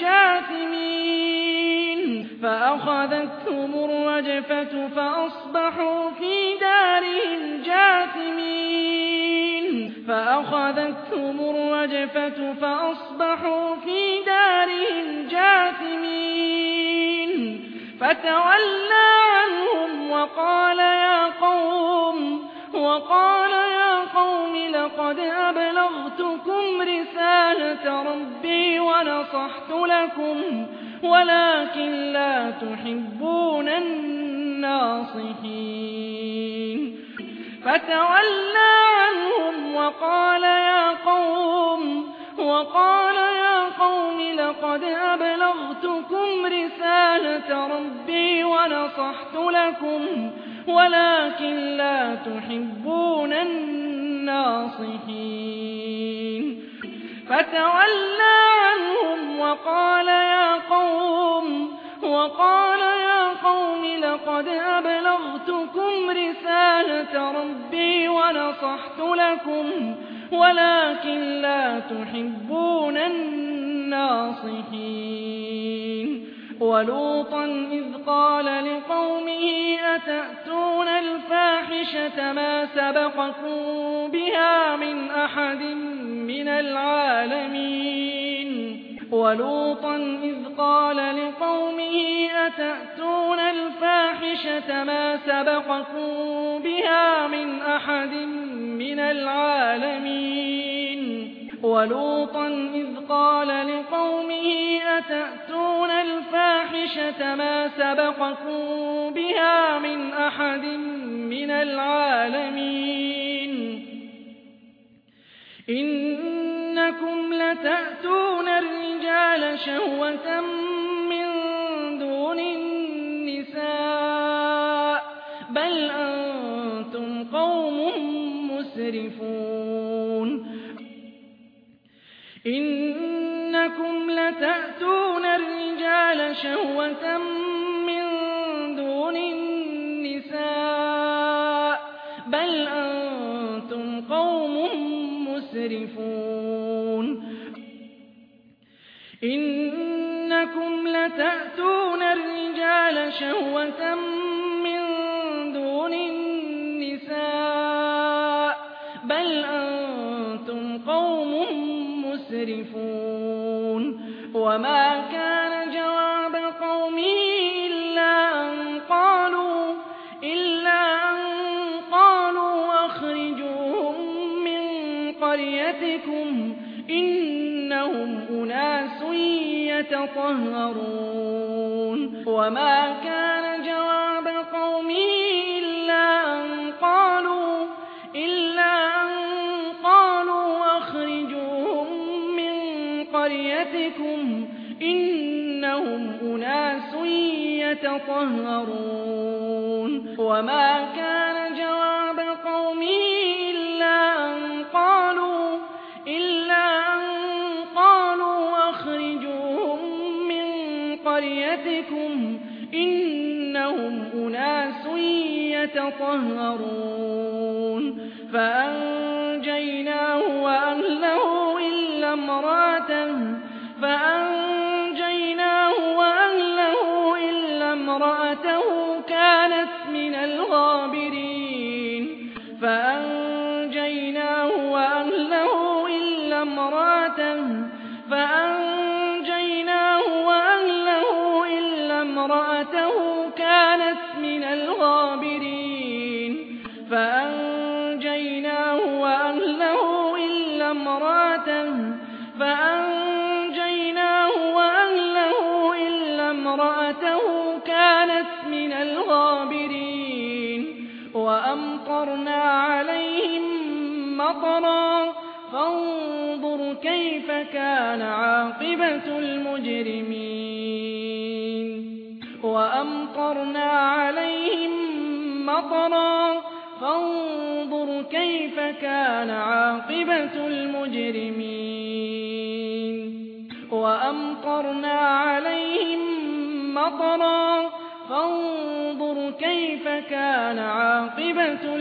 جاثمين فأخذتهم الرجفة فأصبحوا في دارهم جاثمين فأخذتهم الرجفة فأصبحوا في دارهم جاثمين فتولى عنهم وقال يا قوم لقد أبلغتكم رسالة ربي ونصحت لكم ولكن لا تحبون الناصحين فتولى عنهم وقال يا قوم لقد أبلغتكم رسالة ربي ونصحت لكم ولكن لا تحبون الناصحين فتولى عنهم وقال يا قوم لقد أبلغتكم رسالة ربي ونصحت لكم ولكن لا تحبون الناصحين ولوطا إذ قال لقومه أتأتون الفاحشة ما سبقكم بها من أحد من العالمين ولوطا إذ قال لقومه أتأتون الفاحشة ما سبقكم بها من أحد من العالمين ولوطا إذ قال لقومه أتأتون الفاحشة ما سبقكم بها من أحد من العالمين إنكم لتأتون الرجال شهوة من دون النساء بل أنتم قوم مسرفون إنكم لتأتون الرجال شهوة من دون النساء بل أنتم قوم مسرفون إنكم لتأتون الرجال شهوة من دون النساء بل أنتم قوم مسرفون وما كان جواب قومه إلا أن قالوا أخرجوهم من قريتكم إنهم أناس يتطهرون وما كان جواب قومه إلا أن قالوا أخرجوهم من قريتكم إنهم أناس يتطهرون وما كان جواب قومه إلا أن قالوا أخرجوهم من قريتكم إنهم أناس يتطهرون فأنجيناه وأهله إلا امرأته كانت من الغابرين فأنجيناه وأهله إلا امرأته كانت من الغابرين فأنجيناه وأهله إلا امرأته كانت من الغابرين وأمطرنا عليهم مطرا فانظر كيف كان عاقبة المجرمين وأمطرنا عليهم مطرا فانظر كيف كان عاقبة المجرمين وأمطرنا عليهم مطرا فانظر كيف كان عاقبة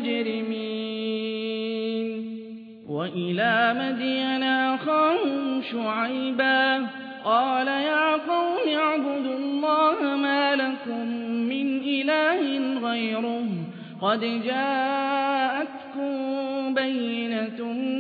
المجرمين وإلى مدين أخاهم شعيبا قال يا قوم اعبدوا الله ما لكم من إله غيره قد جاءتكم بينة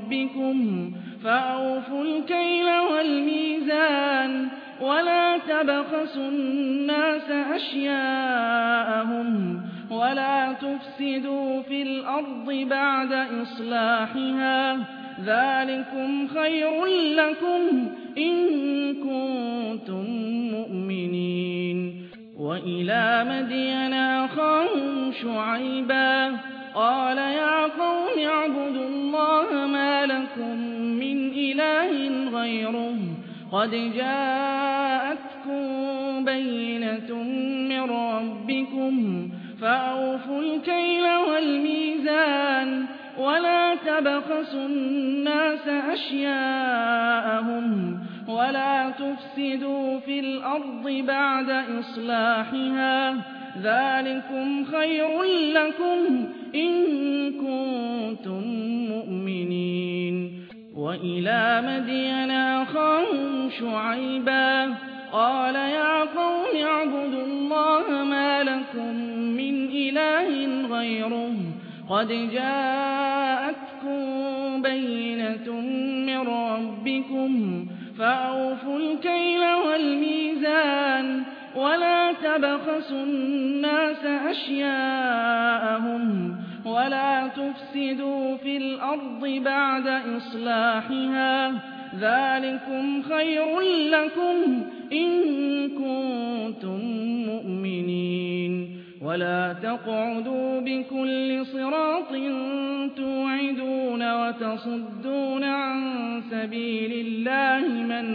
ربكم فأوفوا الكيل والميزان ولا تبخسوا الناس أشياءهم ولا تفسدوا في الأرض بعد إصلاحها ذلكم خير لكم إن كنتم مؤمنين وإلى مدين أخاهم شعيبا قال يا قوم اعبدوا الله ما لكم من إله غيره قد جاءتكم بينة من ربكم فأوفوا الكيل والميزان ولا تبخسوا الناس أشياءهم ولا تفسدوا في الأرض بعد إصلاحها ذلكم خير لكم إن كنتم مؤمنين وإلى مدين أخاهم شعيبا قال يا قوم اعبدوا الله ما لكم من إله غيره قد جاءتكم بينة من ربكم فأوفوا الكيل والميزان ولا تبخسوا الناس أشياءهم ولا تفسدوا في الأرض بعد إصلاحها ذلكم خير لكم إن كنتم مؤمنين ولا تقعدوا بكل صراط توعدون وتصدون عن سبيل الله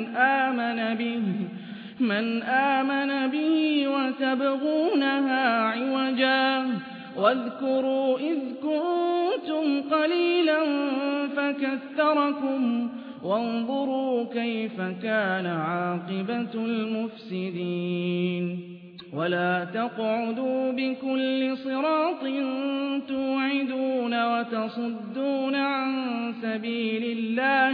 من آمن به وتبغونها عوجا واذكروا إذ كنتم قليلا فكثركم وانظروا كيف كان عاقبة المفسدين ولا تقعدوا بكل صراط توعدون وتصدون عن سبيل الله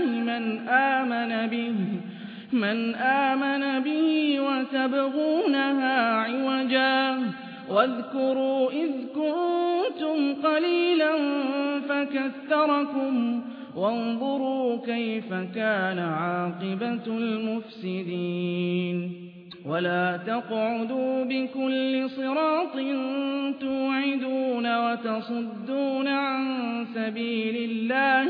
من آمن به وتبغونها عوجا واذكروا إذ كنتم قليلا فكثركم وانظروا كيف كان عاقبة المفسدين ولا تقعدوا بكل صراط توعدون وتصدون عن سبيل الله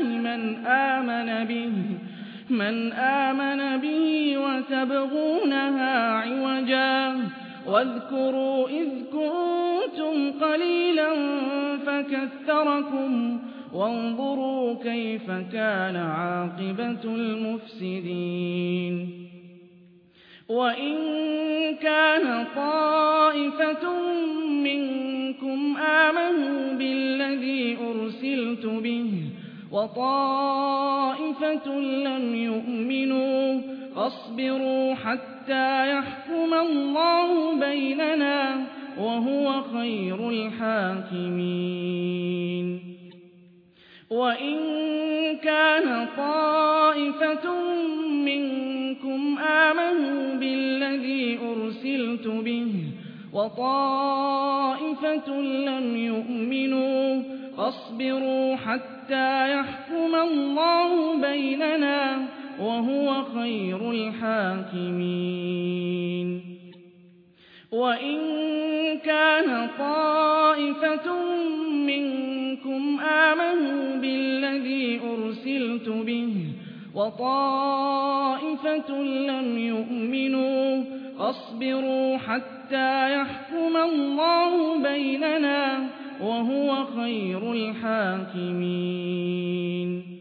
من آمن به وتبغونها عوجا واذكروا إذ كنتم قليلا فكثركم وانظروا كيف كان عاقبة المفسدين وإن كان طائفة منكم آمنوا بالذي أرسلت به وطائفة لم يؤمنوا فاصبروا حتى يحكم الله بيننا وهو خير الحاكمين وإن كان طائفة منكم آمنوا بالذي أرسلت به وطائفة لم يؤمنوا فاصبروا حتى يحكم الله بيننا وهو خير الحاكمين وإن كان طائفة منكم آمنوا بالذي أرسلت به وطائفة لم يؤمنوا فاصبروا حتى يحكم الله بيننا وهو خير الحاكمين